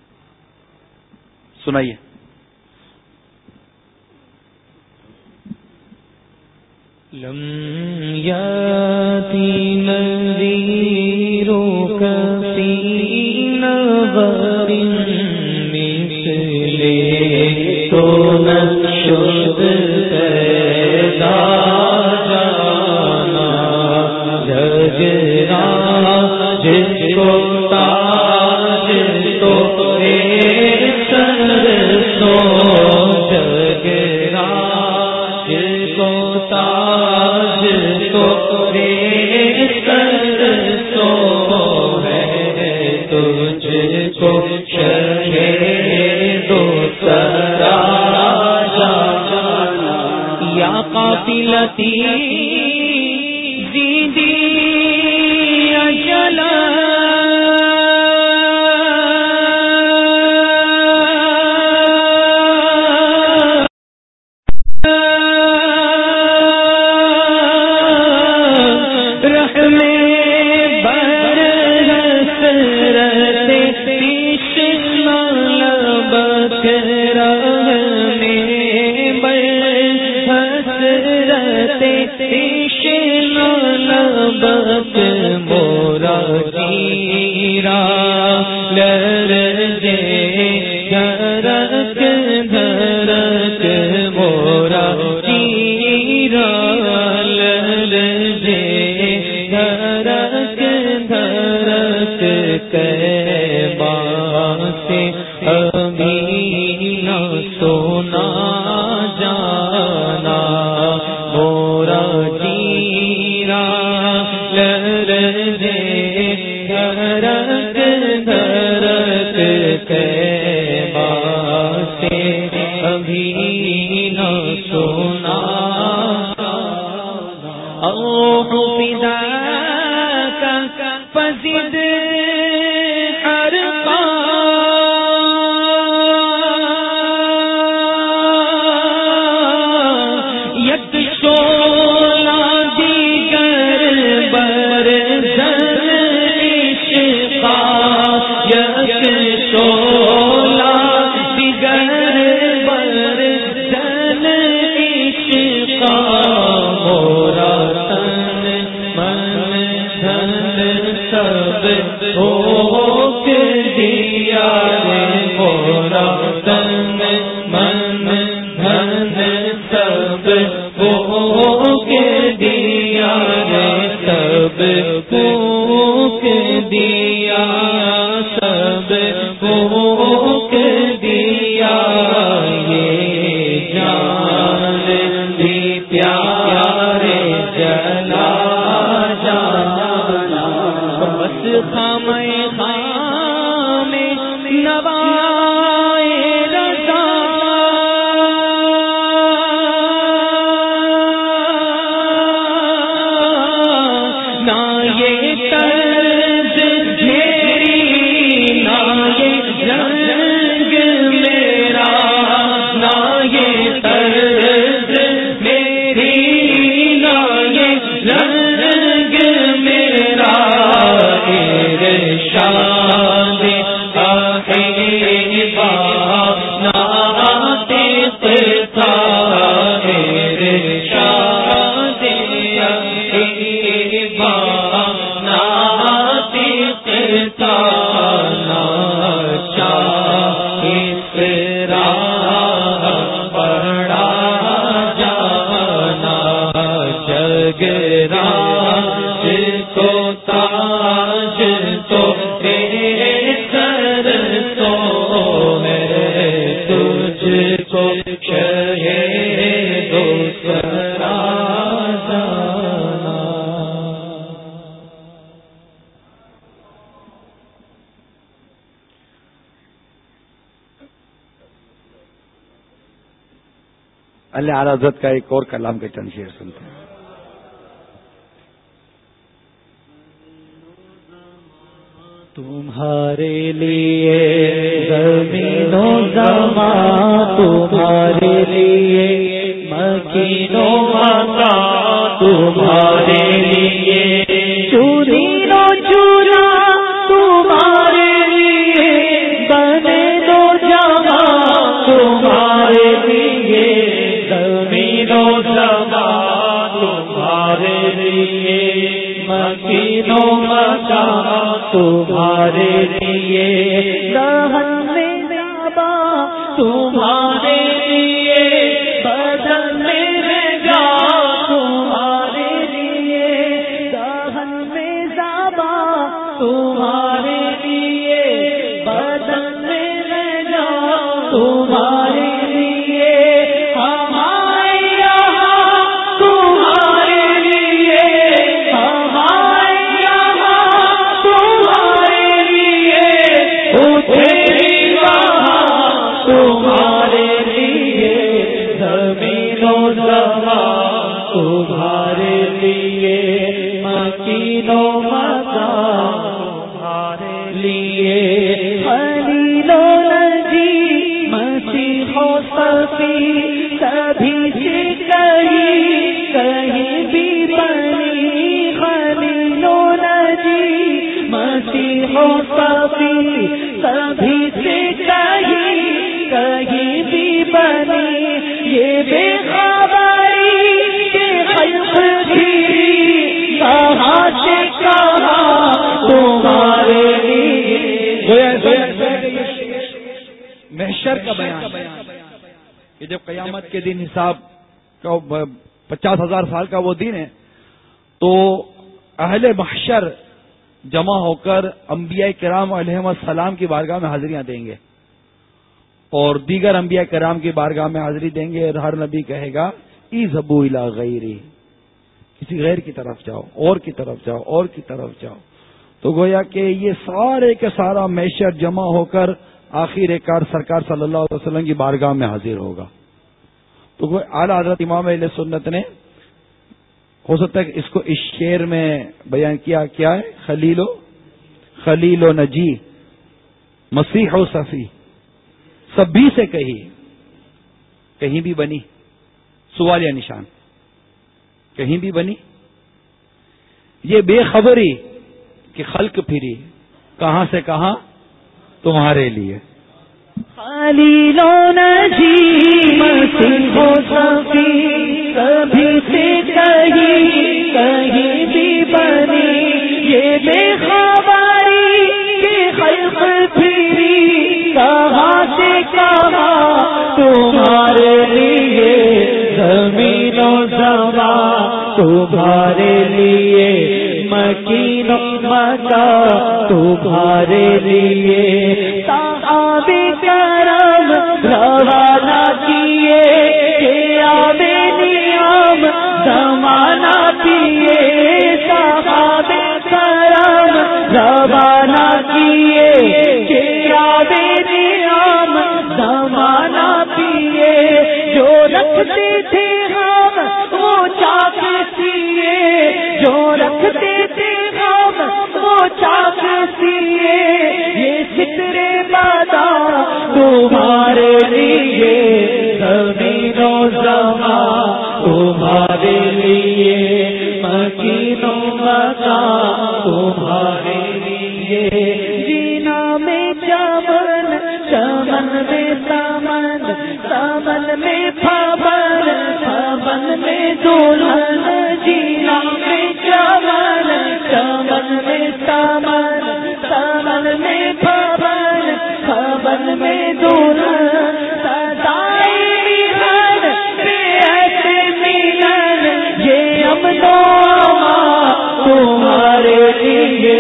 سنائیے. لم یاتی نذیرک فی نظر مثل تو نشد پیدا جانا جگرا جس کو تاج تو سر سو جگرا جس کو تاج تو سر سو ہے تجھ کو شہید دو سرا جانا یا قافلتی زیدی اجلا مورا جیرا لرزے دھرک دھرک مورا جیرا لرزے دھرک دھرک کعبہ سے ابھی نہ سونا جانا مورا جیرا لرزے دھرک دھرک کعبہ سے ابھی نہ سونا روح فداک فزد حرقا یک شولا دیگر بر زن عشقا یک شولا دیگر بر زن عشقا مورا تن من دھن سب بھوک دیا رے مورا تن من دھن سب بھوک دیا رے سب بھوک دیا سب بھوک میں خام نوائے رضا نہ یہ طرز میری نہ یہ رنگ میرا نہ یہ طرز میری نہ یہ رنگ میرا ارشاد احبا نعت قطع ارشاد احبا نعت قطع ناچا اقرا پڑا جانا جگرا کو تاج تو تیرے سر تو ہے تجھ کو شہید دوسرا جانا. اللہ اعلیٰ حضرت کا ایک اور کلام کے چند شعر سنتے ہیں. تمہارے لیے زمین و زمان تمہارے لیے مکین و مکان تمہارے لیے چوری نو چورا تمہارے لیے بنے دو جہاں تمہارے لیے زمین و زمان تمہارے لیے مکین و مکان تمہارے لیے دہن میں نعبا تمہارے لیے بدن میں ہے جا تمہارے لیے دہن میں زبا تمہارے لیے بدن میں ہے جا تمہارے لیے ہمارے یہاں تمہارے لیے ہمارے تمہارے لیے زمین و زمان تمہارے لیے مکین و مکان تمہارے لیے خلیل و نجی مسیح و صفی سبھی سے کہیں کہیں بھی بنی خلیل و نجی مسیح و صفی سبھی سے کہیں کہیں بھی بنی یہ بے خبری کے خلق تھی کہاں سے کہاں تمہارے لیے. محشر کا بیان کہ جب قیامت کے دن حساب کا پچاس ہزار سال کا وہ دن ہے تو اہل محشر جمع ہو کر انبیاء کرام علیہم السلام کی بارگاہ میں حاضریاں دیں گے اور دیگر انبیاء کرام کی بارگاہ میں حاضری دیں گے. اور ہر نبی کہے گا اذهبوا الی غیری کسی غیر کی طرف جاؤ اور کی طرف جاؤ اور کی طرف جاؤ. تو گویا کہ یہ سارے کے سارا معیشت جمع ہو کر آخر کار سرکار صلی اللہ علیہ وسلم کی بارگاہ میں حاضر ہوگا. تو اعلیٰ حضرت امام اہل سنت نے ہو سکتا ہے کہ اس کو اس شعر میں بیان کیا کیا ہے خلیل و خلیل و نجی مسیح و صفی سبھی سے کہی کہیں بھی بنی سوال یا نشان کہیں بھی بنی یہ بے خبری کہ خلق پھری کہاں سے کہاں تمہارے لیے خلیل و نجی مسیح و صفی سبھی سے کہیں کہیں بھی بنی یہ بے خبری کہ خلق پھری کہاں سے کہاں تمہارے لیے زمین و زمان تمہارے لیے مکین و مکان تمہارے لیے صحابہ کرام روانہ کیے کہ آبے نیام زمانہ پیے صحابہ کرام روانہ زمانہ کیے کہ آبے عام زمانہ پیے جو رکھتے تھے ہم وہ چاک سیے جو رکھتے تھے ہم وہ چاک سیے یہ سترے بادا تمہارے لیے زمین و زمان تمہارے لیے مکین و مکان تمہارے لیے جینا میں چمن چمن میں سمن سمن میں پھبن پھبن میں دلہن جینا میں چمن چمن میں سمن سمن میں پھبن پھبن میں دلہن سدائے ملن بیعت ملن یہ امن و امان تمہارے لیے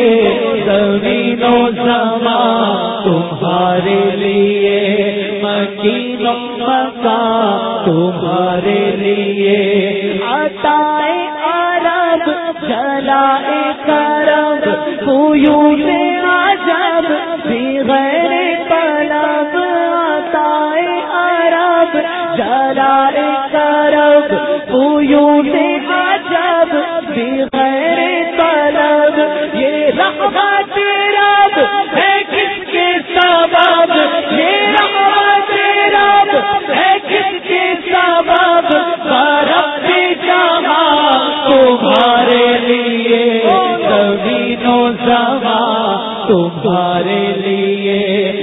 زمین و زمان تمہارے لیے مکین و مکان تمہارے لیے عطائے عرب جلائے کرب قیوم عجب بغیر طلب عطائے عرب جلائے کرب قیوم عجب بغیر طلب یہ رحمت رب ہے کس کے سبب یہ رحمت رب ہے کس کے سبب برب جہاں تمہارے لیے زمین و زمان تمہارے لیے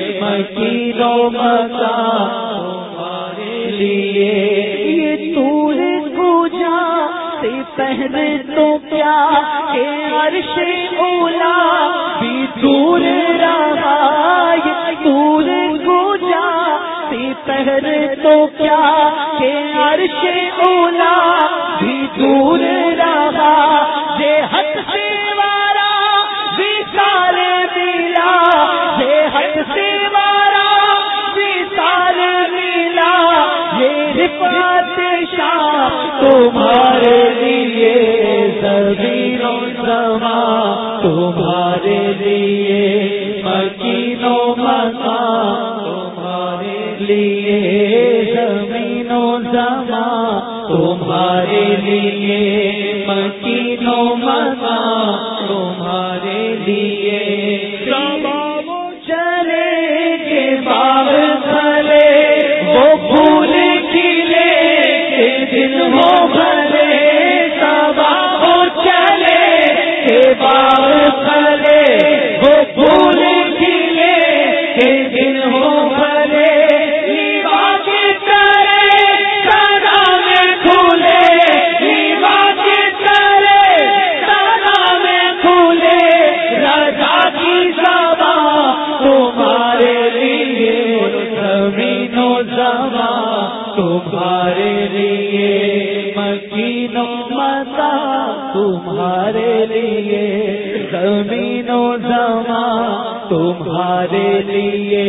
مکین و مکان تمہارے لیے یہ طور پوجا سے پہلے تو کیا کہ عرش اولا بھی دور رہا یہ طور پوجا سے پہلے تو کیا کہ عرش اولا بھی دور رہا یہ حق سے وارا وصال ملا یہ حق سے وارا وصال ملا یہ رفعت شان تمہارے لیے زمین و زمان تمہارے لیے مکین و مکان تمہارے لیے زمین و زمان تمہارے لیے مکین و مکان تمہارے لیے شباب چلے کے باغ کھلے وہ پھول کھلے کے دن ہو بھلے شباب چلے کے باغ کھلے وہ پھول کھلے کے دن ہو بھلے لیوا کے کرے سدا میں کھولے لیوا کے کرے سدا میں کھولے رضا کی زبان تمہارے لیے زمین و زمان تمہارے لیے مکین و مکان تمہارے لیے زمین و زمان تمہارے لیے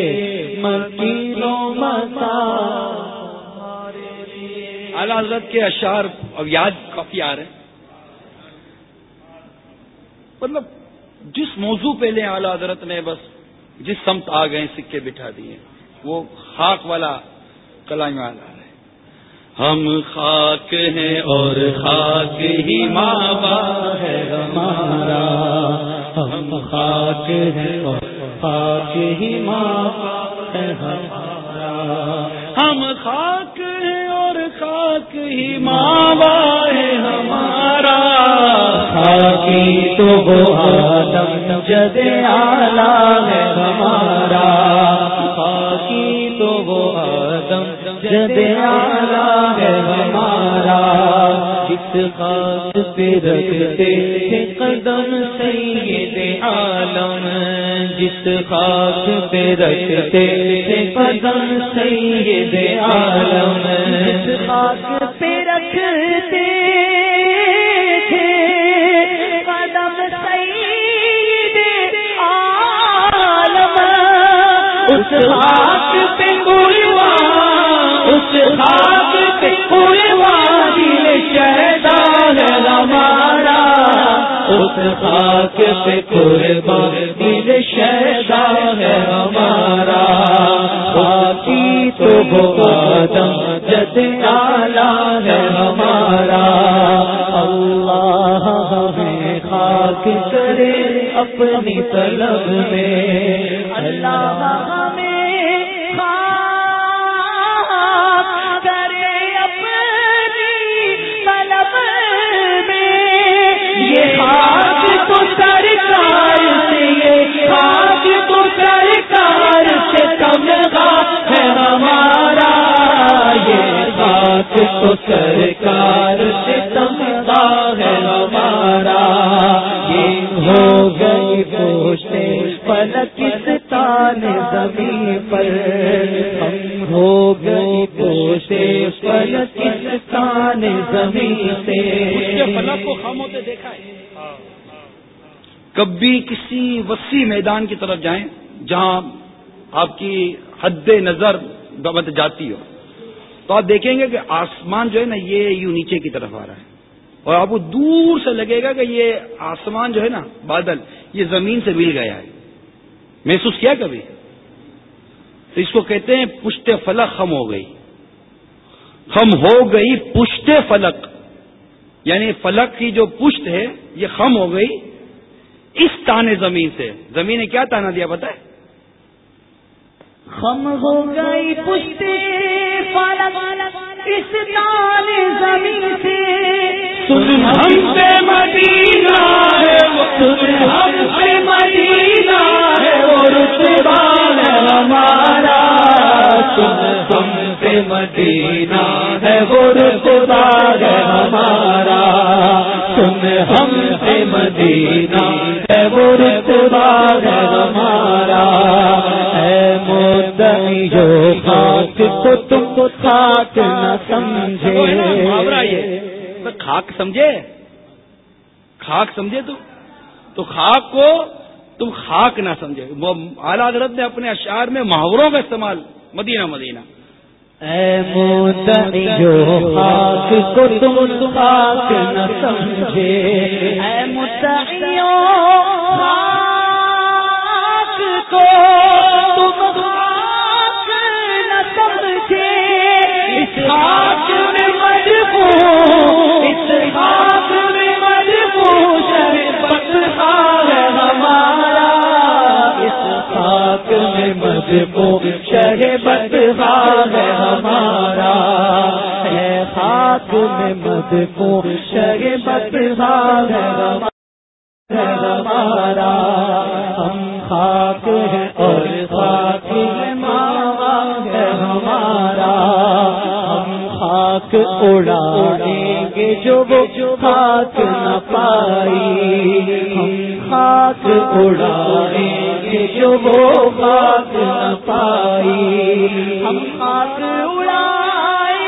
مکین و مکان تمہارے لیے. اعلیٰ حضرت کے اشعار اب یاد کافی آ رہے ہیں. مطلب جس موضوع پہ لیں اعلیٰ حضرت نے بس جس سمت آ گئے سکے بٹھا دیے. وہ خاک والا کلام والا ہے. ہم خاک ہیں اور خاک ہی ماں ہے ہمارا. ہم خاک ہیں اور خاک ہی ماں ہے ہمارا. ہم خاک ہیں اور خاک ہی ماں ہے ہمارا. خاکی تو وہ آدم جد آلہ ہے ہمارا. خاکی تو وہ آدم جد آلہ ہے ہمارا. جس خاک پہ رکھتے تھے قدم سید عالم. جس خاک پہ رکھتے تھے قدم سید عالم. جس خاک پہ رکھتے تھے قدم سید عالم. اس خاک پہ قربان اس خاک پہ قربان دل شہدا ہے ہمارا. اس خاک پہ قربان دل شیدا ہے ہمارا، خاکی تو وہ آدم جد اعلیٰ ہے ہمارا، اللہ ہمیں خاک کرے اپنی طلب میں، اللہ ہمیں خاک کرے اپنی طلب میں، یہ خاک تو سرکار سے، یہ خاک تو سرکار سے تمغہ ہے ہمارا، یہ خاک تو سرکار سے تمغہ ہے ہمارا، یہ ہو گئی پوشتے فلکستان زمین پر، ہم ہو گئی پوشتے فلکستان زمین سے، اس کے فلک کو خم ہوتے دیکھا ہے؟ کبھی کسی وسیع میدان کی طرف جائیں جہاں آپ کی حد نظر بمت جاتی ہو، تو آپ دیکھیں گے کہ آسمان جو ہے نا یہ یوں نیچے کی طرف آ رہا ہے، اور آپ کو دور سے لگے گا کہ یہ آسمان جو ہے نا بادل یہ زمین سے مل گیا ہے۔ محسوس کیا کبھی؟ تو اس کو کہتے ہیں پشت فلک خم ہو گئی، خم ہو گئی پشت فلک، یعنی فلک کی جو پشت ہے یہ خم ہو گئی اس تانے زمین سے۔ زمین نے کیا تانا دیا پتہ ہے؟ خم ہو گئی پشت فلک اس تانے زمین سے، سن ہم پہ مدینہ ہے، سن ہم پہ مدینہ ہے، اور رتبہ ہے ہمارا، سن ہم پہ مدینہ ہے، وہ رتبہ ہے ہمارا، سن ہم پہ مدینہ ہے، وہ رتبہ ہے ہمارا، اے مدعیو خاک کو تم خاک نہ سمجھے، محاورہ یہ خاک سمجھے، خاک سمجھے تو تو خاک کو تم خاک نہ سمجھے۔ وہ اعلیٰ حضرت نے اپنے اشعار میں محاوروں کا استعمال مدینہ مدینہ، اے مدعیو خاک کو تم خاک نہ سمجھے، اے مدعیو خاک کو تم خاک نہ سمجھے، اس خاک میں مجبور، اس خاک میں مجبور شربت ہے ہمارا، اس خاک میں مجبور شربت ہے ہمارا، ہے خاک میں مجبور شربت ہے ہمارا، ہم خاک ہیں اور خاک میں ماوا ہے ہمارا، ہم خاک اڑائیں گے جو وہ خاک نہ پائی، ہم خاک اڑائیں گے جو وہ خاک نہ پائی، ہم خاک اڑائیں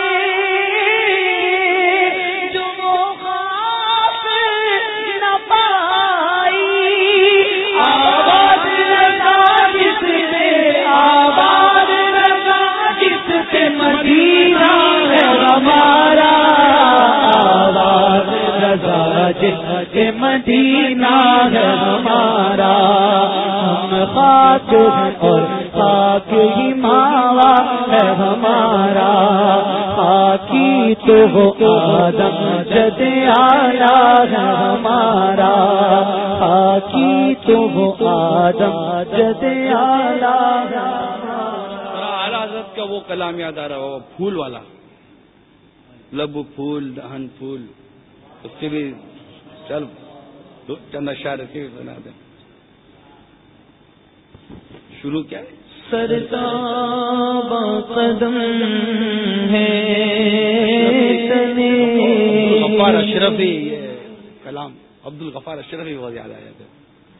جو وہ خاک نہ پائی، آواز لگا جس سے، آواز لگا جس سے مدینہ ہے ہمارا، آواز لگا جس سے مدینہ ہے ہمارا، ہم خاک ہیں اور خاک ہی ماوا ہے ہمارا، خاکی تو وہ آدم جد اعلیٰ ہے ہمارا، خاکی تو وہ آدم جد اعلیٰ ہے ہمارا۔ اعلیٰ حضرت کا وہ کلام یاد آ رہا ہو، پھول والا، لب پھول دہن پھول، اس کے بھی چل چند اشعار کے بنا دیں۔ شروع کیا ہے؟ سرتاب قدم ہے غفار اشرفی، یہ کلام عبد الغفار اشرفی بہت یاد آیا تھا۔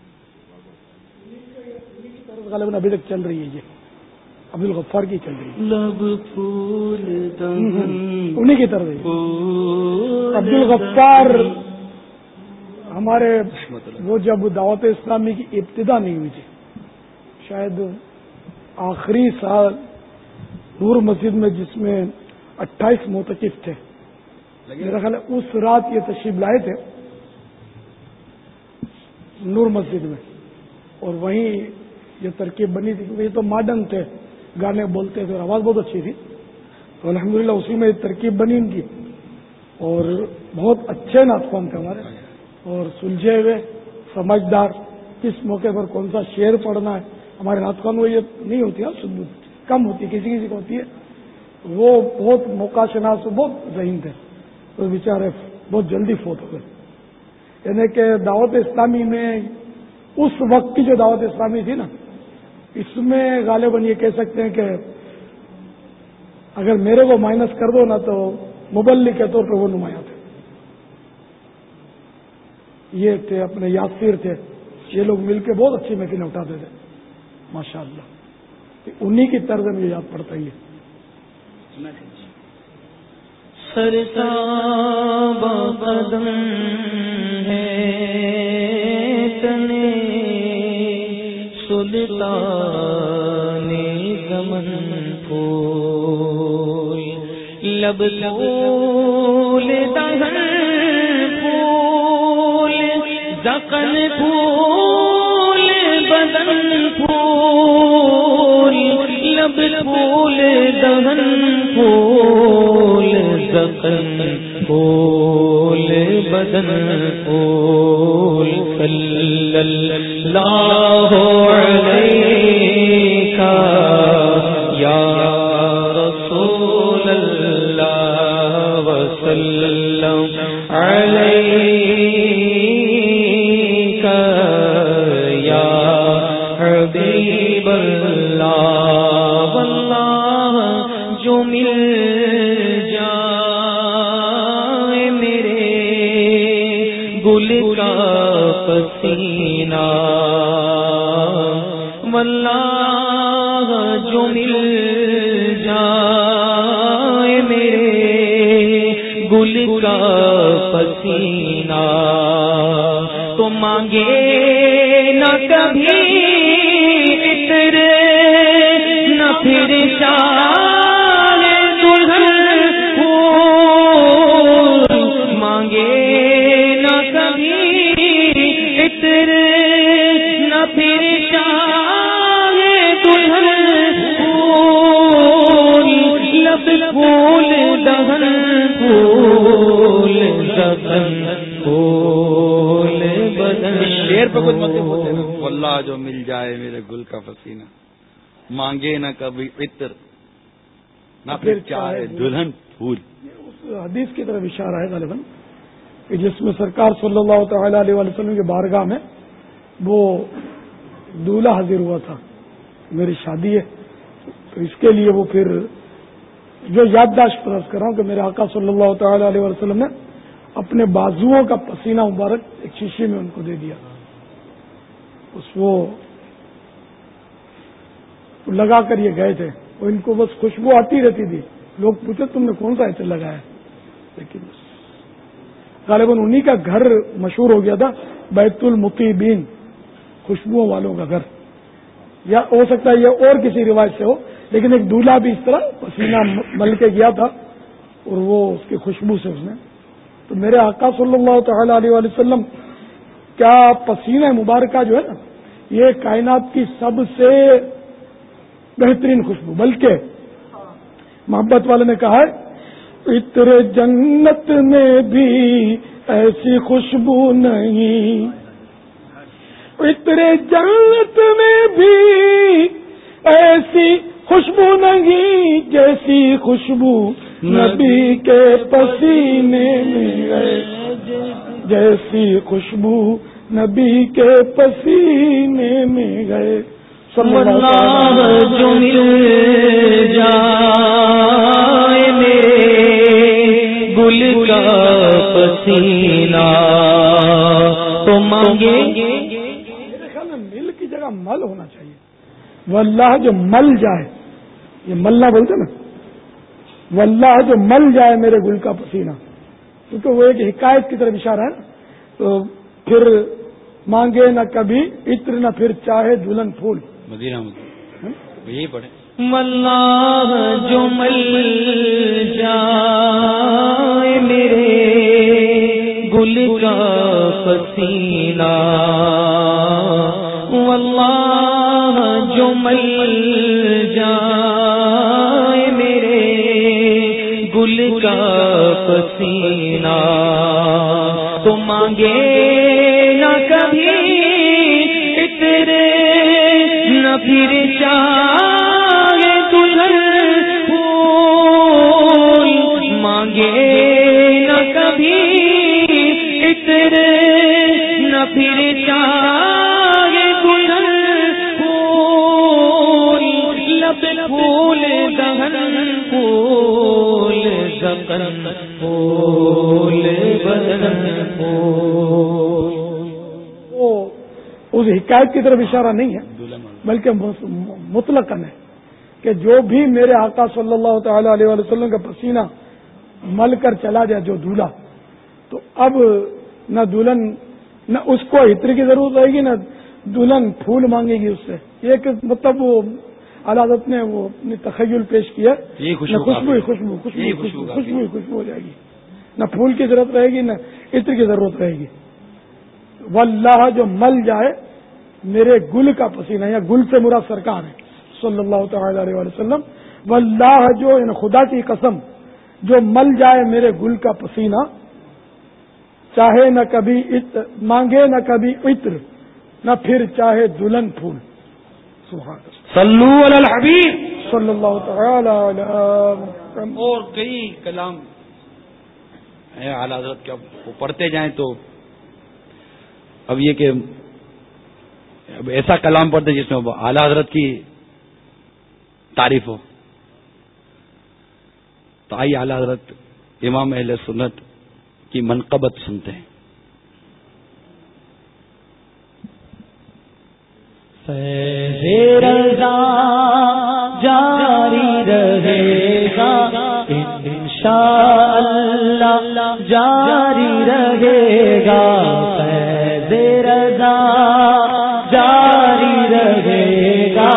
غالباً ابھی تک چل رہی ہے، یہ عبد الغفار کی چل رہی ہے، لب پھول انہیں کی طرف عبد الغفار۔ ہمارے وہ جب دعوت اسلامی کی ابتدا نہیں ہوئی تھی، شاید آخری سال نور مسجد میں، جس میں اٹھائیس معتکف تھے، میرا خیال ہے اس رات یہ تشریف لائے تھے نور مسجد میں، اور وہیں یہ ترکیب بنی تھی کیونکہ یہ تو ماڈرن تھے، گانے بولتے تھے اور آواز بہت اچھی تھی، تو الحمدللہ اسی میں ترکیب بنی ان کی، اور بہت اچھے نعت خوان تھے ہمارے، اور سلجھے ہوئے سمجھدار، کس موقع پر کون سا شعر پڑھنا ہے، ہمارے نعت خوان وہ یہ نہیں ہوتی ہے، سنت کم ہوتی ہے، کسی کسی کو ہوتی ہے، وہ بہت موقع شناس بہت ذہین تھے، تو بیچارے بہت جلدی فوت ہو گئے. یعنی کہ دعوت اسلامی میں اس وقت کی جو دعوت اسلامی تھی نا، اس میں غالباً یہ کہہ سکتے ہیں کہ اگر میرے کو مائنس کر دو نا تو مبلغ کے طور پہ وہ نمایاں تھے. یہ تھے اپنے یاسیر تھے، یہ لوگ مل کے بہت اچھی محفلیں اٹھاتے تھے ماشاء اللہ. انہی کی طرز میں یاد پڑتا ہی ہے. سرتاب قدم ہے تنے سلطان زمن پھول لب پھول دہن پھول زقن پھول بدن پھول لب پھول دہن پھول زقن پھول بدن پھول صلی اللہ علیہ یا رسول اللہ وسلم علیہ یا حبیب اللہ. واللہ جو مل جائے میرے گل کا پسینہ، واللہ جو مل جائے میرے گل کا پسینہ، تو مانگے نہ کبھی عطر نہ پھر شاہ دلہن پھول، مانگے نہ کبھی عطر نہ پھر شاہ دلہن پھول، لب پھول دہن پھول زبن پھول بدن. شیر پہ کچھ مطلب ہوتے ہیں، واللہ جو مل جائے میرے گل کا پسینہ، مانگے نہ کبھی عطر نہ پھر چاہے دلہن پھول. اس حدیث کی طرف اشارہ ہے غالباً کہ جس میں سرکار صلی اللہ تعالی علیہ وسلم کی بارگاہ میں وہ دولہا حاضر ہوا تھا، میری شادی ہے، تو اس کے لیے وہ پھر جو یادداشت پرست کر رہا ہوں کہ میرے آقا صلی اللہ تعالی علیہ وسلم نے اپنے بازوؤں کا پسینہ مبارک ایک شیشے میں ان کو دے دیا، اس وہ لگا کر یہ گئے تھے، اور ان کو بس خوشبو آتی رہتی تھی، لوگ پوچھے تم نے کون سا عطر لگایا، لیکن غالباً انہی کا گھر مشہور ہو گیا تھا بیت المطیبین، خوشبوؤں والوں کا گھر، یا ہو سکتا ہے یہ اور کسی روایت سے ہو، لیکن ایک دولہا بھی اس طرح پسینہ مل کے گیا تھا اور وہ اس کی خوشبو سے اس نے. تو میرے آقا صلی اللہ تعالی علیہ وسلم کیا پسینہ مبارکہ جو ہے نا، یہ کائنات کی سب سے بہترین خوشبو، بلکہ محبت والے نے کہا ہے عطر جنت میں بھی ایسی خوشبو نہیں، عطر جنت میں بھی ایسی خوشبو نہیں جیسی خوشبو نبی کے پسینے میں گئے، جیسی خوشبو نبی کے پسینے میں گئے. واللہ جو مل جائے میرے گل کا پسینہ، تو مانگے. میرے خیال میں مل کی جگہ مل ہونا چاہیے. واللہ جو مل جائے، یہ ملنا بولتے نا، واللہ جو مل جائے میرے گل کا پسینہ، کیونکہ وہ ایک حکایت کی طرف اشارہ ہے نا. تو پھر مانگے نہ کبھی عطر نہ پھر چاہے دلہن پھول. مدینہ یہی پڑھے. واللہ جو مل جائے میرے گل کا پسینہ واللہ جو مل جائے میرے گل کا پسینہ تو مانگے نہ کبھی اترے نہ پھر چاہے دلہن پھول مانگے نہ کبھی اترے نہ پھر چاہے دلہن پھول لب پھول دہن پھول زکن پھول بدن پھول. وہ اس حکایت کی طرف اشارہ نہیں ہے بلکہ مطلقاً ہے کہ جو بھی میرے آقا صلی اللہ تعالی علیہ وسلم کا پسینہ مل کر چلا جائے جو دولہا تو اب نہ دلہن نہ اس کو عطر کی ضرورت رہے گی نہ دلہن پھول مانگے گی اس سے. یہ کہ مطلب وہ عدالت نے وہ اپنی تخیل پیش کیا نہ خوشبو خوشبو خوشبو خوشبو خوشبو خوشبو ہو جائے گی نہ پھول کی ضرورت رہے گی نہ عطر کی ضرورت رہے گی. واللہ جو مل جائے میرے گل کا پسینہ یا گل سے مراد سرکار ہے صلی اللہ تعالی علیہ وسلم. واللہ جو ان خدا کی قسم جو مل جائے میرے گل کا پسینہ چاہے نہ کبھی عطر مانگے نہ کبھی عطر نہ پھر چاہے دلہن پھول. سبحان اللہ صلو علی الحبیب صلی اللہ تعالی علیہ وسلم. اور کئی کلام ہیں اعلی حضرت کے وہ پڑھتے جائیں تو اب یہ کہ اب ایسا کلام پڑھتے جس میں اعلی حضرت کی تعریف ہو تو آئیے اعلی حضرت امام اہل سنت کی منقبت سنتے ہیں. فیض رضا جاری رہے گا انشاءاللہ جاری رہے گا. فیض رضا جاری رہے گا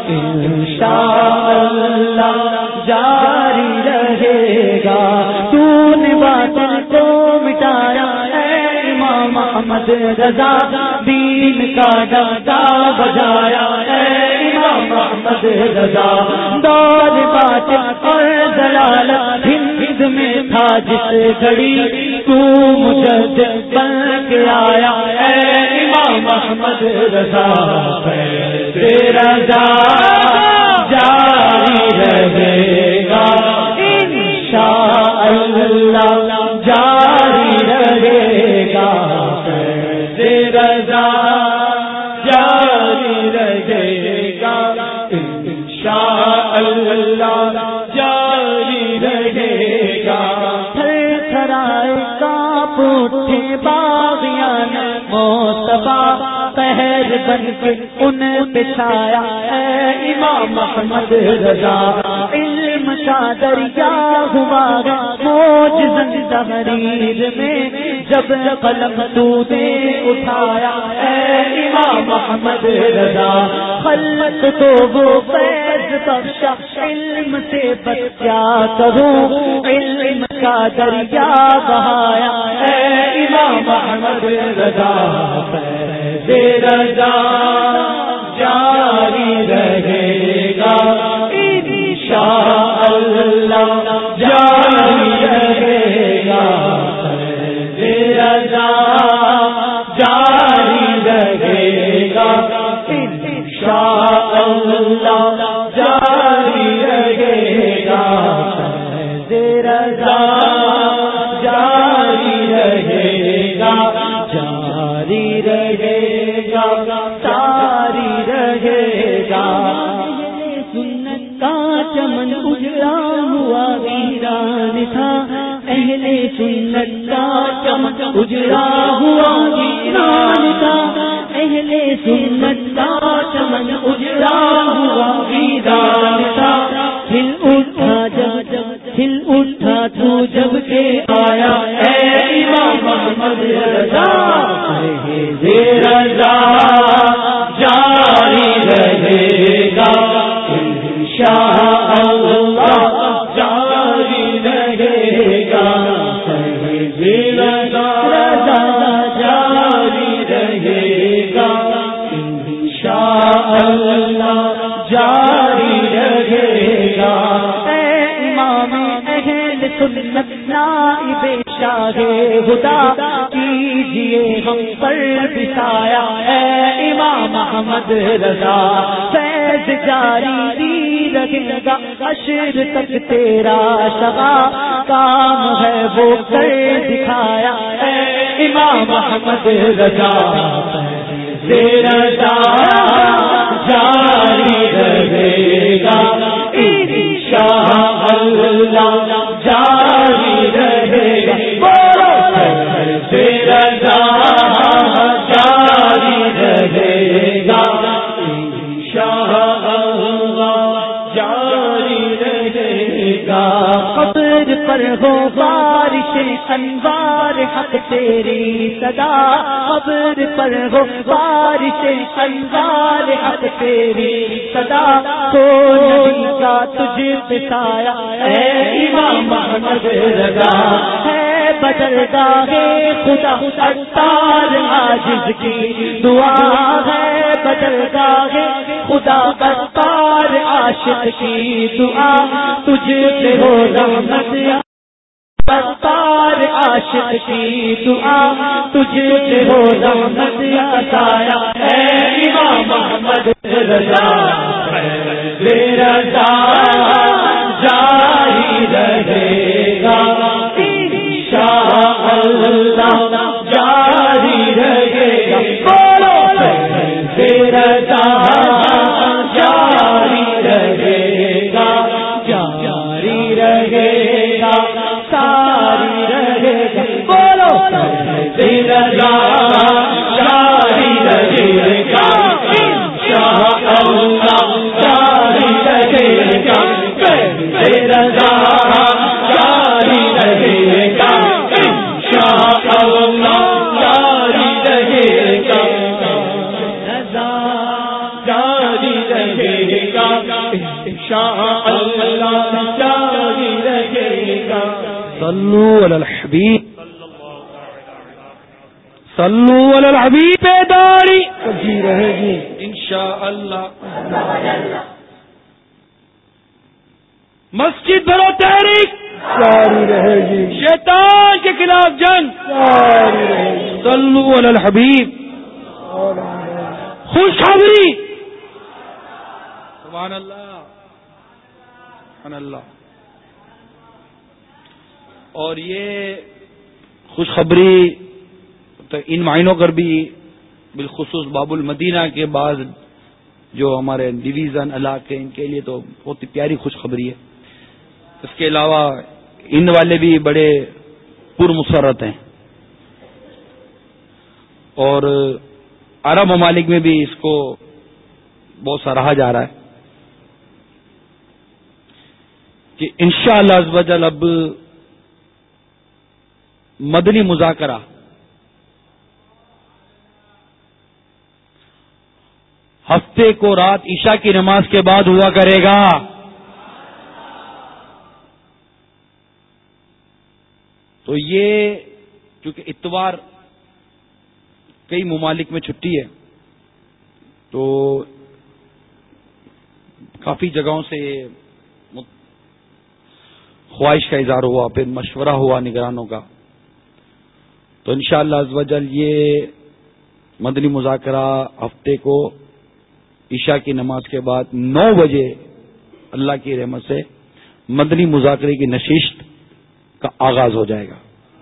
انشاءاللہ جاری رہے گا. تو نے باطل کو مٹایا ہے امام احمد رضا دین کا ڈنڈا بجایا ہے امام احمد رضا. دور باطل اور ضلالت ہند میں تھا جس گھڑی تو مجدد بن کے آیا ہے امام احمد رضا. رضا جاری رہے گا انشاءاللہ جاری رہے گا. رضا جاری رہے گا انشاءاللہ جاری رہے گا. تھر تھرائے کانپ اٹھے باغیان موتبا قہر بن کے ان پہ چھایا ہے امام احمد رضا. علم کا دریا ہوا موج زندگیر میں جب قلم تو نے اٹھایا ہے امام احمد رضا. خلق تو وہ فیض بخشا علم سے بس کیا کروں علم کا دریا بہایا ہے امام احمد رضا. رضا جاری رہے گا انشاءاللہ جاری رہے گا. رضا جاری رہے گا انشاءاللہ جاری رہے گا. رضا جاری رہے گا جاری رہے گا جاری رہے گا. سنت کا چمن اجڑا ہوا ویران تھا اہل سنت کا چمن اجڑا ہوا ویران تھا اہل سنت کا چمن اجڑا ہوا ویران تھا. کھل اٹھا جب جب کھل اٹھا تو جب کے آیا اے امام احمد رضا. رضا جاری رہے گا انشاءاللہ جاری رہے گا. رضا جاری رہے گا. اے امام اہل سنت نائب شاہ خدا کیجئے ہم پر بسایا. اے امام احمد رضا فیض جاری رہے گا حشر تک تیرا شفا کام ہے وہ کر دکھایا. اے امام احمد رضا تیرا جاری رہے گا انشاء اللہ جاری رہے گا. تیرا جاری رہے گا انشاء اللہ جاری رہے گا. قبر پر ہو بارش انوار حق تیری صدا. قبر پر ہو بارش انوار حق تیری صدا. تو نبی کا تجھ پہ سایہ. اے امام احمد رضا ہے بدلگاہ خدا اتار عاجز کی دعا ہے. بدلگاہ خدا اتار عاشق کی دعا. تجھ پہ ہو رحمت اتار عاشق کی دعا. تجھ پہ ہو رحمت عطایا. اے امام احمد رضا تیرا جاری رہے گا انشاء اللہ جاری رہے گا. تیرا جاری رہے گا جاری رہے گا ساری رہے گا. بولو تیرا جاری رہے گا انشاء اللہ جاری رہے گا. تیرا جاری رہے گا انشاء اللہ جاری رہے گا. جاری رہے گا انشاء اللہ جاری رہے گا. صلو علی الحبیب صلو علی الحبیب داری جی رہے گی انشاء اللہ. مسجد بھرو تحریک جاری رہے گی. شیطان کے خلاف جنگ جاری رہے گی. صلو علی الحبیب. خوشخبری سبحان اللہ سبحان اللہ. اور یہ خوشخبری تو ان معنوں پر بھی بالخصوص باب المدینہ کے بعد جو ہمارے ڈویژن علاقے ان کے لیے تو بہت ہی پیاری خوشخبری ہے. اس کے علاوہ ان والے بھی بڑے پرمسرت ہیں اور عرب ممالک میں بھی اس کو بہت سراہا جا رہا ہے کہ انشاءاللہ عز و جل اب مدنی مذاکرہ ہفتے کو رات عشاء کی نماز کے بعد ہوا کرے گا. تو یہ چونکہ اتوار کئی ممالک میں چھٹی ہے تو کافی جگہوں سے خواہش کا اظہار ہوا, پھر مشورہ ہوا نگرانوں کا. تو انشاءاللہ عز و جل یہ مدنی مذاکرہ ہفتے کو عشاء کی نماز کے بعد نو بجے اللہ کی رحمت سے مدنی مذاکرے کی نشست کا آغاز ہو جائے گا.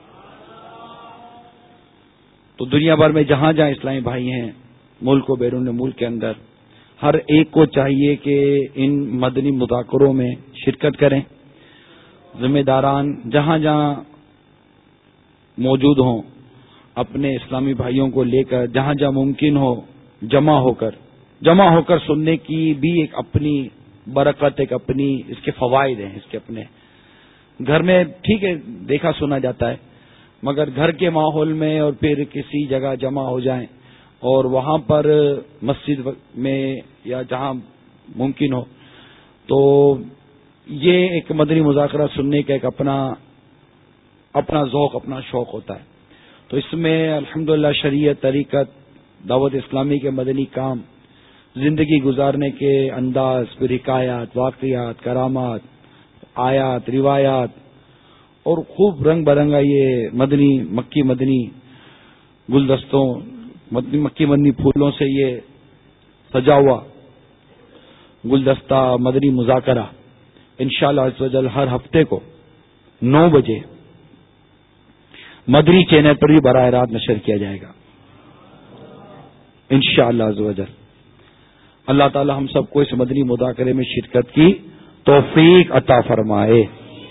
تو دنیا بھر میں جہاں جہاں اسلامی بھائی ہیں ملک و بیرون ملک کے اندر ہر ایک کو چاہیے کہ ان مدنی مذاکروں میں شرکت کریں. ذمہ داران جہاں جہاں موجود ہوں اپنے اسلامی بھائیوں کو لے کر جہاں جہاں ممکن ہو جمع ہو کر جمع ہو کر سننے کی بھی ایک اپنی برکت, ایک اپنی اس کے فوائد ہیں. اس کے اپنے گھر میں ٹھیک ہے دیکھا سنا جاتا ہے, مگر گھر کے ماحول میں اور پھر کسی جگہ جمع ہو جائیں اور وہاں پر مسجد میں یا جہاں ممکن ہو تو یہ ایک مدنی مذاکرہ سننے کا ایک اپنا اپنا ذوق اپنا شوق ہوتا ہے. تو اس میں الحمدللہ شریعت طریقت دعوت اسلامی کے مدنی کام زندگی گزارنے کے انداز، پھر حکایات، واقعات، کرامات، آیات، روایات اور خوب رنگ برنگا یہ مدنی مکی مدنی گلدستوں، مدنی مکی مدنی پھولوں سے یہ سجا ہوا گلدستہ مدنی مذاکرہ انشاءاللہ عز و جل ہر ہفتے کو نو بجے مدنی چینل پر بھی براہ راست نشر کیا جائے گا انشاءاللہ عز و جل۔ اللہ تعالی ہم سب کو اس مدنی مذاکرے میں شرکت کی توفیق عطا فرمائے۔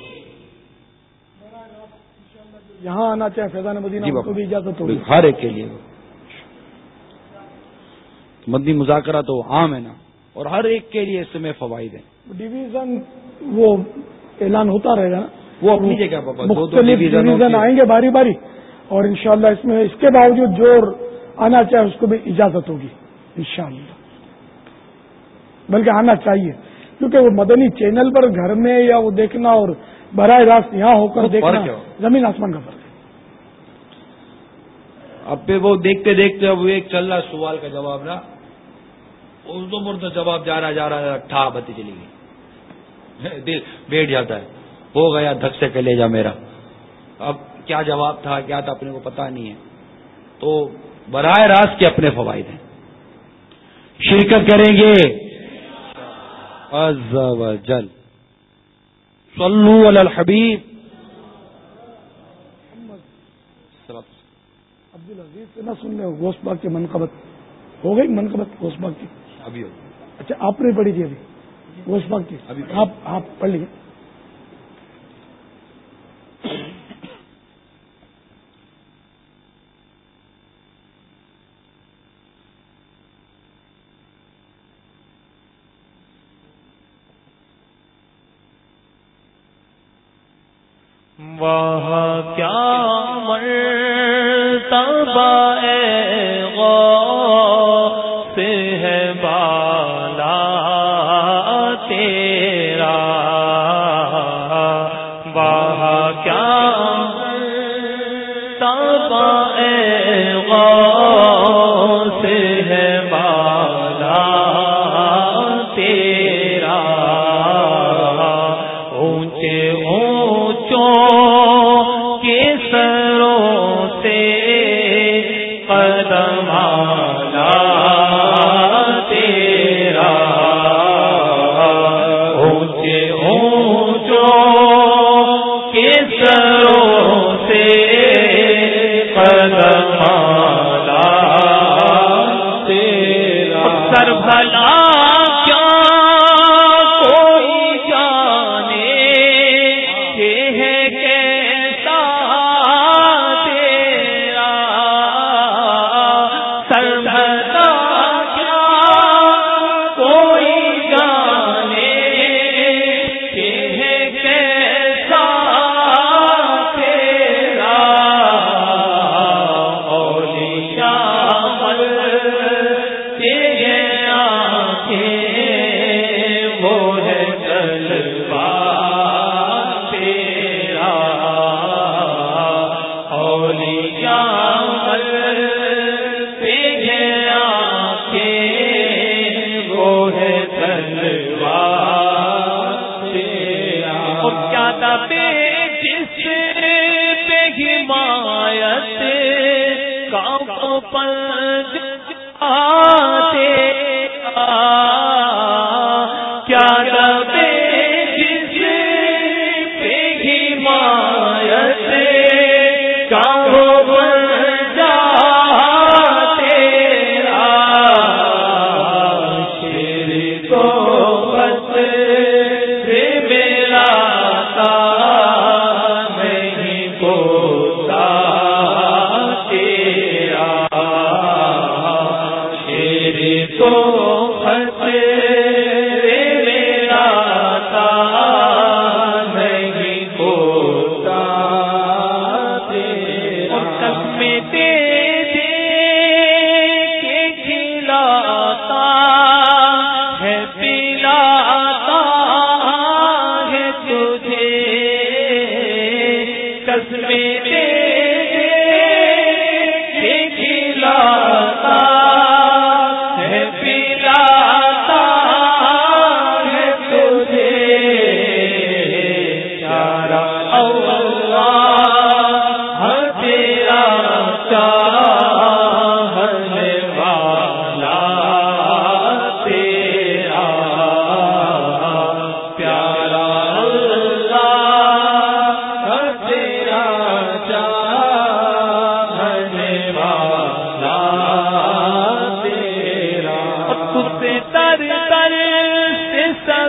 یہاں آنا چاہے فیضان مدینہ کو بھی اجازت ہوگی ہر ایک کے لیے۔ مدنی مذاکرہ تو عام ہے نا، اور ہر ایک کے لیے اس میں فوائد ہیں۔ ڈویژن وہ اعلان ہوتا رہے گا نا، وہ اپنی جگہ پر مختلف ڈویژن آئیں گے باری باری، اور انشاءاللہ اس میں اس کے باوجود جو آنا چاہے اس کو بھی اجازت ہوگی انشاءاللہ، بلکہ آنا چاہیے، کیونکہ وہ مدنی چینل پر گھر میں یا وہ دیکھنا اور براہ راست یہاں ہو کر دیکھنا زمین آسمان کا فرق ہے۔ اب پہ وہ دیکھتے دیکھتے اب ایک چل رہا سوال کا جواب نا، اردو مرد جواب جا رہا جا رہا ٹھا بتی چلی گئی، دل بیٹھ جاتا ہے، ہو گیا دھک سے کلیجا میرا، اب کیا جواب تھا کیا تھا اپنے کو پتا نہیں ہے۔ تو براہ راست کے اپنے فوائد ہیں، شرکت کریں گے عز و جل۔ صلو علی الحبیب۔ عبدالعزیز سے نہ سن لے غوث پاک کی منقبت ہو گئی، منقبت غوث پاک کی ابھی ہو۔ اچھا آپ نے پڑھی تھی ابھی غوث پاک کی، آپ آپ پڑھ لیجیے۔ واہ کیا مرتبہ اے غوث ہے بالا تیرا، واہ کیا مرتبہ اے غوث ہے بالا تیرا، اونچے ہے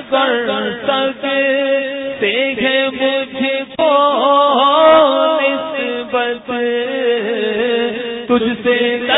کر سکتے ہیں مجھ کو نسبت تجھ سے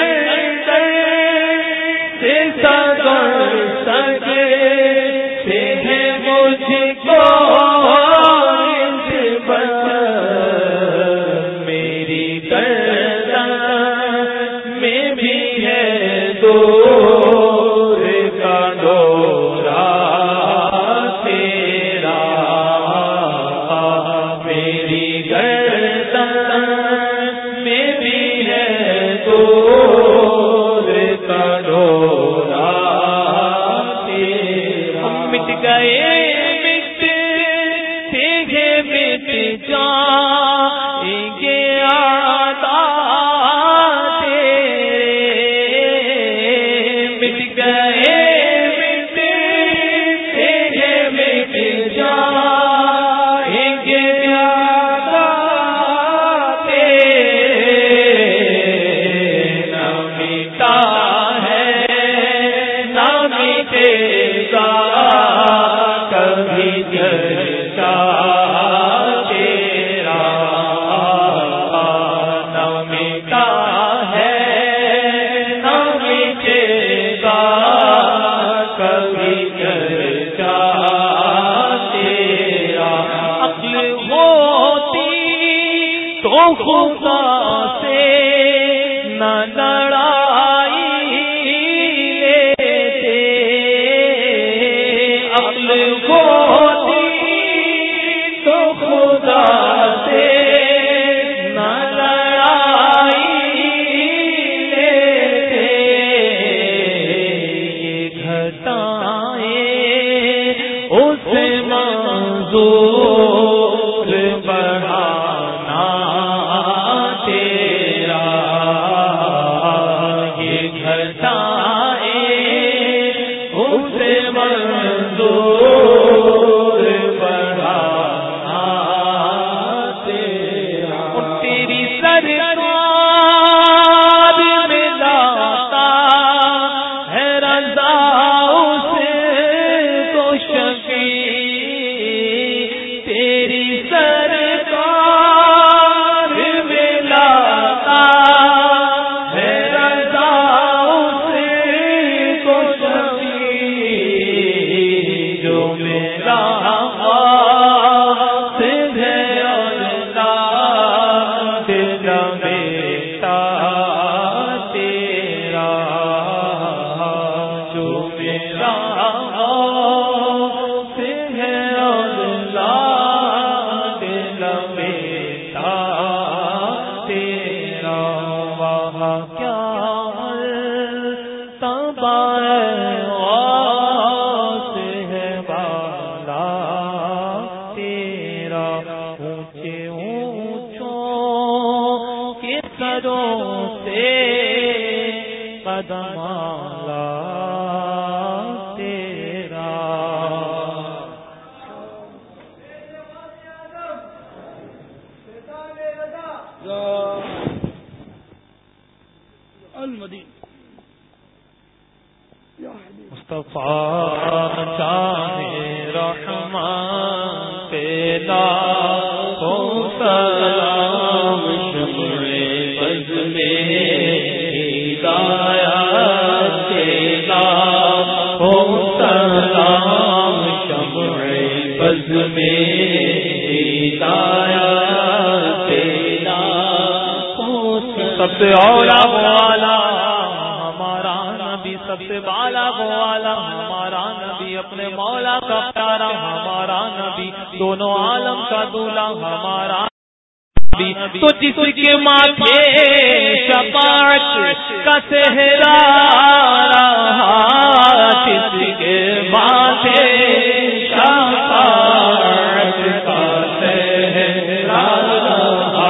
سب سے اولا والا ہمارا نبی، سب سے بالا والا ہمارا نبی، اپنے مولا کا پیارا ہمارا نبی، دونوں عالم کا دولا ہمارا نبی، تو جس کے ماتھے شفاعت کا صحرا رہا، جس کے ماتھے شفاعت کا صحرا رہا،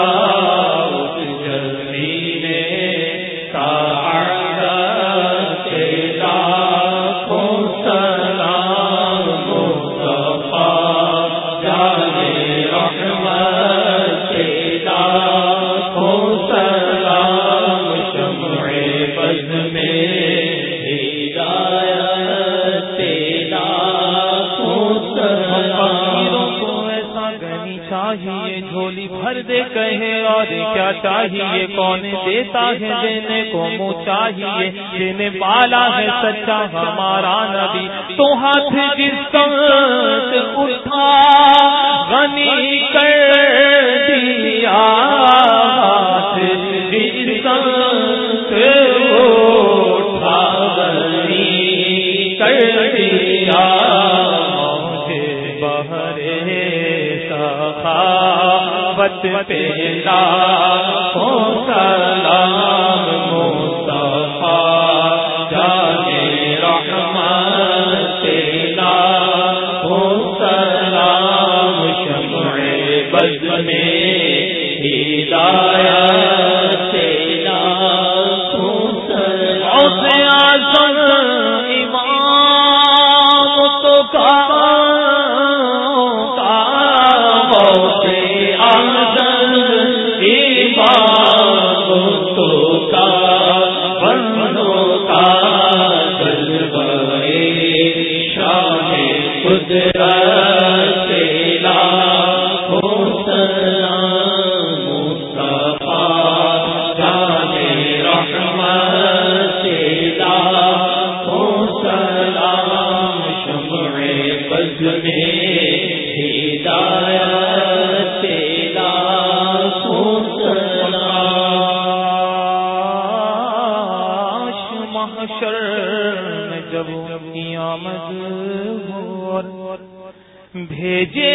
میں ہدایت تیرا فقیروں کو ایسا گنی چاہیے جھولی بھر دے کہے اور کیا چاہیے کون دیتا ہے دینے کو منہ چاہیے دینے والا ہے سچا ہمارا نبی تو ہاتھ جس سمت اٹھا غنی کر دیا ہاتھ جس سمت اٹھا غنی کر دیا مجھے بہرے سخاوت پہ لاکھوں سلام مصطفیٰ جانے رحمت لاکھوں سلام شمع بز میں ہدایت لاکھوں سلام اعظم امام تو کا بھیجے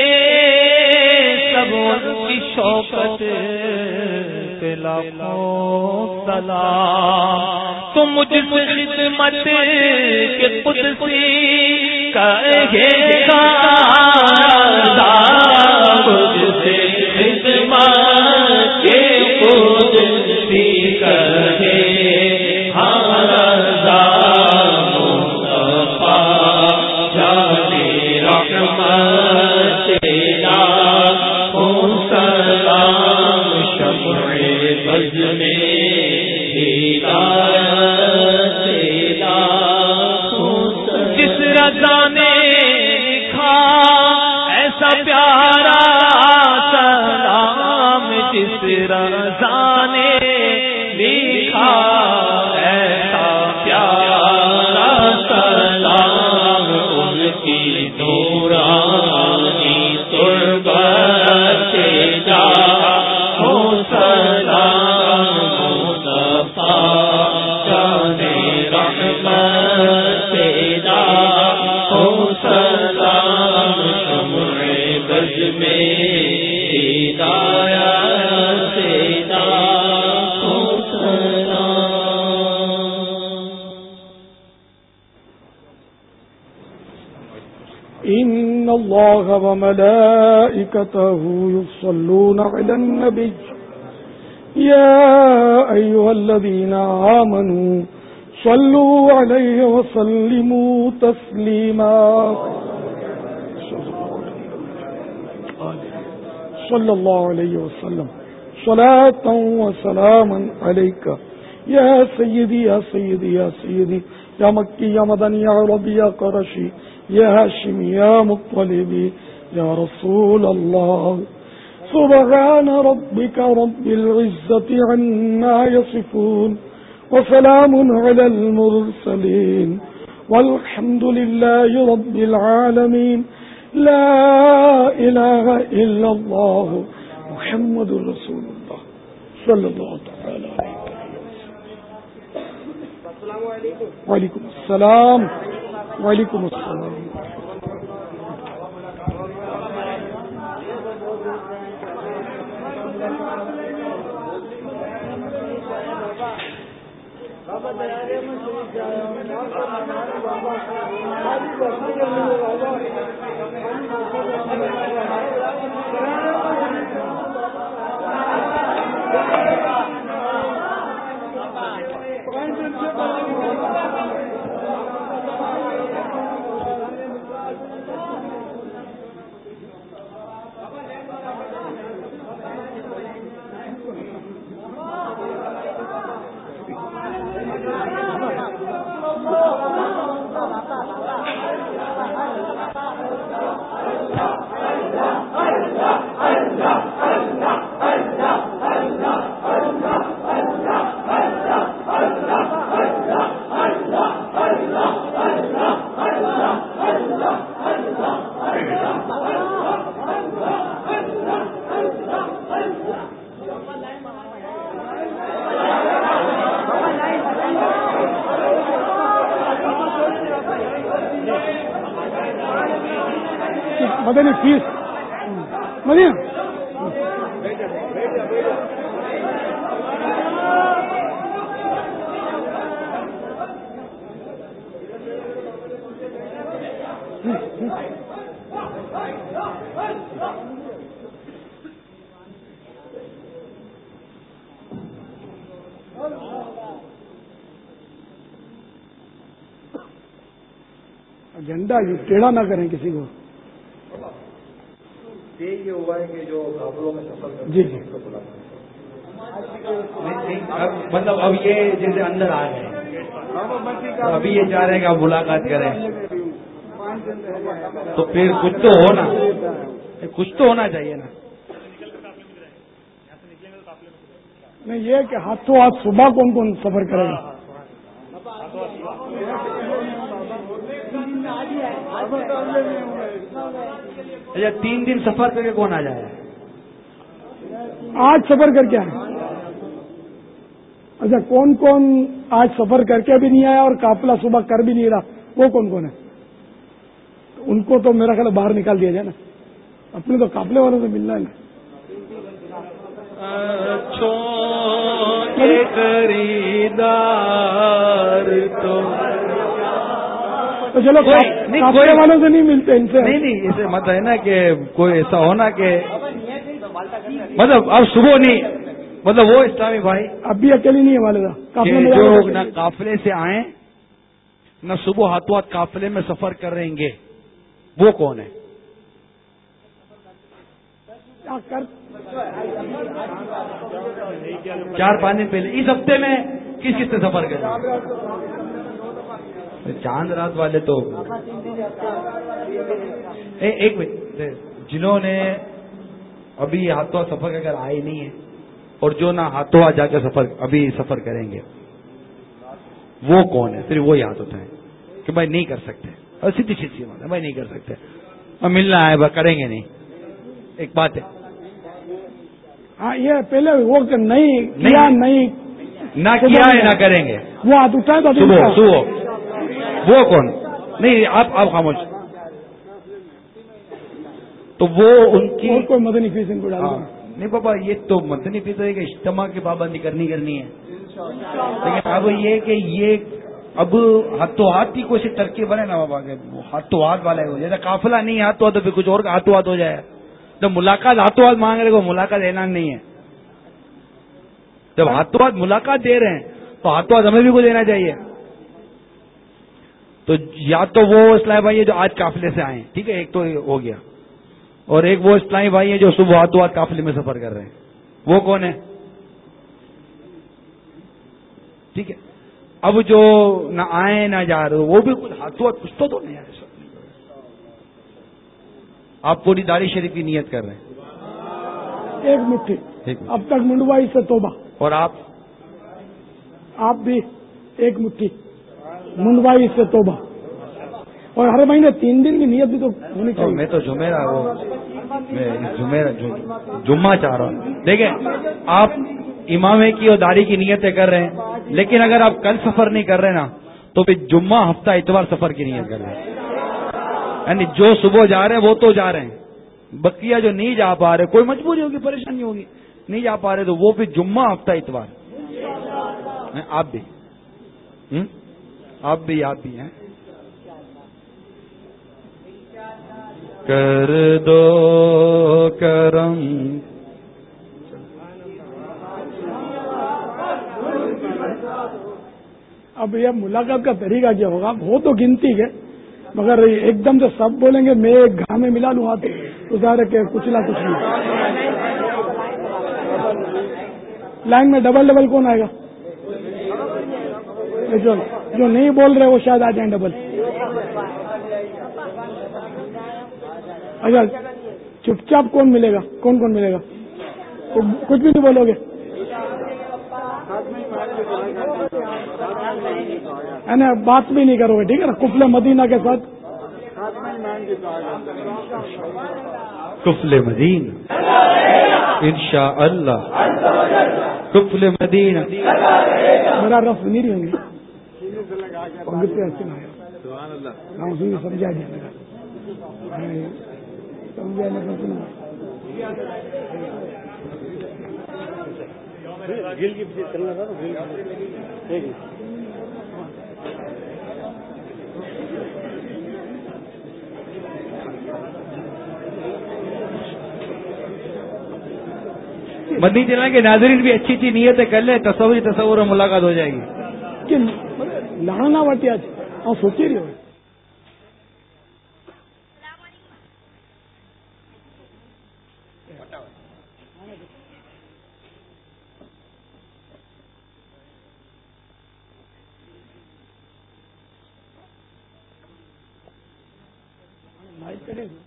سب کی شوقت پہ لاکھوں سلام تو مجھ سے خدمت کے قدسی کہے گا مجھ سے خدمت کے قدسی کہے جس رضا نے لکھا ایسا پیارا سلام جس رضا نے لکھا ایسا پیارا سلام ان کی نورانی تربت جا ہو سلام مصطفیٰ جانے رحمت پیدا ہو سلام شمع بز میں ہدایت پیدا ہو إن الله وملائكته يصلون على النبي يا أيها الذين آمنوا صلوا عليه وسلموا تسليما صلى الله عليه وسلم صلاة وسلاما عليك يا سيدي يا سيدي يا سيدي يا مكي يا مدني يا عربي يا قرشي يا هاشمي يا مطلبي يا رسول الله سبحان ربك رب العزة عما يصفون وسلام على المرسلين والحمد لله رب العالمين لا إله إلا الله محمد رسول الله صلى الله تعالى عليه وسلم. وعليكم السلام وعليكم السلام. مدنی فیس مدنی ایجنڈا ٹیڑھا نہ کریں کسی کو. یہ ہوا ہے کہ جو قافلوں میں سفر جی جی مطلب اب یہ جیسے اندر آ گئے ابھی یہ چاہ رہے ہیں کہ آپ ملاقات کریں تو پھر کچھ تو ہونا کچھ تو ہونا چاہیے نا. نہیں یہ کہ ہاتھوں ہاتھ صبح کون کون سفر کرے گا؟ اچھا تین دن سفر کر کے کون آ جائے؟ آج سفر کر کے آئے. اچھا کون کون آج سفر کر کے بھی نہیں آیا اور قافلہ صبح کر بھی نہیں رہا وہ کون کون ہے؟ ان کو تو میرا خیال باہر نکال دیا جائے نا. اپنے تو قافلے والوں سے ملنا ہے نا. تو چلو قافلے والوں سے نہیں ملتے ان سے. نہیں نہیں اسے مت ہے نا کہ کوئی ایسا ہونا کہ مطلب اب صبح نہیں مطلب وہ اسلامی بھائی اب بھی اکیلی نہیں ہے والدہ جو لوگ نہ قافلے سے آئیں نہ صبح ہاتھوں ہاتھ قافلے میں سفر کر رہیں گے وہ کون ہے؟ چار پانچ دن پہلے اس ہفتے میں کس کس سے سفر کریں؟ چاند رات والے تو ایک منٹ جنہوں نے ابھی ہاتھوں ہاتھ سفر کر آئے نہیں ہیں اور جو نہ ہاتھوں ہاتھ جا کے سفر ابھی سفر کریں گے وہ کون ہے؟ صرف وہ یاد ہوتا ہے کہ بھائی نہیں کر سکتے اور سیدھی سیدھی بات ہے بھائی نہیں کر سکتے اور ملنا ہے بھائی کریں گے نہیں. ایک بات ہے ہاں یہ پہلے وہ نہیں کیا نہیں نہ کیا ہے نہ کریں گے وہ ہاتھ اٹھائے تو صبح صبح وہ کون نہیں آپ آپ خاموش تو وہ ان کی کوئی مدنی فیس ان کو ڈال دیں. نہیں بابا یہ تو مدنی فیس ہے کہ اجتماع کی پابندی کرنی کرنی ہے لیکن اب یہ کہ یہ اب ہاتھوں ہاتھ کی کوئی ترکیب بنے نا بابا کے ہاتھوں ہاتھ والا ہے جیسا قافلہ نہیں ہاتھوں ہاتھ تو پھر کچھ اور ہاتھوں ہاتھ ہو جائے. جب ملاقات ہاتھوں ہاتھ مانگ رہے کو ملاقات اعلان نہیں ہے. جب ہاتھوں ہاتھ ملاقات دے رہے ہیں تو ہاتھوں ہاتھ ہمیں بھی کچھ دینا چاہیے. تو یا تو وہ اسلامی بھائی ہے جو آج قافلے سے آئے ٹھیک ہے ایک تو ہو گیا اور ایک وہ اسلامی بھائی ہے جو صبح ہاتھوں ہاتھ قافلے میں سفر کر رہے ہیں وہ کون ہے؟ ٹھیک ہے اب جو نہ آئے نہ جا رہے وہ بھی کچھ ہاتھوں ہاتھ کچھ تو نہیں آئے. آپ پوری داڑھی شریف کی نیت کر رہے ہیں ایک مٹھی اب تک منڈوائی سے توبہ اور آپ آپ بھی ایک مٹھی منڈوائی سے توبہ اور ہر مہینے تین دن کی نیت بھی تو ہونی چاہیے. میں تو جمعرہ وہ جمعرہ جمعہ چاہ رہا ہوں. دیکھیں آپ امامے کی اور داڑھی کی نیتیں کر رہے ہیں لیکن اگر آپ کل سفر نہیں کر رہے نا تو پھر جمعہ ہفتہ اتوار سفر کی نیت کر رہے ہیں. یعنی جو صبح جا رہے ہیں وہ تو جا رہے ہیں بقیہ جو نہیں جا پا رہے کوئی مجبوری ہوگی پریشانی ہوگی نہیں جا پا رہے تو وہ پھر جمعہ ہفتہ اتوار. آپ بھی آپ بھی آپ بھی ہیں کر دو کرم اب یہ ملاقات کا طریقہ کیا ہوگا وہ تو گنتی ہے مگر ایک دم سے سب بولیں گے میں ایک گھا میں ملا لوں ہاتھ تو ظاہر ہے کہ کچھ نہ کچھ نہیں. لائن میں ڈبل ڈبل کون آئے گا؟ جو جو نہیں بول رہے وہ شاید آ جائیں ڈبل. اچھا چپ چاپ کون ملے گا کون کون ملے گا؟ کچھ بھی نہیں بولو گے بات بھی نہیں کرو گے ٹھیک ہے نا. کفل مدینہ کے ساتھ کفل مدینہ انشاء اللہ کفل مدینہ میرا رف نہیں رہیں گے سمجھا دیا میرا گل کے پیچھے چلنا تھا نا. مدنی چینل کے ناظرین بھی اچھی اچھی نیتیں کر لیں، تصوری تصور اور ملاقات ہو جائے گی. کہ لانا واٹی آج آپ سوچے رہے ہو لائٹ کرے گا.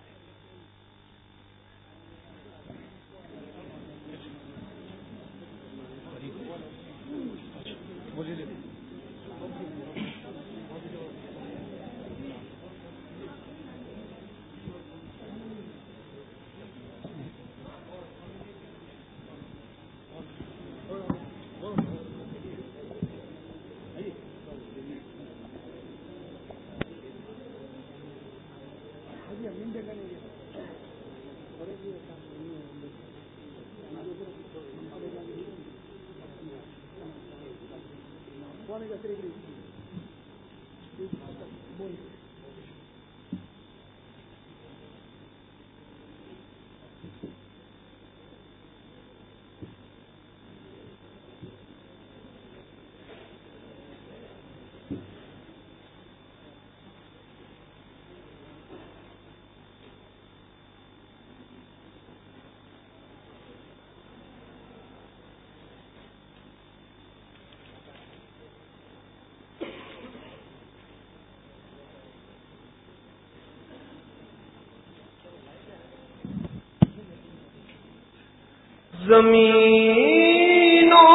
زمین و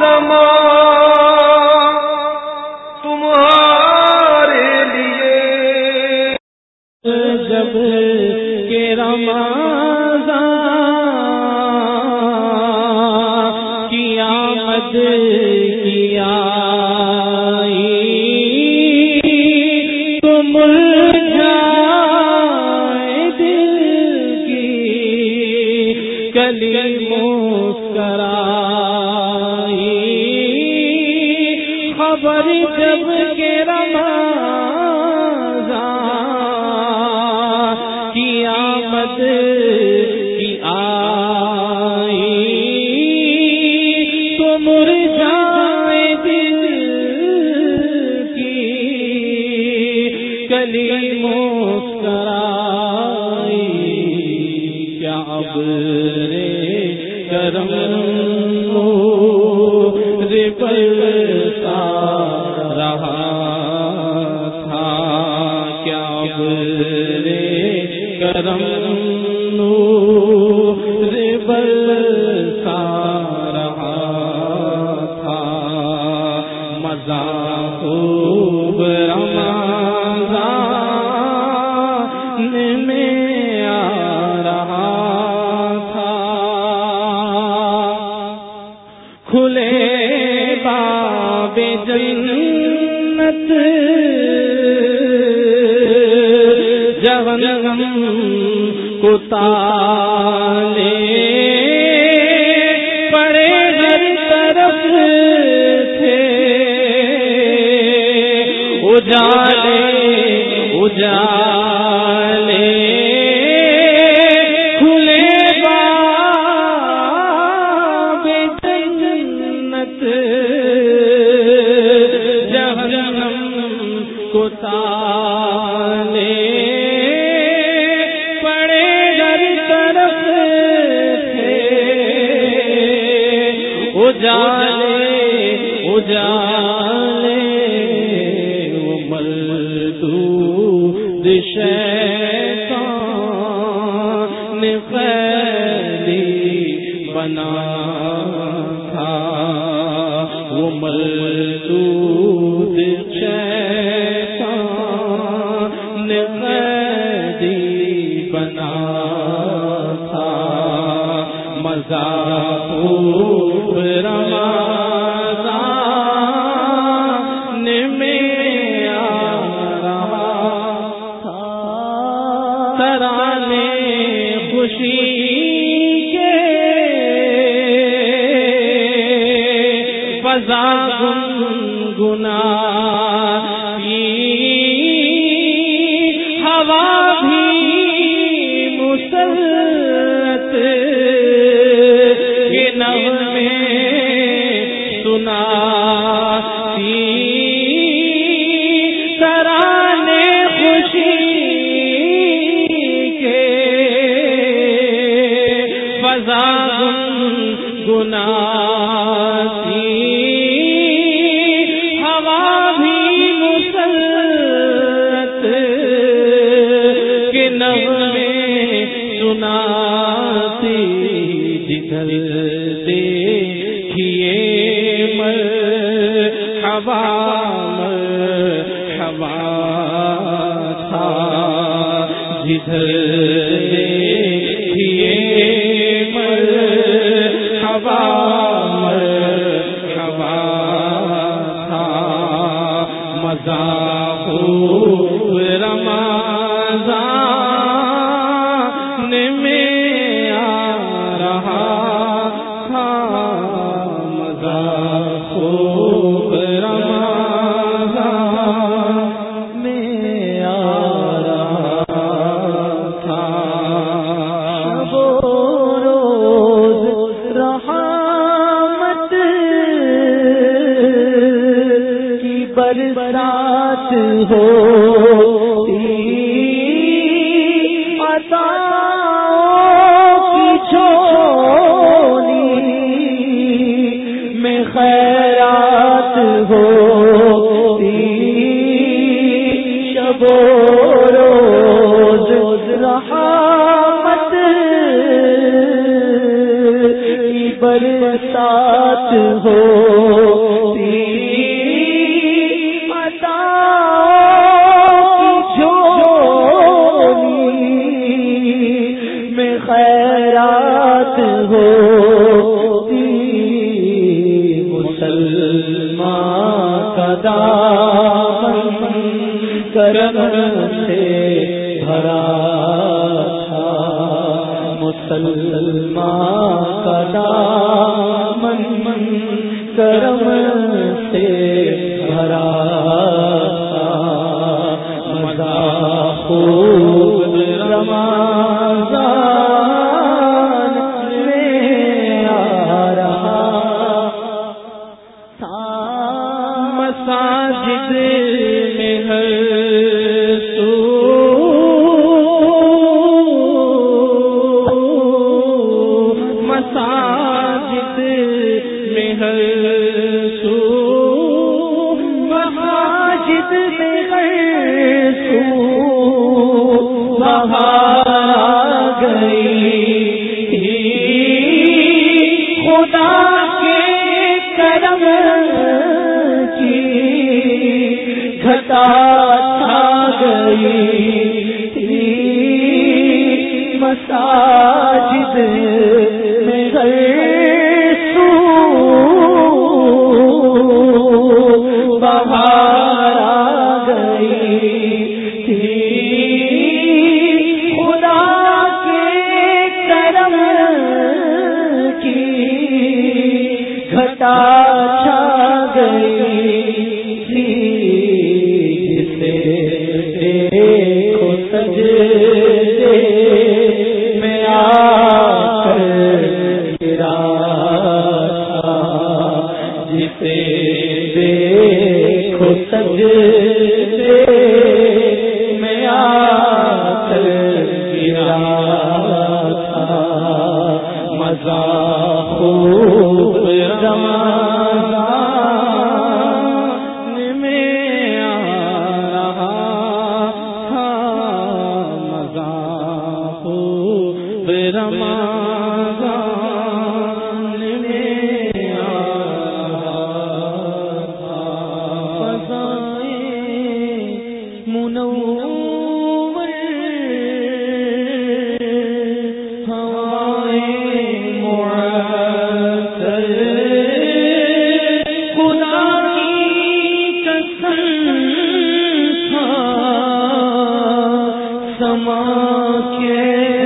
زمان تمہارے لیے جب کہ رمضان کی آمد کی آئی تو مرجھائے دل کی کلی خبر جب کہ رمضان کی آمد کی آئی تو مرجھائے دل کی کلی مسکرائی. کیا اب رے کرم برسا رہا تھا، کیا برے کرم نور برسا رہا تھا. مزہ خوب رمضان میں آ رہا تھا. کھلے باب جنت جہنم کو تالے پڑے ہر طرف تھے، اجالے اجالے کھلے باب جنت جہنم کو تالے پڑے ہر طرف تھے، اجالے اجالے وہ مردود شیطان نے قیدی بنا تھا. وہ مردود شیطان نے قیدی بنا تھا. مزہ خوب رمضان میں آ رہا تھا. ترانے خوشی کے فضا گنگناتی ہوا بھی مسلط کے نغمے سناتی ترانے خوشی کے فضا گنگناتی جدھر دیکھیے مرحبا مرحبا تھا جدھر دیکھیے مرحبا مرحبا تھا مزہ خوب رمضان میں برسات ہو عطاؤں کی جھولی میں خیرات ہوتی شب و روز رحمت کی برسات ہوتی خیرات ہوتی مسلمان کا دامن کرم سے بھرا تھا مسلمان کا دامن کرم سے بھرا تھا مزہ خوب رمضان مساجد میں ہر سو مساجد میں ہر سو مساجد میں ہر سو بہار گئی خدا کے کرم گھٹا چھا گئی مساجد میں ہر سو بہار آ گئی خدا کے کرم کی گھٹا چھا گئی میں آ کر گرا جسے دیکھو سجدے میں آ کر گرا تھا مزہ خوب رمضان میں آ رہا تھا مزہ خوب رمضان میں آ رہا تھا فضائیں منور سما کے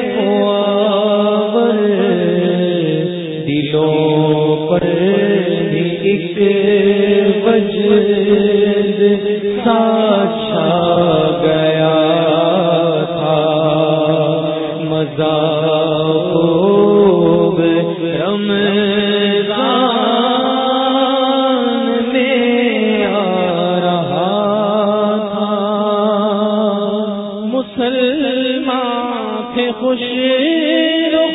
معاور دلوں پر بھی ایک وجد سا چھا گیا تھا مزہ خوب رمضان میں آ رہا تھا مسلمان تھے خوش رخ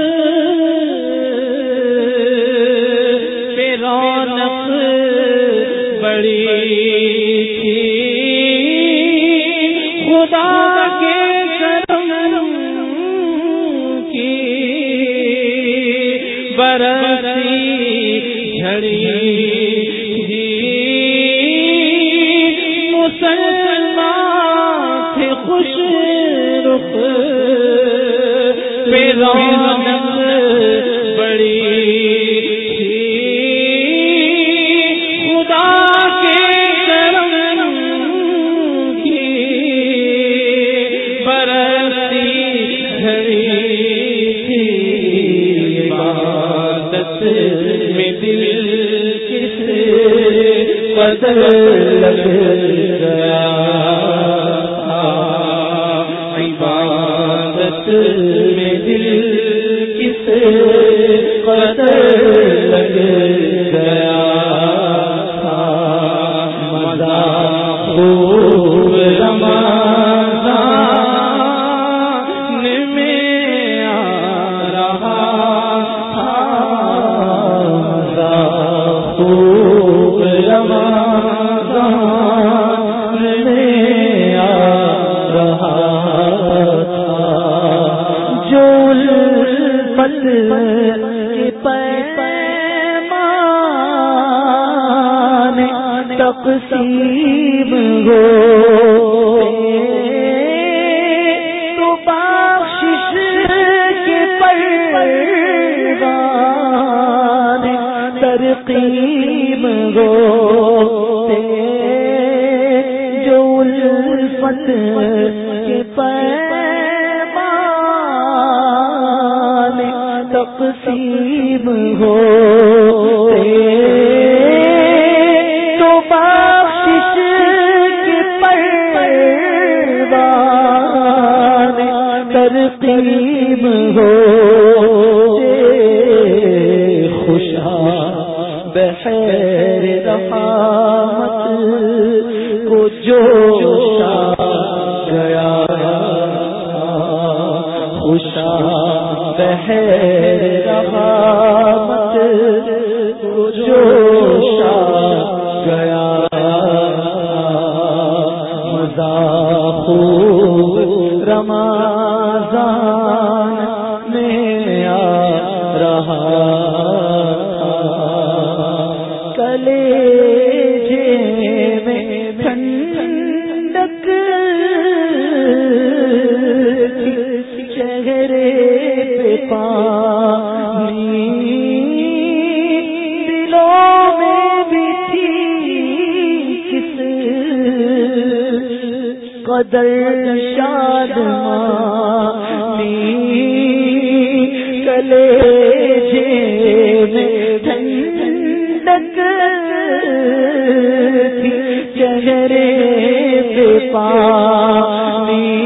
پہ رونق بڑی تھی خدا کے کرم کی برسی جھڑی تھی مسلمان تھے خوش رخ پہ رونق بڑی تھی خدا کے کرم کی برسی جھڑی تھی عبادت میں دل کس قدر لگ گیا تھا عبادت میں دل کس قدر لگ گیا تھا مزہ خوب رمضان میں آ رہا تھا مزہ خوب رمضان میں آ رہا تھا جو الفت کے پیمان تقسیم ہو تو بخشش کے پروان ترقیم ہو جو الفت کے پیمان تقسیم ہو تو بخشش کے پروان ترقیم ہو خوشا بخیر رحمت کو جوش آ گیا خوشا بخیر رحمت کو جوش آ گیا مزہ خوب رمضان میں آ رہا کلیجے میں ٹھنڈک چہرے پہ پانی دلوں میں بھی تھی کس قدر شادمانی کلیجے میں ٹھنڈک تھی چہرے پہ پانی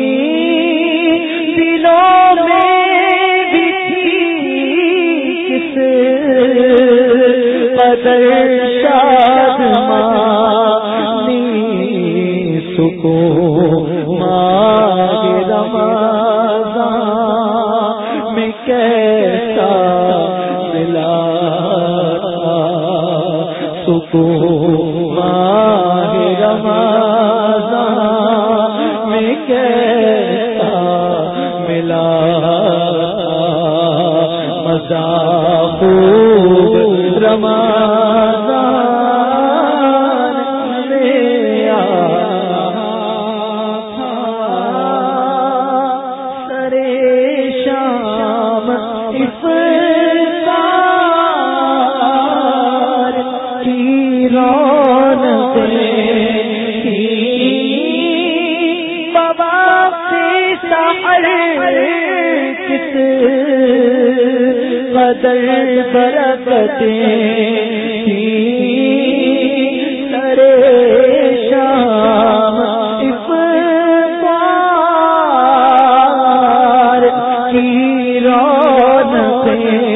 دلوں میں بھی تھی کس قدر شادمانی سکون ماہ رمضان میں کیسا ملا سکون ماہ رمضان میں کیسا ملا مزہ خوب رمضان میں آ سرے شام افطار کی رونق بابا سے سحر کس قدر برکتیں سرے شام افطار کی رونقیں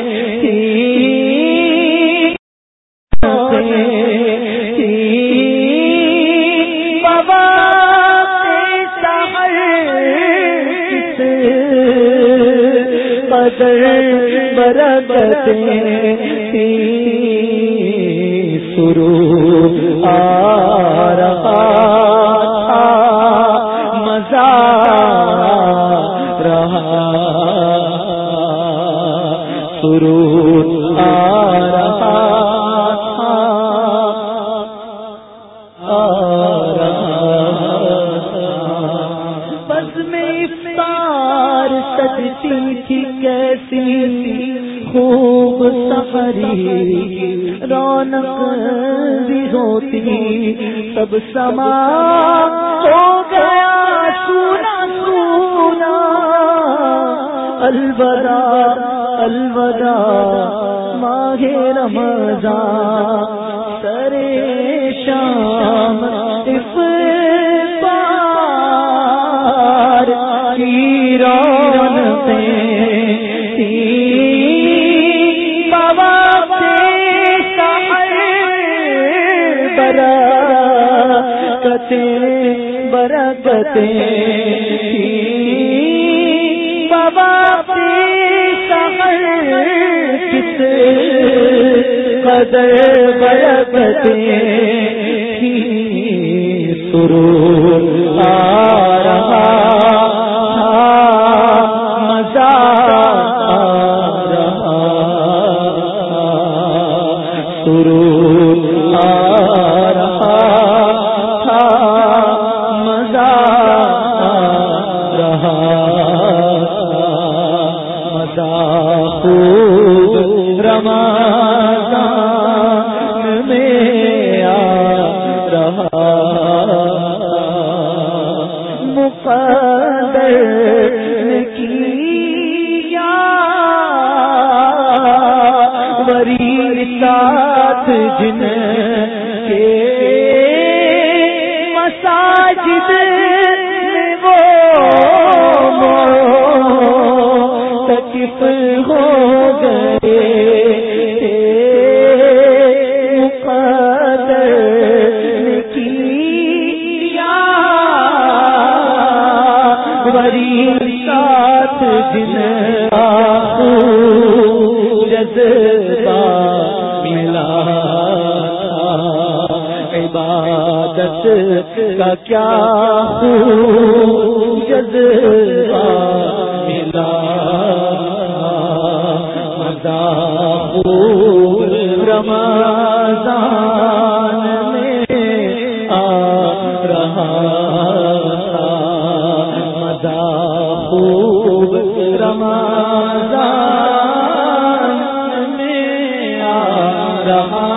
برکتیں سرور آ رہا تھا مزہ رہا سرور آ رہا تھا آ رہا بس میں افطار سجتی تھی کیسی خوب سفری رونق بھی ہوتی سب سما ہو گیا سونا سونا الوداع الوداع ماہ رمضان سرے شام افطار کی رونقیں برکتیں بابا سحر کس قدر برکتیں سرور آ رہا مزہ آ رہا سرور آ رہا رمضان میں آ رہا مقدر نے کیا وری ساتھ جن کے مساجد میں وہ تکف ہو گئے مقدر نے کیا وری ساتھ جن جذبہ ملا عبادت کا کیا جذبہ ملا رمضان میں آ رہا مزہ خوب رمضان میں آ رہا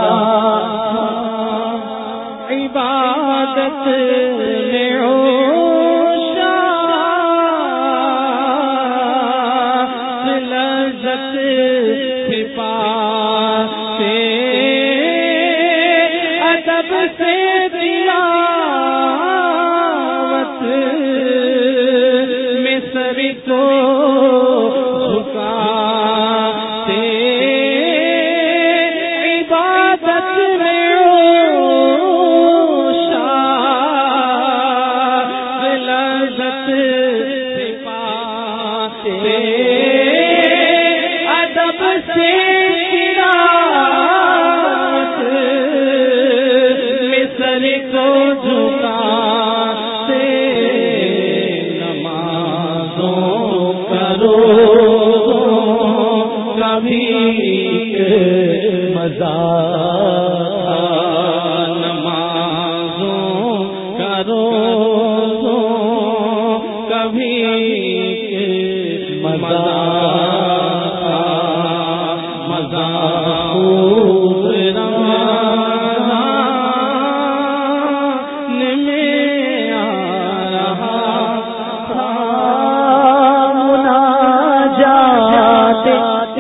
عبادت میں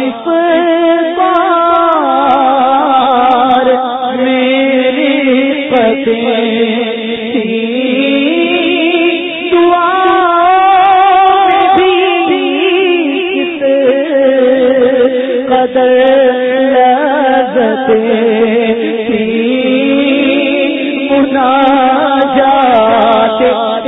افطار میری فتح قدر لذتیں مناجات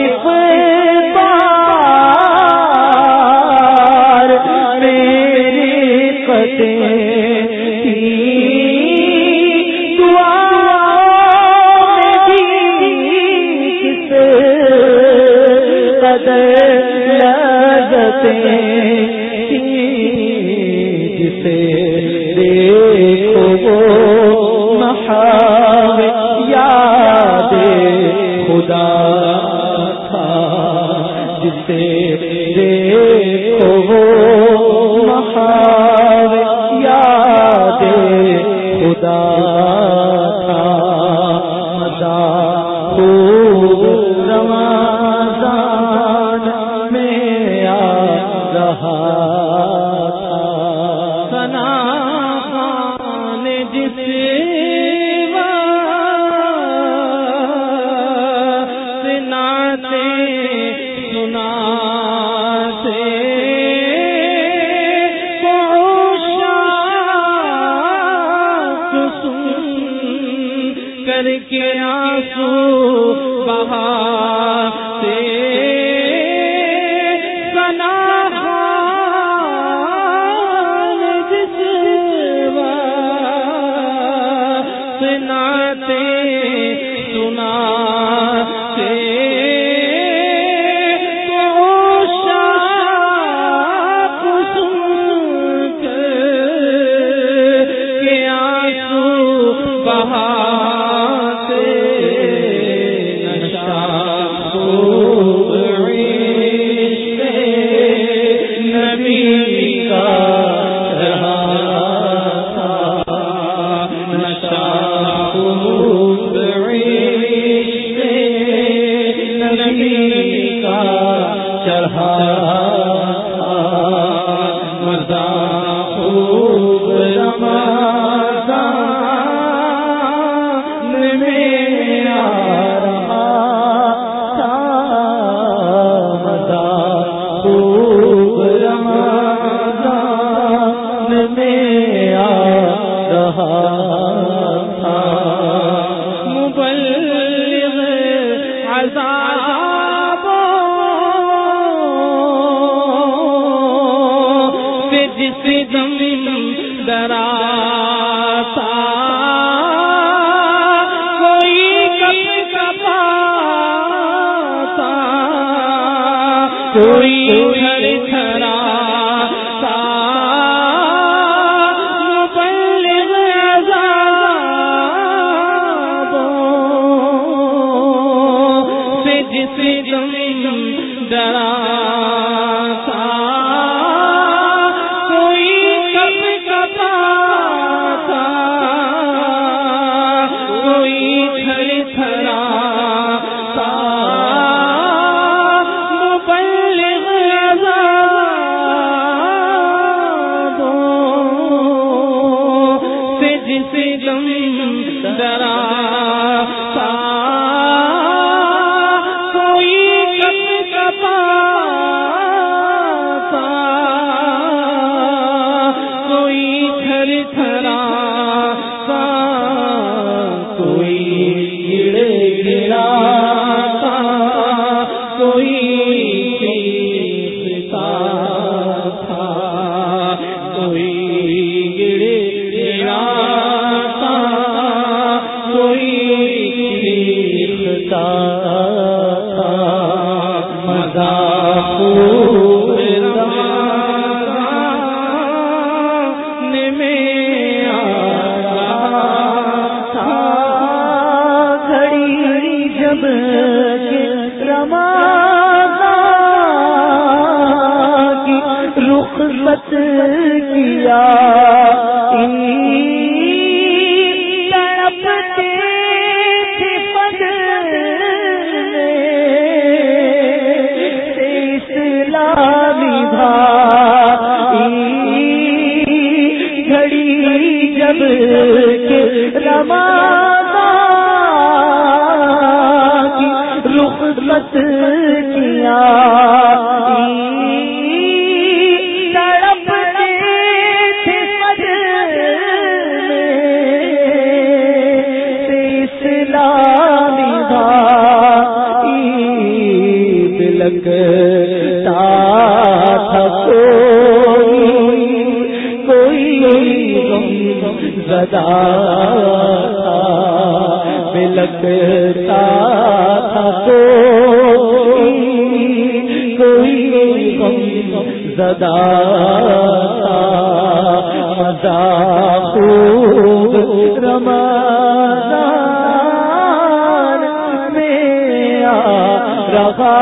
افطار میری قطعیں دعا میں کس قدر لذتیں دیکھو وہ محاو یاد خدا تھا جسے دیکھو وہ محاو یاد خدا تھا مزہ خوب رمضان میں آ رہا رمضان کی رخصت کیا لگتا تھا کوئی کوئی غم زدہ تھا لگتا تھا کوئی کوئی غم زدہ تھا مزہ خوب رمضان میں آ رہا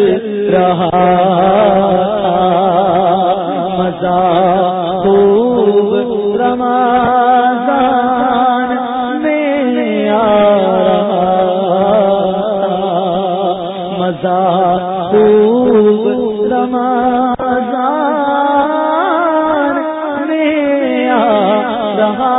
رہا مزہ رمضان میں آ رہا مزہ خوب رمضان میں آ رہا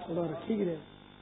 تھوڑا رکھی گرے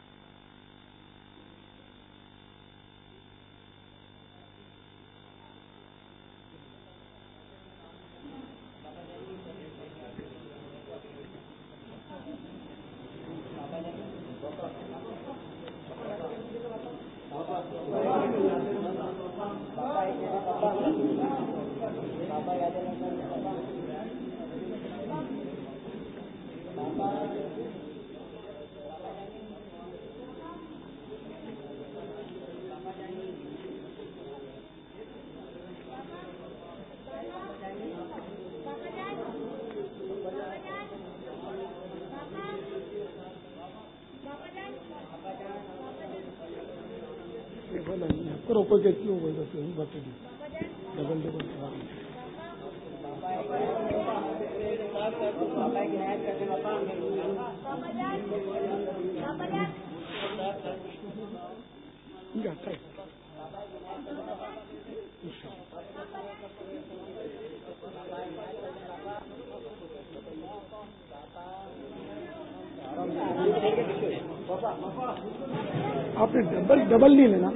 روپے کے کیوں ہوئے گا بتا دی ڈبل ڈبل آپ نے ڈبل ڈبل نہیں لینا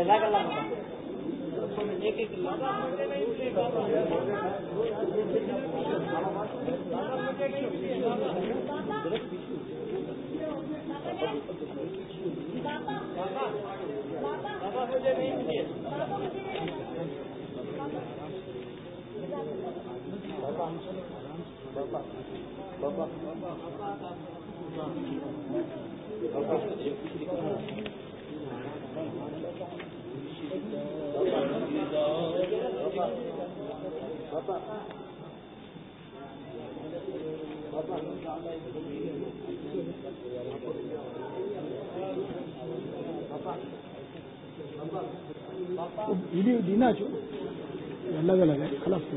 دینا جو الگ الگ ہے خلاف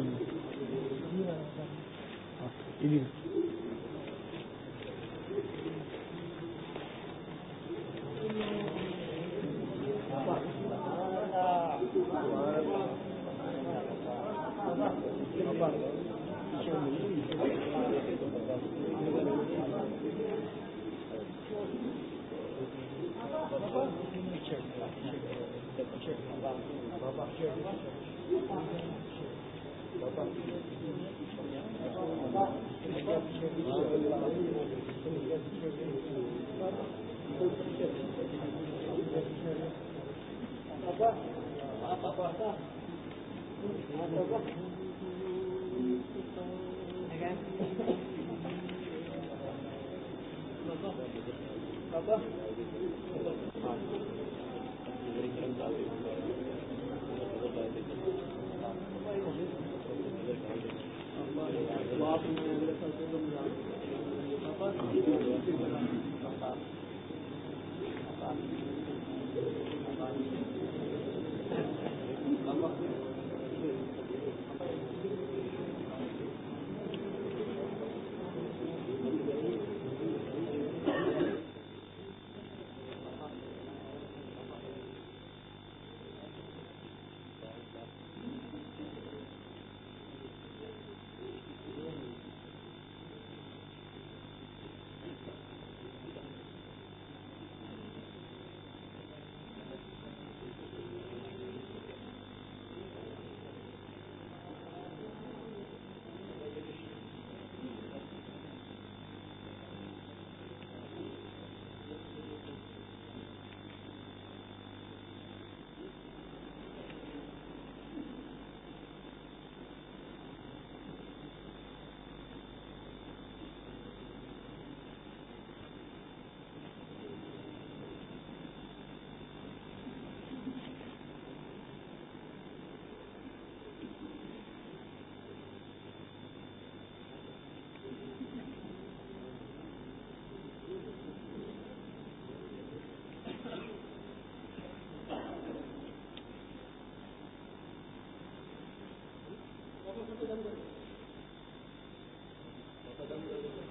Thank you.